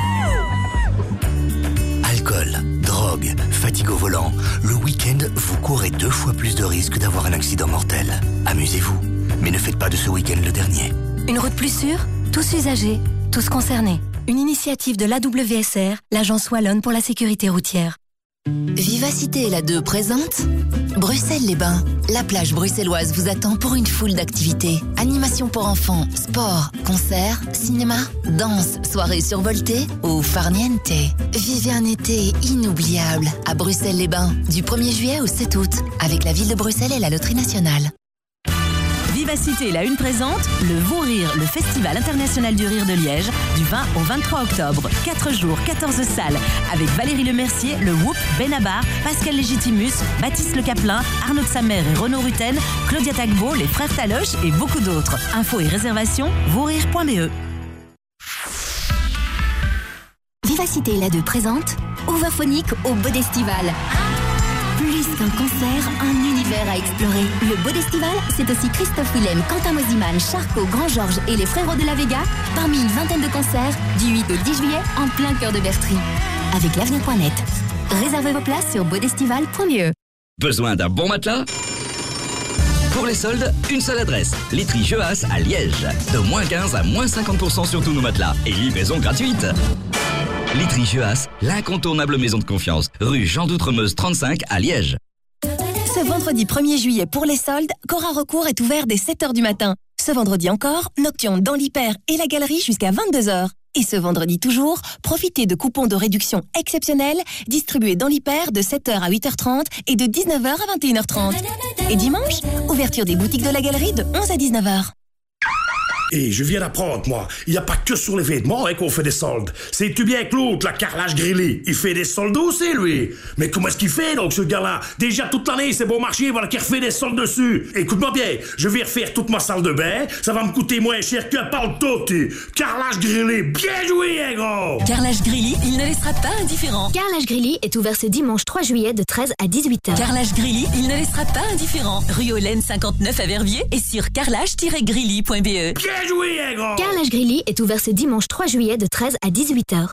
Alcool, drogue, fatigue au volant. Le week-end, vous courez deux fois plus de risques d'avoir un accident mortel. Amusez-vous, mais ne faites pas de ce week-end le dernier. Une route plus sûre, tous usagers, tous concernés. Une initiative de l'A W S R, l'Agence Wallonne pour la sécurité routière. Vivacité et la deux présente Bruxelles-les-Bains. La plage bruxelloise vous attend pour une foule d'activités. Animation pour enfants, sport, concerts, cinéma, danse, soirées survoltées ou farniente. Vivez un été inoubliable à Bruxelles-les-Bains du premier juillet au sept août avec la ville de Bruxelles et la Loterie Nationale. Vivacité et la Une présente le Vous Rire, le Festival international du rire de Liège, du vingt au vingt-trois octobre. quatre jours, quatorze salles, avec Valérie Lemercier, le Whoop, Benabar, Pascal Légitimus, Baptiste Le Caplin, Arnaud de Samer et Renaud Rutten, Claudia Tagbo, les Frères Taloche et beaucoup d'autres. Infos et réservations, vousrire point b e. Vivacité et la deux présente Ovaphonique au Bodestival. Plus qu'un concert, un univers à explorer. Le Bodestival, c'est aussi Christophe Willem, Quentin Mosiman, Charcot, Grand Georges et les Frérots de la Vega, parmi une vingtaine de concerts du huit au dix juillet en plein cœur de Bertry. Avec l'avenir point net. Réservez vos places sur bodestival point b e. Besoin d'un bon matelas? Pour les soldes, une seule adresse. Literie Jeuas à Liège. De moins quinze à moins cinquante pour cent sur tous nos matelas. Et livraison gratuite. Literie Jeuas, l'incontournable maison de confiance. Rue Jean d'Outremeuse trente-cinq à Liège. Ce vendredi premier juillet pour les soldes, Cora Recours est ouvert dès sept heures du matin. Ce vendredi encore, Nocturne dans l'Hyper et la Galerie jusqu'à vingt-deux heures. Et ce vendredi toujours, profitez de coupons de réduction exceptionnels distribués dans l'Hyper de sept heures à huit heures trente et de dix-neuf heures à vingt et une heures trente. Et dimanche, ouverture des boutiques de la Galerie de onze à dix-neuf heures. Et je viens d'apprendre, moi, il n'y a pas que sur les vêtements hein, qu'on fait des soldes. C'est-tu bien que l'autre, la Carrelage Grilly, il fait des soldes aussi, lui. Mais comment est-ce qu'il fait, donc, ce gars-là? Déjà, toute l'année, c'est bon marché, voilà qu'il refait des soldes dessus. Écoute-moi bien, je vais refaire toute ma salle de bain, ça va me coûter moins cher qu'un pantoute. Carrelage Grilly, bien joué, hein, gros! Carrelage Grilly, il ne laissera pas indifférent. Carrelage Grilly est ouvert ce dimanche trois juillet de treize à dix-huit heures. Carrelage Grilly, il ne laissera pas indifférent. Rue Hollen cinquante-neuf à Verviers et sur carrelage tiret grilly point b e. Bien joué, hein, gros! Carrelage Grilly est ouvert ce dimanche trois juillet de treize à dix-huit heures.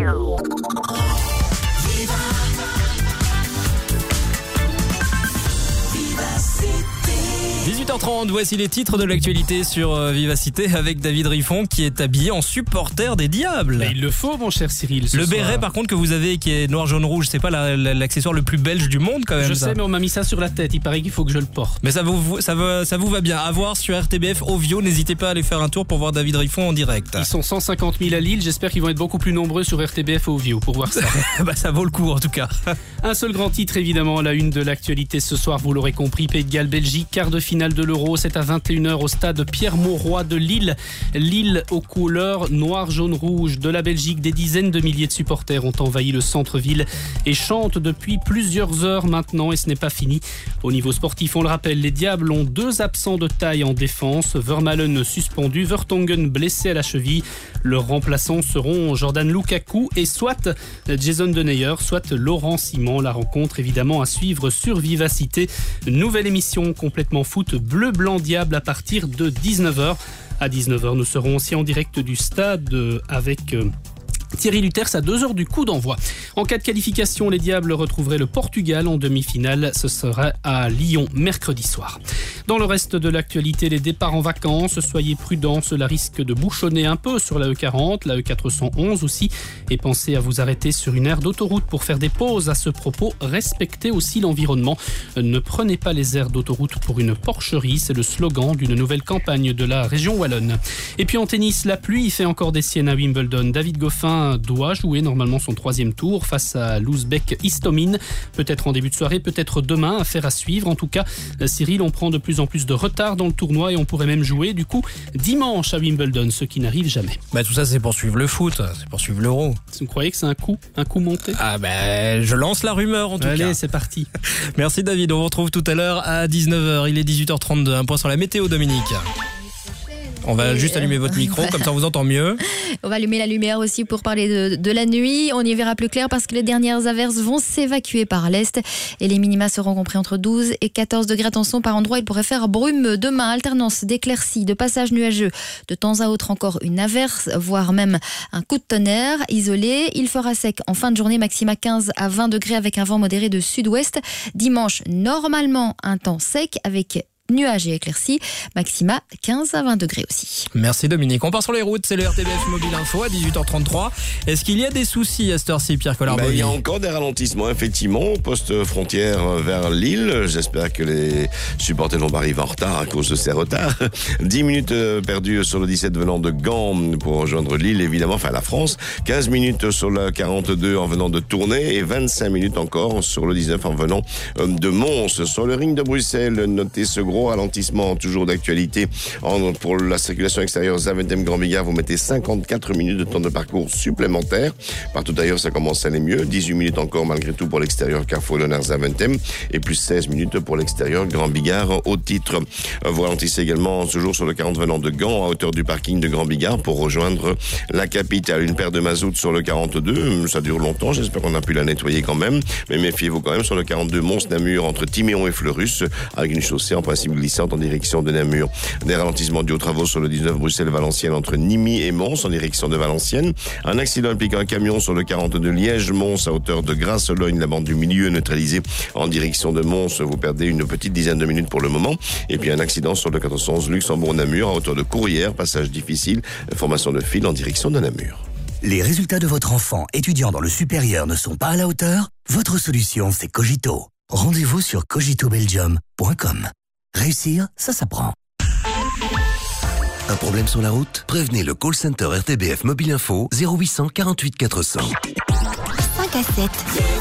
dix-huit heures trente, voici les titres de l'actualité sur euh, Vivacité avec David Riffon qui est habillé en supporter des Diables. Mais il le faut, mon cher Cyril. Le béret, soir. Par contre, que vous avez qui est noir, jaune, rouge, c'est pas la, la, l'accessoire le plus belge du monde quand même. Je ça. sais, mais on m'a mis ça sur la tête. Il paraît qu'il faut que je le porte. Mais ça vous, ça vous, ça vous va bien. À voir sur R T B F Ovio. N'hésitez pas à aller faire un tour pour voir David Riffon en direct. Ils sont cent cinquante mille à Lille. J'espère qu'ils vont être beaucoup plus nombreux sur R T B F Ovio pour voir ça. Bah, ça vaut le coup en tout cas. Un seul grand titre évidemment à la une de l'actualité ce soir. Vous l'aurez compris, Pays de Galles, Belgique, quart de finale de l'Euro. C'est à vingt et une heures au stade Pierre-Mauroy de Lille. Lille aux couleurs noir, jaune, rouge de la Belgique. Des dizaines de milliers de supporters ont envahi le centre-ville et chantent depuis plusieurs heures maintenant et ce n'est pas fini. Au niveau sportif, on le rappelle, les Diables ont deux absents de taille en défense. Vermaelen suspendu, Vertonghen blessé à la cheville. Leurs remplaçants seront Jordan Lukaku et soit Jason Denayer, soit Laurent Simon. La rencontre évidemment à suivre sur Vivacité. Nouvelle émission complètement foot bleu, blanc, diable à partir de dix-neuf heures. À dix-neuf heures, nous serons aussi en direct du stade avec Thierry Luters à deux heures du coup d'envoi. En cas de qualification, les Diables retrouveraient le Portugal en demi-finale. Ce sera à Lyon mercredi soir. Dans le reste de l'actualité, les départs en vacances, soyez prudents, cela risque de bouchonner un peu sur la E quarante, la E quatre cent onze aussi. Et pensez à vous arrêter sur une aire d'autoroute pour faire des pauses. À ce propos, respectez aussi l'environnement. Ne prenez pas les aires d'autoroute pour une porcherie, c'est le slogan d'une nouvelle campagne de la région wallonne. Et puis en tennis, la pluie fait encore des siennes à Wimbledon. David Goffin doit jouer normalement son troisième tour face à l'Ouzbek Istomin. Peut-être en début de soirée, peut-être demain, affaire à suivre. En tout cas, Cyril, on prend de plus en plus de retard dans le tournoi et on pourrait même jouer du coup dimanche à Wimbledon, ce qui n'arrive jamais. Bah tout ça c'est pour suivre le foot, c'est pour suivre l'Euro. Vous croyez que c'est un coup, un coup monté? Ah ben bah, je lance la rumeur en tout Allez, cas. Allez, c'est parti. Merci David, on vous retrouve tout à l'heure à dix-neuf heures. Il est dix-huit heures trente-deux. Un point sur la météo, Dominique. On va Et juste allumer votre micro, comme ça on vous entend mieux. On va allumer la lumière aussi pour parler de, de la nuit. On y verra plus clair parce que les dernières averses vont s'évacuer par l'est et les minima seront compris entre douze et quatorze degrés. Attention, par endroits, il pourrait faire brume demain. Alternance d'éclaircies, de passages nuageux. De temps à autre, encore une averse, voire même un coup de tonnerre isolé. Il fera sec en fin de journée, maxima quinze à vingt degrés avec un vent modéré de sud-ouest. Dimanche, normalement, un temps sec avec nuages et éclaircies, maxima quinze à vingt degrés aussi. Merci Dominique. On part sur les routes, c'est le R T B F Mobile Info à dix-huit heures trente-trois. Est-ce qu'il y a des soucis à cette heure-ci, Pierre Collard-Bovy ? Ben, il y a encore des ralentissements, effectivement, au poste frontière vers Lille. J'espère que les supporters vont pas arriver en retard à cause de ces retards. dix minutes perdues sur le dix-sept venant de Gand pour rejoindre Lille, évidemment, enfin la France. quinze minutes sur le quarante-deux en venant de Tournai et vingt-cinq minutes encore sur le dix-neuf en venant de Mons. Sur le ring de Bruxelles, notez ce gros ralentissement toujours d'actualité en, pour la circulation extérieure Zaventem Grand Bigard. Vous mettez cinquante-quatre minutes de temps de parcours supplémentaire. Partout ailleurs, ça commence à aller mieux. dix-huit minutes encore malgré tout pour l'extérieur Carrefour Léonard Zaventem et plus seize minutes pour l'extérieur Grand Bigard au titre. Vous ralentissez également toujours sur le quarante venant de Gand à hauteur du parking de Grand Bigard pour rejoindre la capitale. Une paire de mazout sur le quarante-deux. Ça dure longtemps. J'espère qu'on a pu la nettoyer quand même. Mais méfiez-vous quand même sur le quarante-deux Mons-Namur entre Timéon et Fleurus avec une chaussée en principe glissante en direction de Namur. Des ralentissements dus aux travaux sur le dix-neuf Bruxelles-Valenciennes entre Nîmes et Mons en direction de Valenciennes. Un accident impliquant un camion sur le quarante-deux Liège-Mons à hauteur de Grasse-Logne, la bande du milieu neutralisée en direction de Mons. Vous perdez une petite dizaine de minutes pour le moment. Et puis un accident sur le quatorze onze Luxembourg-Namur à hauteur de Courrières, passage difficile, formation de fil en direction de Namur. Les résultats de votre enfant étudiant dans le supérieur ne sont pas à la hauteur ? Votre solution, c'est Cogito. Rendez-vous sur cogito belgium point com. Réussir, ça s'apprend. Un problème sur la route ? Prévenez le call center R T B F Mobile Info zéro huit cent quarante-huit quatre cents. cinq à sept.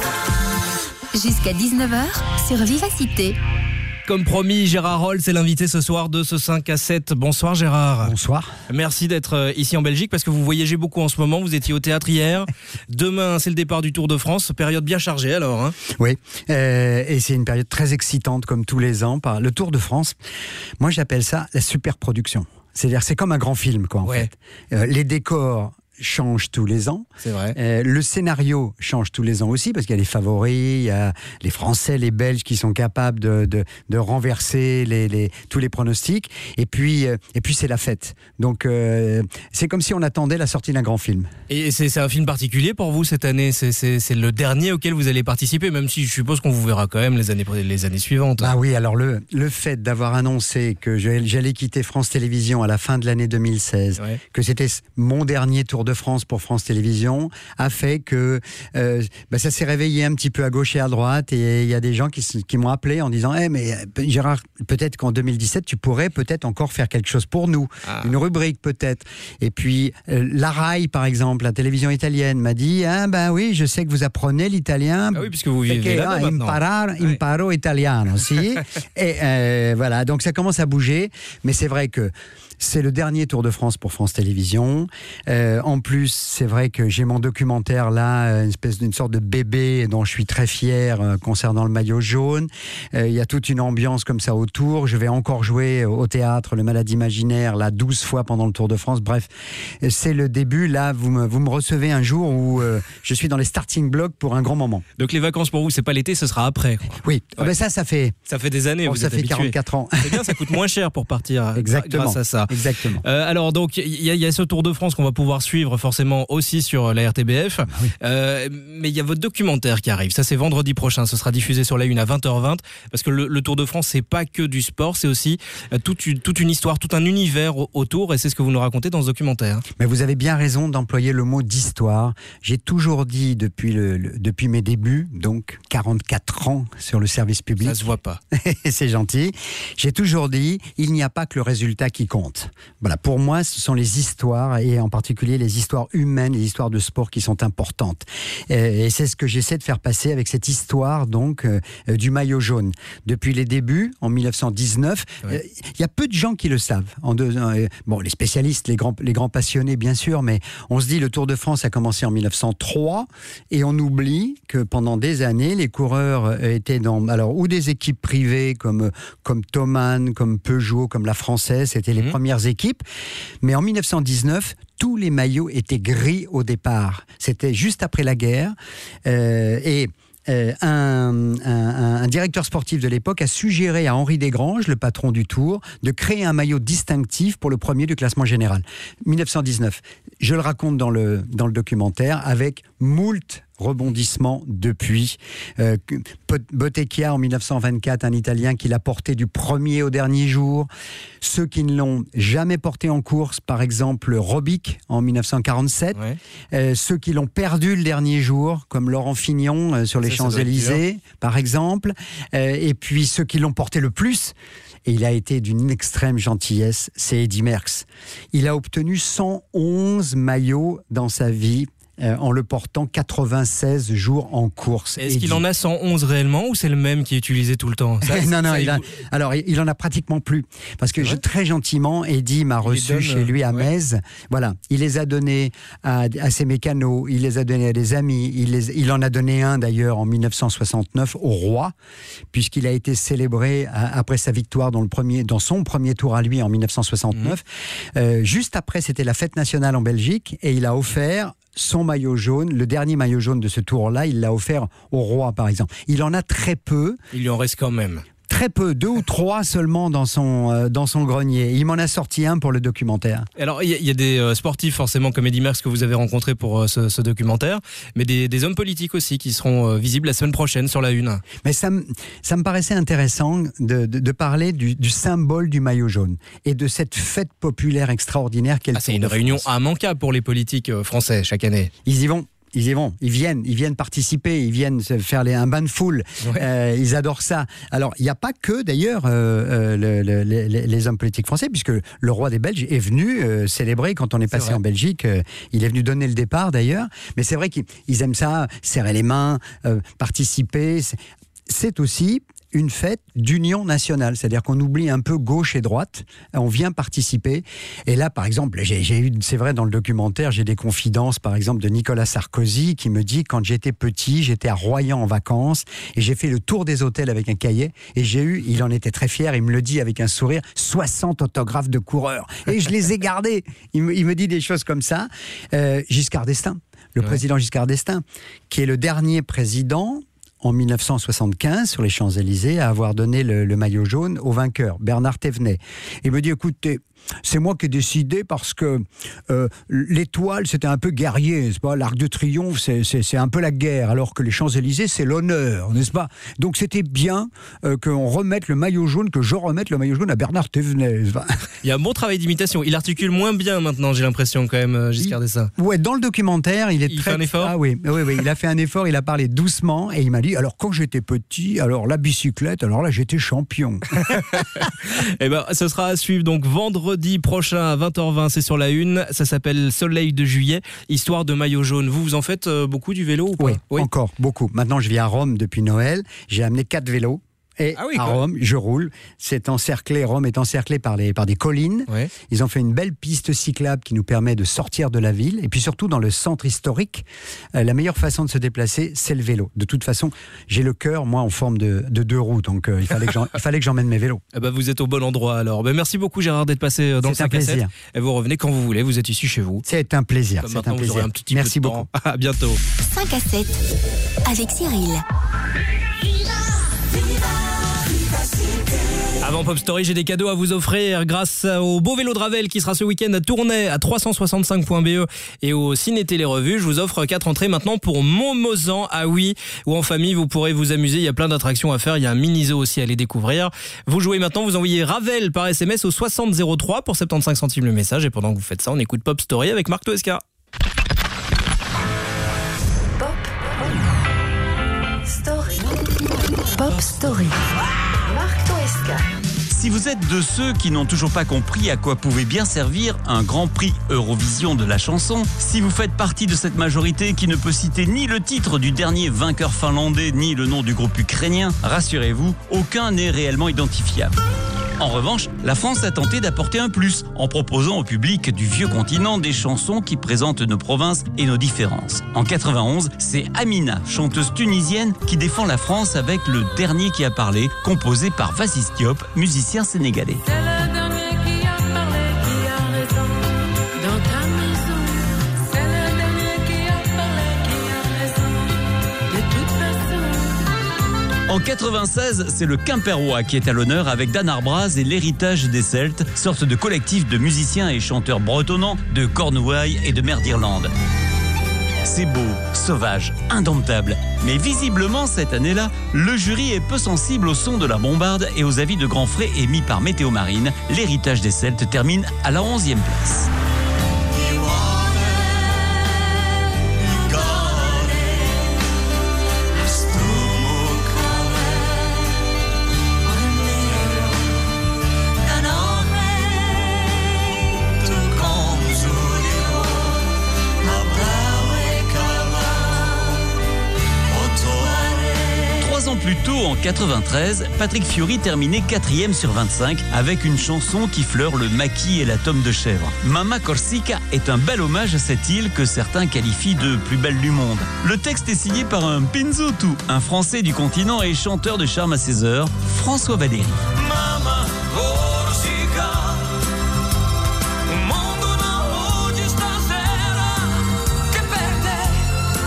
Jusqu'à dix-neuf heures sur Vivacité. Comme promis, Gérard Rolls est l'invité ce soir de ce cinq à sept. Bonsoir Gérard. Bonsoir. Merci d'être ici en Belgique parce que vous voyagez beaucoup en ce moment. Vous étiez au théâtre hier. Demain, c'est le départ du Tour de France. Période bien chargée alors. Hein. Oui, euh, et c'est une période très excitante comme tous les ans. Par le Tour de France, moi j'appelle ça la super production. C'est-à-dire c'est comme un grand film quoi en ouais. fait. Euh, les décors change tous les ans. C'est vrai. Euh, le scénario change tous les ans aussi parce qu'il y a les favoris, il y a les Français, les Belges qui sont capables de, de, de renverser les, les, tous les pronostics. Et puis, euh, et puis c'est la fête. Donc euh, c'est comme si on attendait la sortie d'un grand film. Et c'est, c'est un film particulier pour vous cette année. C'est, c'est, c'est le dernier auquel vous allez participer, même si je suppose qu'on vous verra quand même les années, les années suivantes. Ah oui, alors le, le fait d'avoir annoncé que j'allais quitter France Télévisions à la fin de l'année deux mille seize, ouais. que c'était mon dernier Tour de France pour France Télévisions, a fait que euh, bah ça s'est réveillé un petit peu à gauche et à droite, et il y a des gens qui, qui m'ont appelé en disant hey, mais Gérard, peut-être qu'en deux mille dix-sept tu pourrais peut-être encore faire quelque chose pour nous, ah. une rubrique peut-être. Et puis euh, la Rai par exemple, la télévision italienne, m'a dit ah ben oui, je sais que vous apprenez l'italien. Ah oui, puisque vous vivez là ah, imparar, ouais. imparo italiano aussi. Et euh, voilà, donc ça commence à bouger, mais c'est vrai que c'est le dernier Tour de France pour France Télévisions. Euh, en plus, c'est vrai que j'ai mon documentaire là, une espèce d'une sorte de bébé dont je suis très fier euh, concernant le maillot jaune. Il euh, y a toute une ambiance comme ça autour. Je vais encore jouer au théâtre Le Malade Imaginaire là douze fois pendant le Tour de France. Bref, c'est le début. Là, vous me, vous me recevez un jour où euh, je suis dans les starting blocks pour un grand moment. Donc les vacances pour vous, c'est pas l'été, ce sera après. Quoi. Oui, ouais. ben ça, ça fait... Ça fait des années, bon, vous ça êtes fait habitué. quarante-quatre ans. C'est bien, ça coûte moins cher pour partir. Exactement. Grâce à ça. Exactement. Euh, alors donc il y, y a ce Tour de France qu'on va pouvoir suivre forcément aussi sur la R T B F. Ah oui. euh, mais il y a votre documentaire qui arrive. Ça c'est vendredi prochain. Ce sera diffusé sur la une à vingt heures vingt. Parce que le, le Tour de France c'est pas que du sport, c'est aussi euh, toute, une, toute une histoire, tout un univers autour. Et c'est ce que vous nous racontez dans ce documentaire. Mais vous avez bien raison d'employer le mot d'histoire. J'ai toujours dit depuis le, le depuis mes débuts, donc quarante-quatre ans sur le service public. Ça se voit pas. C'est gentil. J'ai toujours dit il n'y a pas que le résultat qui compte. Voilà, pour moi, ce sont les histoires, et en particulier les histoires humaines, les histoires de sport qui sont importantes. Et c'est ce que j'essaie de faire passer avec cette histoire donc euh, du maillot jaune. Depuis les débuts, en mille neuf cent dix-neuf, il ouais. euh, y a peu de gens qui le savent. En deux, euh, bon, les spécialistes, les grands, les grands passionnés, bien sûr, mais on se dit le Tour de France a commencé en mille neuf cent trois, et on oublie que pendant des années, les coureurs étaient dans, alors, ou des équipes privées comme, comme Thomann, comme Peugeot, comme la Française, c'était les mmh. premières premières équipes. Mais en dix-neuf cent dix-neuf, tous les maillots étaient gris au départ. C'était juste après la guerre. Euh, et euh, un, un, un directeur sportif de l'époque a suggéré à Henri Desgranges, le patron du Tour, de créer un maillot distinctif pour le premier du classement général. dix-neuf cent dix-neuf. Je le raconte dans le, dans le documentaire avec moult rebondissement depuis. Euh, Bottecchia en dix-neuf cent vingt-quatre, un Italien qui l'a porté du premier au dernier jour. Ceux qui ne l'ont jamais porté en course, par exemple Robic en dix-neuf cent quarante-sept. Ouais. Euh, ceux qui l'ont perdu le dernier jour, comme Laurent Fignon euh, sur les ça, Champs-Élysées, par exemple. Euh, et puis ceux qui l'ont porté le plus, et il a été d'une extrême gentillesse, c'est Eddy Merckx. Il a obtenu cent onze maillots dans sa vie, Euh, en le portant quatre-vingt-seize jours en course. Est-ce qu'il en a cent onze réellement ou c'est le même qui est utilisé tout le temps? ça, Non, non, ça, il a, alors il en a pratiquement plus. Parce que je, très gentiment, Eddy m'a reçu donne, chez lui à ouais. Metz. Voilà, il les a donnés à, à ses mécanos, il les a donnés à des amis, il, les, il en a donné un d'ailleurs en dix-neuf cent soixante-neuf au roi, puisqu'il a été célébré à, après sa victoire dans, le premier, dans son premier tour à lui en dix-neuf cent soixante-neuf. Mmh. Euh, juste après, c'était la fête nationale en Belgique et il a offert son maillot jaune, le dernier maillot jaune de ce tour-là, il l'a offert au roi, par exemple. Il en a très peu. Il lui en reste quand même. Très peu, deux ou trois seulement dans son, euh, dans son grenier. Il m'en a sorti un pour le documentaire. Alors, il y, y a des euh, sportifs, forcément, comme Eddy Merckx, que vous avez rencontrés pour euh, ce, ce documentaire, mais des, des hommes politiques aussi qui seront euh, visibles la semaine prochaine sur la Une. Mais ça, ça me paraissait intéressant de, de, de parler du, du symbole du maillot jaune et de cette fête populaire extraordinaire qu'elle ah, c'est une réunion immanquable pour les politiques euh, français chaque année. Ils y vont. Ils y vont, ils viennent, ils viennent participer, ils viennent faire les, un bain de foule. Ouais. Euh, ils adorent ça. Alors, il n'y a pas que d'ailleurs euh, le, le, les, les hommes politiques français, puisque le roi des Belges est venu euh, célébrer quand on est passé c'est en Belgique. Euh, il est venu donner le départ d'ailleurs. Mais c'est vrai qu'ils aiment ça, serrer les mains, euh, participer. C'est, c'est aussi une fête d'union nationale, c'est-à-dire qu'on oublie un peu gauche et droite, on vient participer. Et là, par exemple, j'ai, j'ai eu, c'est vrai, dans le documentaire, j'ai des confidences, par exemple, de Nicolas Sarkozy, qui me dit, quand j'étais petit, j'étais à Royan en vacances, et j'ai fait le tour des hôtels avec un cahier, et j'ai eu, il en était très fier, il me le dit avec un sourire, soixante autographes de coureurs. Et je les ai gardés. Il me, il me dit des choses comme ça. Euh, Giscard d'Estaing, le ouais. président Giscard d'Estaing, qui est le dernier président en dix-neuf cent soixante-quinze, sur les Champs-Élysées, à avoir donné le, le maillot jaune au vainqueur, Bernard Thévenet. Il me dit, écoutez, c'est moi qui ai décidé parce que euh, l'étoile, c'était un peu guerrier, n'est-ce pas? L'Arc de Triomphe, c'est, c'est, c'est un peu la guerre, alors que les Champs-Élysées, c'est l'honneur, n'est-ce pas? Donc c'était bien euh, qu'on remette le maillot jaune, que je remette le maillot jaune à Bernard Thévenet. Il y a un bon travail d'imitation. Il articule moins bien maintenant, j'ai l'impression, quand même, Giscard d'Estaing. Ouais, dans le documentaire, il est il très... fait un effort. Ah oui, oui, oui, il a fait un effort, il a parlé doucement, et il m'a dit, alors quand j'étais petit, alors la bicyclette, alors là, j'étais champion. Eh ben, ce sera à suivre, donc, vendredi prochain à vingt heures vingt, c'est sur la Une. Ça s'appelle Soleil de juillet, histoire de maillot jaune. Vous, vous en faites euh, beaucoup du vélo ou pas? Oui, oui, encore, beaucoup. Maintenant, je vis à Rome depuis Noël. J'ai amené quatre vélos. Et ah oui, à Rome, je roule. C'est encerclé, Rome est encerclé par, les, par des collines. Ouais. Ils ont fait une belle piste cyclable qui nous permet de sortir de la ville. Et puis surtout, dans le centre historique, euh, la meilleure façon de se déplacer, c'est le vélo. De toute façon, j'ai le cœur, moi, en forme de, de deux roues. Donc, euh, il, fallait que il fallait que j'emmène mes vélos. Eh ben, vous êtes au bon endroit alors. Ben, merci beaucoup, Gérard, d'être passé dans c'est le cinq à sept. Et vous revenez quand vous voulez. Vous êtes ici chez vous. C'est un plaisir. Comme c'est un plaisir. Un petit merci peu beaucoup. À bientôt. cinq à sept avec Cyril. Avant Pop Story, j'ai des cadeaux à vous offrir grâce au beau vélo de Ravel qui sera ce week-end à Tournai à trois cent soixante-cinq point B E et au Ciné Télé Revue. Je vous offre quatre entrées maintenant pour Montmozan à Oui, où en famille vous pourrez vous amuser. Il y a plein d'attractions à faire. Il y a un mini-zoo aussi à aller découvrir. Vous jouez maintenant, vous envoyez Ravel par S M S au soixante zéro trois pour soixante-quinze centimes le message. Et pendant que vous faites ça, on écoute Pop Story avec Marc Toesca. Pop Story. Pop Story. Marc Toesca. Si vous êtes de ceux qui n'ont toujours pas compris à quoi pouvait bien servir un grand prix Eurovision de la chanson, si vous faites partie de cette majorité qui ne peut citer ni le titre du dernier vainqueur finlandais ni le nom du groupe ukrainien, rassurez-vous, aucun n'est réellement identifiable. En revanche, la France a tenté d'apporter un plus en proposant au public du vieux continent des chansons qui présentent nos provinces et nos différences. En quatre-vingt-onze, c'est Amina, chanteuse tunisienne, qui défend la France avec Le Dernier qui a parlé, composé par Vassis Diop, musicien sénégalais. En quatre-vingt-seize, c'est le Quimpérois qui est à l'honneur avec Dan Arbraz et l'Héritage des Celtes, sorte de collectif de musiciens et chanteurs bretonnants de Cornouailles et de mer d'Irlande. C'est beau, sauvage, indomptable. Mais visiblement, cette année-là, le jury est peu sensible au son de la bombarde et aux avis de grands frais émis par Météo Marine. L'Héritage des Celtes termine à la onzième place. Plus tôt, en quatre-vingt-treize, Patrick Fiori terminait quatrième sur vingt-cinq avec une chanson qui fleure le maquis et la tome de chèvre. Mama Corsica est un bel hommage à cette île que certains qualifient de plus belle du monde. Le texte est signé par un Pinzotu, un Français du continent et chanteur de charme à ses heures, François Valéry. Mama Corsica, un mondo non oggi stasera che per te.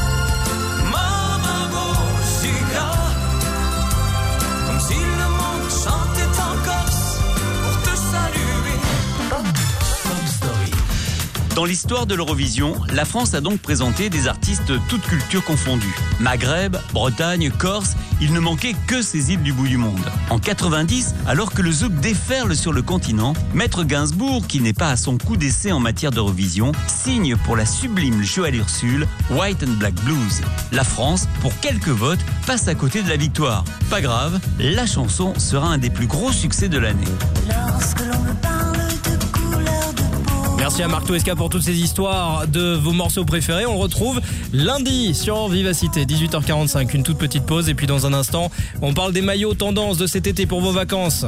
Mama Corsica, comme si le monde chantait en Corse pour te saluer. Pop Story. Dans l'histoire de l'Eurovision, la France a donc présenté des artistes toutes cultures confondues. Maghreb, Bretagne, Corse, il ne manquait que ces îles du bout du monde. En quatre-vingt-dix, alors que le zouk déferle sur le continent, Maître Gainsbourg, qui n'est pas à son coup d'essai en matière d'Eurovision, signe pour la sublime Joëlle Ursule White and Black Blues. La France, pour quelques votes, passe à côté de la victoire. Pas grave, la chanson sera un des plus gros succès de l'année. Lorsque l'on me parle de couleur de peau. Merci à Marc Touesca pour toutes ces histoires de vos morceaux préférés. On le retrouve lundi sur Vivacité, dix-huit heures quarante-cinq. Une toute petite pause et puis dans un instant, on parle des maillots tendances de cet été pour vos vacances.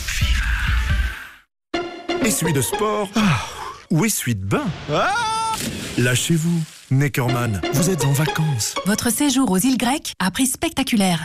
Essuie de sport ah, ou essuie de bain ah Lâchez-vous, Neckerman, vous êtes en vacances. Votre séjour aux îles grecques a pris spectaculaire.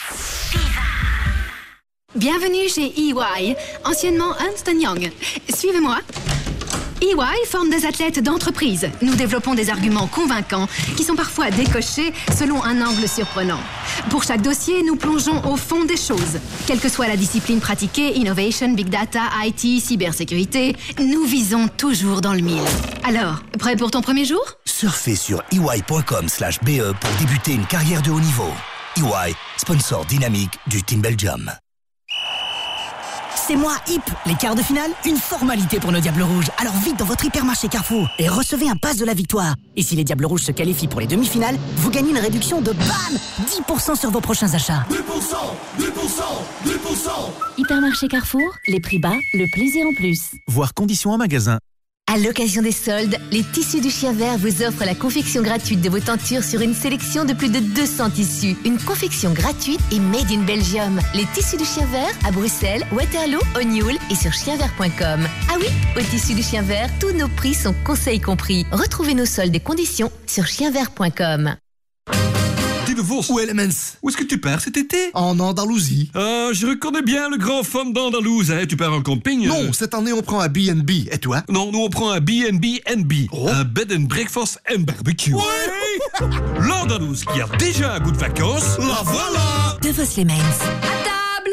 Bienvenue chez E Y, anciennement Ernst and Young. Suivez-moi. E Y forme des athlètes d'entreprise. Nous développons des arguments convaincants qui sont parfois décochés selon un angle surprenant. Pour chaque dossier, nous plongeons au fond des choses. Quelle que soit la discipline pratiquée, innovation, big data, I T, cybersécurité, nous visons toujours dans le mille. Alors, prêt pour ton premier jour ? Surfez sur e y point com slash b e pour débuter une carrière de haut niveau. E Y, sponsor dynamique du Team Belgium. C'est moi, Hip. Les quarts de finale, une formalité pour nos Diables Rouges. Alors vite dans votre hypermarché Carrefour et recevez un pass de la victoire. Et si les Diables Rouges se qualifient pour les demi-finales, vous gagnez une réduction de BAM dix pour cent sur vos prochains achats. deux pour cent, deux pour cent, deux pour cent. Hypermarché Carrefour, les prix bas, le plaisir en plus. Voir conditions en magasin. À l'occasion des soldes, les Tissus du Chien Vert vous offrent la confection gratuite de vos tentures sur une sélection de plus de deux cents tissus. Une confection gratuite et made in Belgium. Les Tissus du Chien Vert à Bruxelles, Waterloo, O'Neill et sur chien vert point com. Ah oui, au Tissus du Chien Vert, tous nos prix sont conseils compris. Retrouvez nos soldes et conditions sur chien vert point com. De Vos ou Elements. Où est-ce que tu pars cet été? En Andalousie. Ah, je reconnais bien le grand femme d'Andalouse. Hein. Tu pars en camping? Non, euh... cette année on prend un B and B. Et toi? Non, nous on prend un B and B and B. Oh. Un bed and breakfast and barbecue. Ouais. L'Andalouse qui a déjà un goût de vacances. La voilà. De Vos Elements. À table.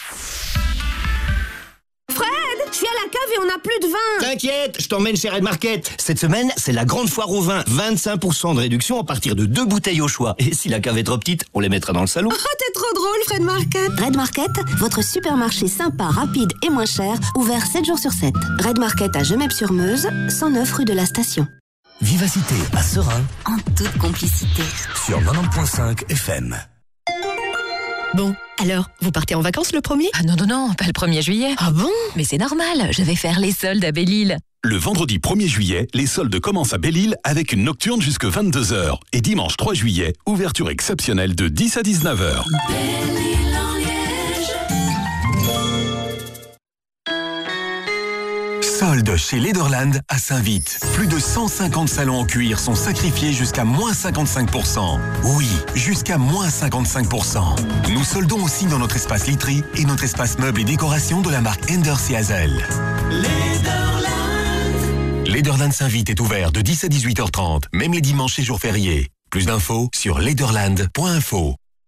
Fred, je suis à la cave et on n'a plus de vin. T'inquiète, je t'emmène chez Red Market. Cette semaine, c'est la grande foire au vin. vingt-cinq pour cent de réduction à partir de deux bouteilles au choix. Et si la cave est trop petite, on les mettra dans le salon. Oh, t'es trop drôle, Fred Market. Red Market, votre supermarché sympa, rapide et moins cher, ouvert sept jours sur sept. Red Market à Gemep-sur-Meuse, cent neuf rue de la Station. Vivacité à Serein, en toute complicité. Sur quatre-vingt-dix point cinq F M. Bon, alors, vous partez en vacances le premier ? Ah non, non, non, pas le premier juillet. Ah bon ? Mais c'est normal, je vais faire les soldes à Belle-Île. Le vendredi premier juillet, les soldes commencent à Belle-Île avec une nocturne jusque vingt-deux heures. Et dimanche trois juillet, ouverture exceptionnelle de dix à dix-neuf heures. Belle-Île en Liège. Soldes chez Lederland à Saint-Vite. Plus de cent cinquante salons en cuir sont sacrifiés jusqu'à moins cinquante-cinq pour cent. Oui, jusqu'à moins cinquante-cinq pour cent. Nous soldons aussi dans notre espace literie et notre espace meubles et décoration de la marque Enders et Hazel. Lederland. Lederland Saint-Vite est ouvert de dix à dix-huit heures trente, même les dimanches et jours fériés. Plus d'infos sur lederland point info.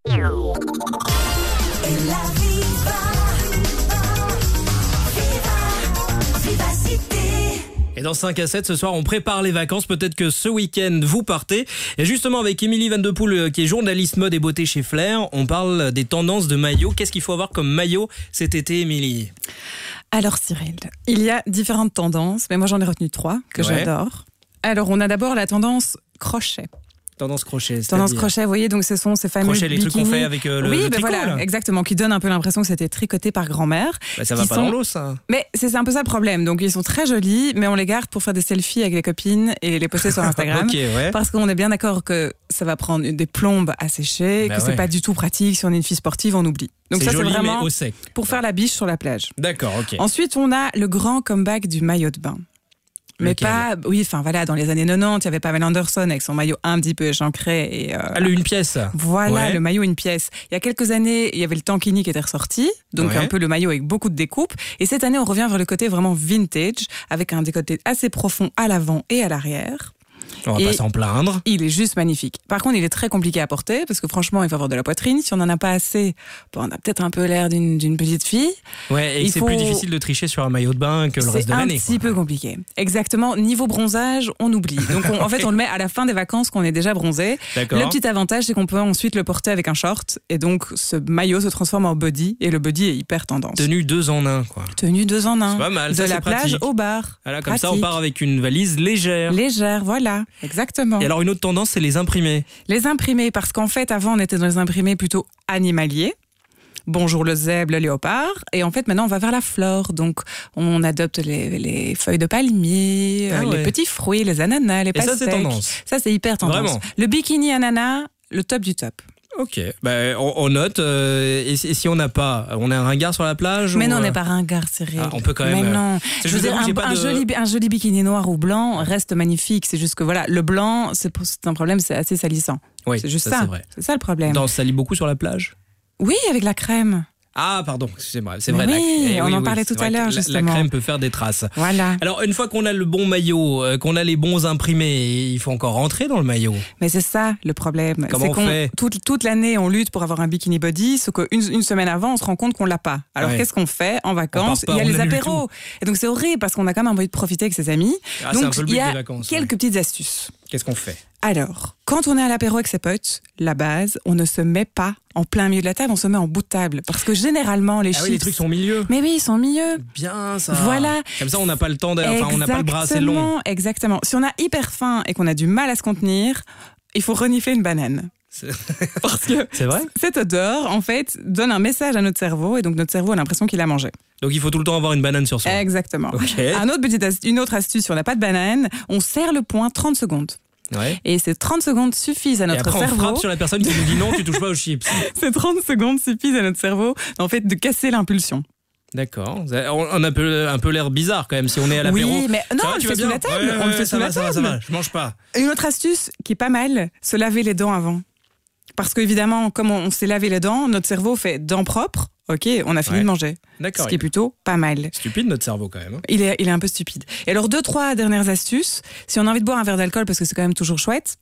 Et dans cinq à sept, ce soir, on prépare les vacances. Peut-être que ce week-end, vous partez. Et justement, avec Émilie Van de Poel, qui est journaliste mode et beauté chez Flair, on parle des tendances de maillots. Qu'est-ce qu'il faut avoir comme maillot cet été, Émilie ? Alors, Cyril, il y a différentes tendances, mais moi, j'en ai retenu trois que Ouais. j'adore. Alors, on a d'abord la tendance crochet. Tendance crochet, Tendance c'est-à-dire crochet, vous voyez, donc ce sont ces fameux Crochet, les trucs qu'on bikinis. fait avec, euh, le- oui, le ben tricot, voilà, là. exactement, qui donnent un peu l'impression que c'était tricoté par grand-mère. Bah, ça va qui pas sont- dans l'eau, ça. Mais c'est c'est un peu ça le problème. Donc ils sont très jolis, mais on les garde pour faire des selfies avec les copines et les poster sur Instagram. Ok, ouais. Parce qu'on est bien d'accord que ça va prendre des plombes à sécher, Bah que c'est ouais. pas du tout pratique. Si on est une fille sportive, on oublie. Donc C'est ça, c'est joli, vraiment mais au sec. pour faire la biche sur la plage. D'accord, ok. Ensuite, on a le grand comeback du maillot de bain. Mais Lequel ? pas, oui, enfin voilà, dans les années quatre-vingt-dix, il y avait Pamela Anderson avec son maillot un petit peu échancré. Et, euh, Ah, le une pièce. voilà, Ouais. le maillot une pièce. Il y a quelques années, il y avait le Tankini qui était ressorti, donc Ouais. un peu le maillot avec beaucoup de découpes. Et cette année, on revient vers le côté vraiment vintage, avec un décolleté assez profond à l'avant et à l'arrière. On va Et pas s'en plaindre. Il est juste magnifique. Par contre, il est très compliqué à porter parce que franchement, il faut avoir de la poitrine. Si on en a pas assez, bon, on a peut-être un peu l'air d'une d'une petite fille. Ouais, et Il c'est faut- plus difficile de tricher sur un maillot de bain que le reste de l'année. C'est un petit peu compliqué. Exactement. Niveau bronzage, on oublie. Donc, on- en fait, on le met à la fin des vacances qu'on est déjà bronzé. D'accord. Le petit avantage, c'est qu'on peut ensuite le porter avec un short. Et donc, ce maillot se transforme en body. Et le body est hyper tendance. Tenue deux en un, quoi. Tenue deux en un. C'est pas mal, De ça, la c'est plage pratique. au bar. Voilà, comme ça, on Pratique. part avec une valise légère. Légère, voilà. Exactement. Et alors, une autre tendance, c'est les imprimés. Les imprimés, parce qu'en fait, avant, on était dans les imprimés plutôt animaliers. Bonjour le zèbre, le léopard. Et en fait, maintenant, on va vers la flore. Donc, on adopte les, les feuilles de palmier, Ah euh, ouais. les petits fruits, les ananas, les Et ça, pastèques. c'est tendance. Ça, c'est hyper tendance. Vraiment. Le bikini ananas, le top du top. Ok, bah, on, on note. euh, et, si- et si on n'a pas, on est un ringard sur la plage Mais ou, non, on euh, n'est pas ringard, Cyril. Ah, on peut quand même, Mais euh, non. je Je veux vous dire, avoue que j'ai un, pas un de- joli, un joli bikini noir ou blanc reste magnifique. C'est juste que voilà, le blanc, c'est c'est un problème, c'est assez salissant. Oui, c'est juste ça, ça. c'est vrai. C'est ça le problème. Dans, ça lit beaucoup sur la plage. Oui, avec la crème. Ah, pardon, excusez-moi, c'est Mais vrai. oui, la- on oui, en oui, parlait c'est tout vrai à que l'heure, la- justement. La crème peut faire des traces. Voilà. Alors, une fois qu'on a le bon maillot, euh, qu'on a les bons imprimés, il faut encore rentrer dans le maillot. Mais c'est ça le problème. Comment C'est on qu'on- fait toute, toute l'année, on lutte pour avoir un bikini body, sauf qu'une une semaine avant, on se rend compte qu'on l'a pas. Alors Ouais. qu'est-ce qu'on fait en vacances? part pas, Il y a on les annule apéros. Et donc c'est horrible parce qu'on a quand même envie de profiter avec ses amis. Ah, c'est donc un peu le but il y a des vacances, quelques petites astuces. Qu'est-ce qu'on fait? Alors, quand on est à l'apéro avec ses potes, la base, on ne se met pas en plein milieu de la table, on se met en bout de table. Parce que généralement, les Ah chips... oui, les trucs sont au milieu. Mais oui, ils sont au milieu. Bien, ça. Voilà. Comme ça, on n'a pas le temps, d'a- enfin, on n'a pas le bras assez long. Exactement, exactement. Si on a hyper faim et qu'on a du mal à se contenir, il faut renifler une banane. Parce que C'est vrai? cette odeur, en fait, donne un message à notre cerveau et donc notre cerveau a l'impression qu'il a mangé. Donc, il faut tout le temps avoir une banane sur soi. Exactement. Ok. Un autre petite astuce- une autre astuce, si on n'a pas de banane, on serre le poing trente secondes. Ouais. Et ces trente secondes suffisent à Et notre après, on cerveau. frappe sur la personne qui nous dit non, tu touches pas aux chips. Ces trente secondes suffisent à notre cerveau, en fait, de casser l'impulsion. D'accord. On on a un peu, un peu l'air bizarre quand même si on est à l'apéro. Oui, mais non, Ça va, on le tu fait vas sous bien la table. Ouais, on le ouais, fait ça sous va, la ça va, ça table. va. Je mange pas. Une autre astuce qui est pas mal, se laver les dents avant. Parce qu'évidemment, comme on, on s'est lavé les dents, notre cerveau fait dents propres. Ok, on a fini Ouais. de manger. D'accord. Ce qui est plutôt pas mal. Stupide notre cerveau quand même. hein. Il est, il est un peu stupide. Et alors, deux, trois dernières astuces. Si on a envie de boire un verre d'alcool, parce que c'est quand même toujours chouette,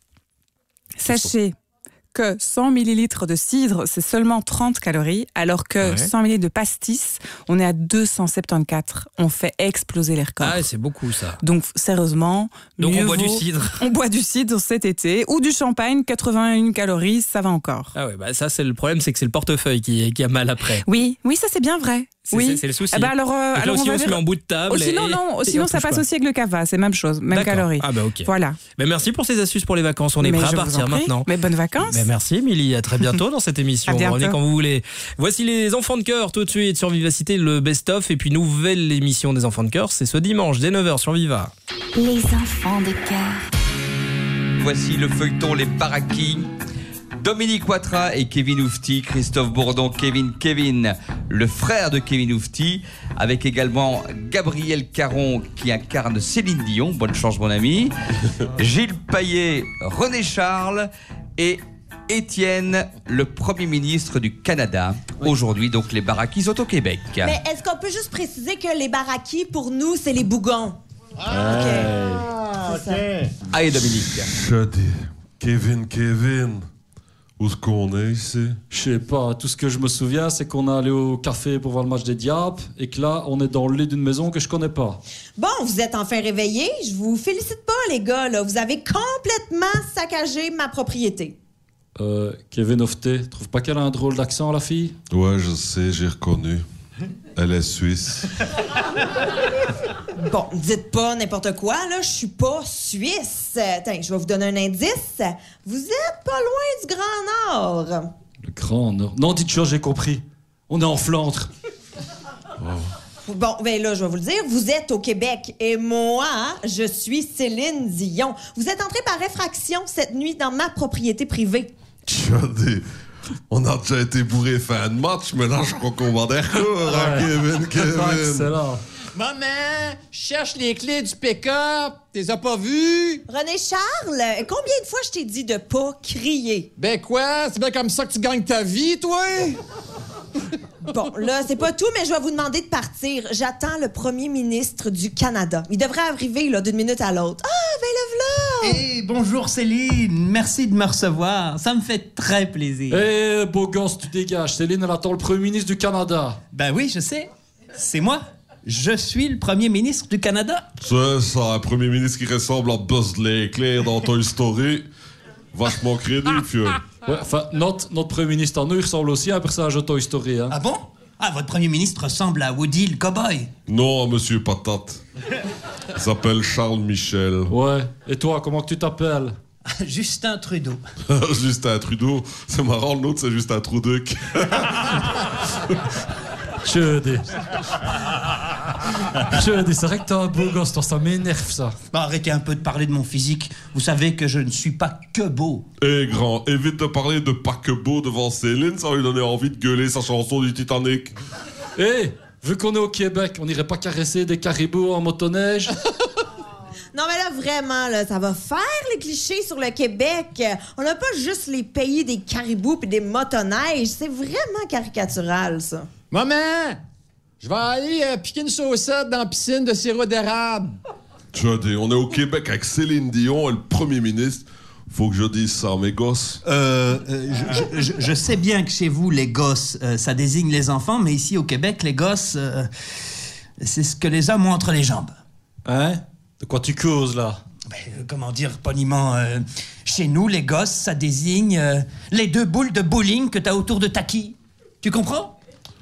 sachez que cent millilitres de cidre, c'est seulement trente calories, alors que Ouais. cent millilitres de pastis, on est à deux cent soixante-quatorze. On fait exploser les records. Ah, c'est beaucoup ça. Donc, sérieusement, Donc, mieux on boit du vaut- cidre. On boit du cidre cet été, ou du champagne, quatre-vingt-un calories, ça va encore. Ah ouais, bah ça c'est le problème, c'est que c'est le portefeuille qui, qui a mal après. Oui, oui, ça c'est bien vrai. C'est- Oui. c'est- c'est le souci. Eh ben alors, euh, Donc là alors aussi, va on se vers- met en bout de table Oh, sinon, et- non, et sinon on ça touche passe pas. aussi avec le cava, c'est même chose, même D'accord. calories. Ah bah ok. Voilà. Mais merci pour ces astuces pour les vacances. On est Mais prêt à je vous partir en prie. maintenant. Mais bonnes vacances. Mais merci Émilie, à très bientôt dans cette émission. À Vous bientôt. revenez quand vous voulez. Voici les enfants de cœur tout de suite sur Vivacité, le best-of et puis nouvelle émission des enfants de cœur, c'est ce dimanche dès neuf heures sur Viva. Les enfants de cœur. Voici le feuilleton Les Barakis. Dominique Ouattara et Kevin Oufti, Christophe Bourdon, Kevin Kevin, le frère de Kevin Oufti, avec également Gabriel Caron qui incarne Céline Dion, bonne chance mon ami, Gilles Payet, René Charles et Étienne, le Premier ministre du Canada. Aujourd'hui, donc, les Barakis sont au Québec. Mais est-ce qu'on peut juste préciser que les Barakis, pour nous, c'est les bougons? Ah, ok. C'est ça. Allez, Dominique. Je dis, Kevin, Kevin, Où est-ce qu'on est ici? Je sais pas, tout ce que je me souviens, c'est qu'on est allé au café pour voir le match des Diables et que là, on est dans le lit d'une maison que je connais pas. Bon, vous êtes enfin réveillés. Je vous félicite pas, les gars, là. Vous avez complètement saccagé ma propriété. Euh, Kevin Ofté, trouve pas qu'elle a un drôle d'accent, la fille? Ouais, je sais, j'ai reconnu. Elle est suisse. Bon, dites pas n'importe quoi, là. Je suis pas suisse. Tiens, je vais vous donner un indice. Vous êtes pas loin du Grand Nord. Le Grand Nord? Non, dites chose, j'ai compris. On est en Flandre. Oh. Bon, ben là, je vais vous le dire. Vous êtes au Québec. Et moi, je suis Céline Dion. Vous êtes entré par effraction cette nuit dans ma propriété privée. Tu as des... On a déjà été bourré fin de match, mais là, je crois qu'on va des recours, hein, Kevin, Kevin. Excellent. Maman, je cherche les clés du pick-up. T'es as pas vues? René Charles, combien de fois je t'ai dit de pas crier? Ben quoi? C'est bien comme ça que tu gagnes ta vie, toi? Bon, là, c'est pas tout, mais je vais vous demander de partir. J'attends le premier ministre du Canada. Il devrait arriver, là, d'une minute à l'autre. Ah, ben le v'là! Hey, bonjour Céline, merci de me recevoir. Ça me fait très plaisir. Eh, beau gosse, tu dégages. Céline, elle attend le premier ministre du Canada. Ben oui, je sais. C'est moi. Je suis le premier ministre du Canada. C'est ça, un premier ministre qui ressemble à Buzz l'éclair dans Toy Story. Vachement crédible, vieux. Ouais, enfin, notre, notre premier ministre, nous, il ressemble aussi à un personnage de Toy Story. Hein. Ah bon? Ah, votre premier ministre ressemble à Woody le cowboy. Non, monsieur Patate. Il s'appelle Charles Michel. Ouais. Et toi, comment que tu t'appelles? Justin Trudeau. Justin Trudeau. C'est marrant, le nôtre, c'est Justin Truduc. Je dis. Je dis, c'est vrai que t'as un beau gosse, toi, ça m'énerve, ça. Bah, arrêtez un peu de parler de mon physique. Vous savez que je ne suis pas que beau. Eh, grand, évite de parler de pas que beau devant Céline, ça va lui donner envie de gueuler sa chanson du Titanic. Eh, vu qu'on est au Québec, on irait pas caresser des caribous en motoneige? Non, mais là, vraiment, là, ça va faire les clichés sur le Québec. On n'a pas juste les pays des caribous puis des motoneiges. C'est vraiment caricatural, ça. Maman, je vais aller euh, piquer une saucette dans la piscine de sirop d'érable. Tu as dit, on est au Québec avec Céline Dion et le premier ministre. Faut que je dise ça à mes gosses. Euh, euh je, je, je sais bien que chez vous, les gosses, euh, ça désigne les enfants, mais ici au Québec, les gosses, euh, c'est ce que les hommes ont entre les jambes. Hein? De quoi tu causes, là? Ben, euh, comment dire poliment, euh, chez nous, les gosses, ça désigne euh, les deux boules de bowling que t'as autour de ta quille. Tu comprends?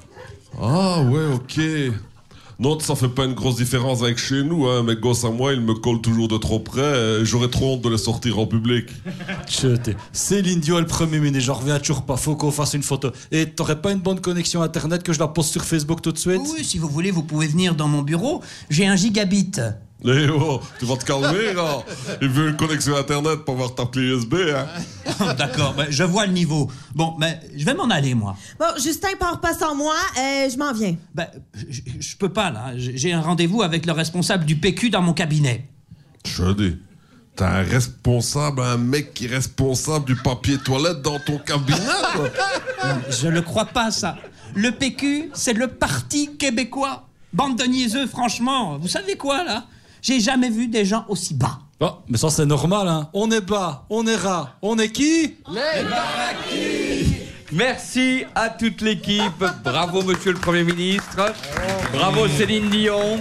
Ah ouais, ok. Non, ça fait pas une grosse différence avec chez nous, hein. Mes gosses à moi, ils me collent toujours de trop près. J'aurais trop honte de les sortir en public. Céline Dion, le premier ministre, j'en reviens toujours pas. Faut qu'on fasse une photo. Et t'aurais pas une bonne connexion internet que je la poste sur Facebook tout de suite? Oui, si vous voulez, vous pouvez venir dans mon bureau. J'ai un gigabit. Eh oh, tu vas te calmer, là. Il veut une connexion internet pour voir ta clé U S B, hein. D'accord, ben, je vois le niveau. Bon, ben, je vais m'en aller, moi. Bon, Justin part pas sans moi, euh, je m'en viens. Ben, je, je peux pas, là. J'ai un rendez-vous avec le responsable du P Q dans mon cabinet. Je dis, t'as un responsable, un mec qui est responsable du papier toilette dans ton cabinet, quoi. Non, je le crois pas, ça. Le P Q, c'est le Parti québécois. Bande de niaiseux, franchement. Vous savez quoi, là? J'ai jamais vu des gens aussi bas. Oh, mais ça, c'est normal, hein. On est bas, on est ras. On est qui? Les Baraquis. Merci à toute l'équipe. Bravo, monsieur le Premier ministre. Bravo, Céline Dion.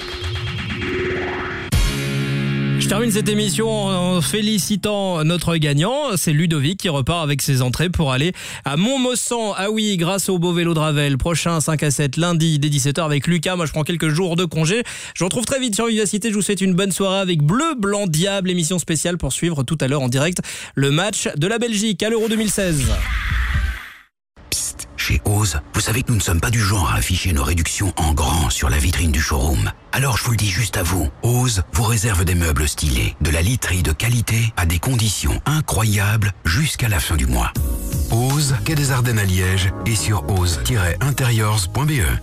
Je termine cette émission en félicitant notre gagnant. C'est Ludovic qui repart avec ses entrées pour aller à Montmossan. Ah oui, grâce au beau vélo de Ravel. Prochain cinq à sept lundi dès dix-sept heures avec Lucas. Moi, je prends quelques jours de congé. Je vous retrouve très vite sur Vivacité. Je vous souhaite une bonne soirée avec Bleu, Blanc, Diable. Émission spéciale pour suivre tout à l'heure en direct le match de la Belgique à l'Euro deux mille seize. Chez Ose, vous savez que nous ne sommes pas du genre à afficher nos réductions en grand sur la vitrine du showroom. Alors je vous le dis juste à vous, Ose vous réserve des meubles stylés, de la literie de qualité à des conditions incroyables jusqu'à la fin du mois. Ose, quai des Ardennes à Liège et sur ose tiret interiors point b e.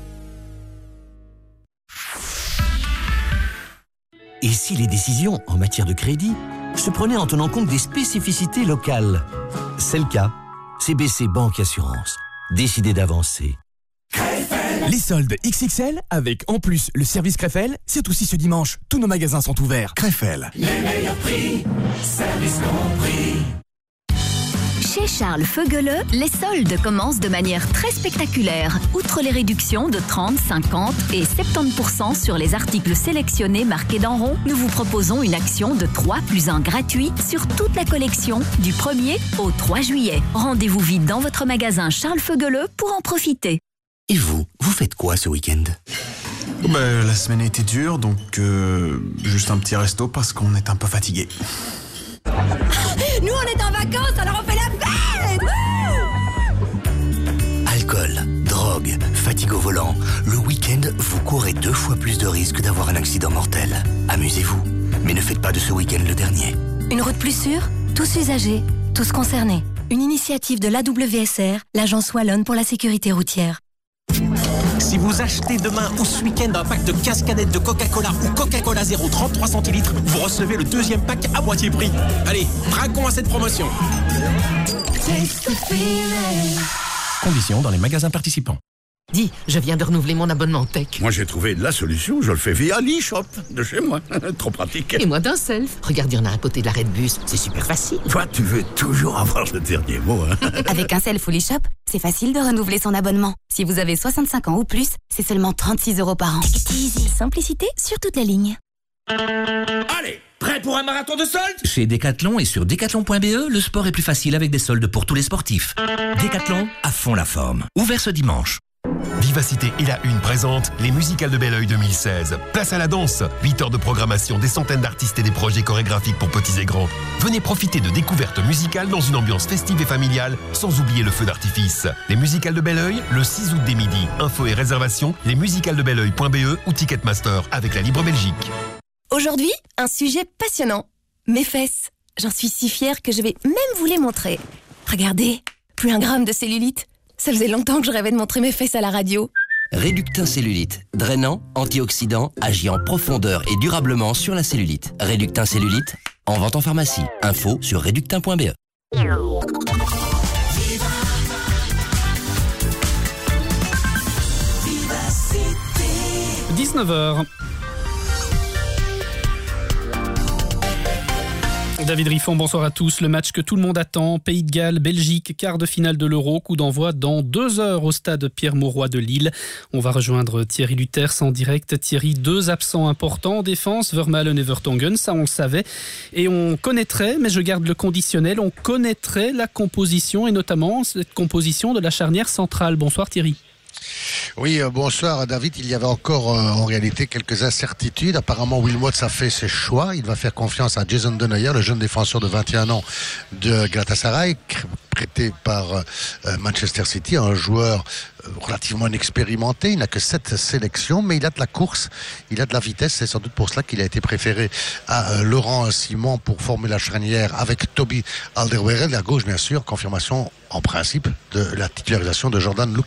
Et si les décisions en matière de crédit se prenaient en tenant compte des spécificités locales? C'est le cas. C B C Banque Assurance. Décidez d'avancer. Les soldes X X L avec en plus le service Crefel, c'est aussi ce dimanche. Tous nos magasins sont ouverts. Crefel. Les meilleurs prix, service compris. Chez Charles Feugeleux, les soldes commencent de manière très spectaculaire. Outre les réductions de trente, cinquante et soixante-dix pour cent sur les articles sélectionnés marqués d'en rond, nous vous proposons une action de trois plus un gratuit sur toute la collection du premier au trois juillet. Rendez-vous vite dans votre magasin Charles Feugeleux pour en profiter. Et vous, vous faites quoi ce week-end? Ben, la semaine a été dure, donc euh, juste un petit resto parce qu'on est un peu fatigué. Nous on est en vacances, alors on fait la fête. Alcool, drogue, fatigue au volant. Le week-end, vous courez deux fois plus de risques d'avoir un accident mortel. Amusez-vous, mais ne faites pas de ce week-end le dernier. Une route plus sûre, tous usagers, tous concernés. Une initiative de l'A W S R, l'Agence Wallonne pour la sécurité routière. Si vous achetez demain ou ce week-end un pack de quinze canettes de Coca-Cola ou Coca-Cola zéro trente-trois centilitres, vous recevez le deuxième pack à moitié prix. Allez, braquons à cette promotion. Conditions dans les magasins participants. Dis, je viens de renouveler mon abonnement tech. Moi, j'ai trouvé la solution. Je le fais via l'e-shop de chez moi. Trop pratique. Et moi d'un self. Regarde, il y en a à côté de l'arrêt de bus. C'est super facile. Toi, tu veux toujours avoir le dernier mot, hein. Avec un self ou l'e-shop, c'est facile de renouveler son abonnement. Si vous avez soixante-cinq ans ou plus, c'est seulement trente-six euros par an. Easy. Simplicité sur toute la ligne. Allez, prêt pour un marathon de soldes? Chez Decathlon et sur decathlon point b e, le sport est plus facile avec des soldes pour tous les sportifs. Decathlon, à fond la forme. Ouvert ce dimanche. Vivacité et la Une présente les musicales de Belleuil deux mille seize. Place à la danse, huit heures de programmation, des centaines d'artistes et des projets chorégraphiques pour petits et grands. Venez profiter de découvertes musicales dans une ambiance festive et familiale, sans oublier le feu d'artifice. Les musicales de Belleuil, le six août dès midi. Infos et réservations, lesmusicalesdebelleuil point b e ou Ticketmaster avec la Libre Belgique. Aujourd'hui, un sujet passionnant. Mes fesses. J'en suis si fière que je vais même vous les montrer. Regardez, plus un gramme de cellulite. Ça faisait longtemps que je rêvais de montrer mes fesses à la radio. Réductin cellulite. Drainant, antioxydant, agit en profondeur et durablement sur la cellulite. Réductin cellulite, en vente en pharmacie. Info sur réductin point b e. dix-neuf heures. David Riffon, bonsoir à tous. Le match que tout le monde attend, Pays de Galles, Belgique, quart de finale de l'Euro, coup d'envoi dans deux heures au stade Pierre-Mauroy de Lille. On va rejoindre Thierry Luters en direct. Thierry, deux absents importants en défense, Vermaelen et Vertonghen, ça on le savait. Et on connaîtrait, mais je garde le conditionnel, on connaîtrait la composition et notamment cette composition de la charnière centrale. Bonsoir Thierry. Oui, euh, bonsoir David. Il y avait encore euh, en réalité quelques incertitudes. Apparemment, Wilmots a fait ses choix. Il va faire confiance à Jason Denayer, le jeune défenseur de vingt et un ans de Galatasaray, prêté par euh, Manchester City, un joueur euh, relativement inexpérimenté. Il n'a que sept sélections, mais il a de la course, il a de la vitesse. C'est sans doute pour cela qu'il a été préféré à euh, Laurent Simon pour former la charnière avec Toby Alderweireld à gauche, bien sûr. Confirmation en principe de la titularisation de Jordan Lukic.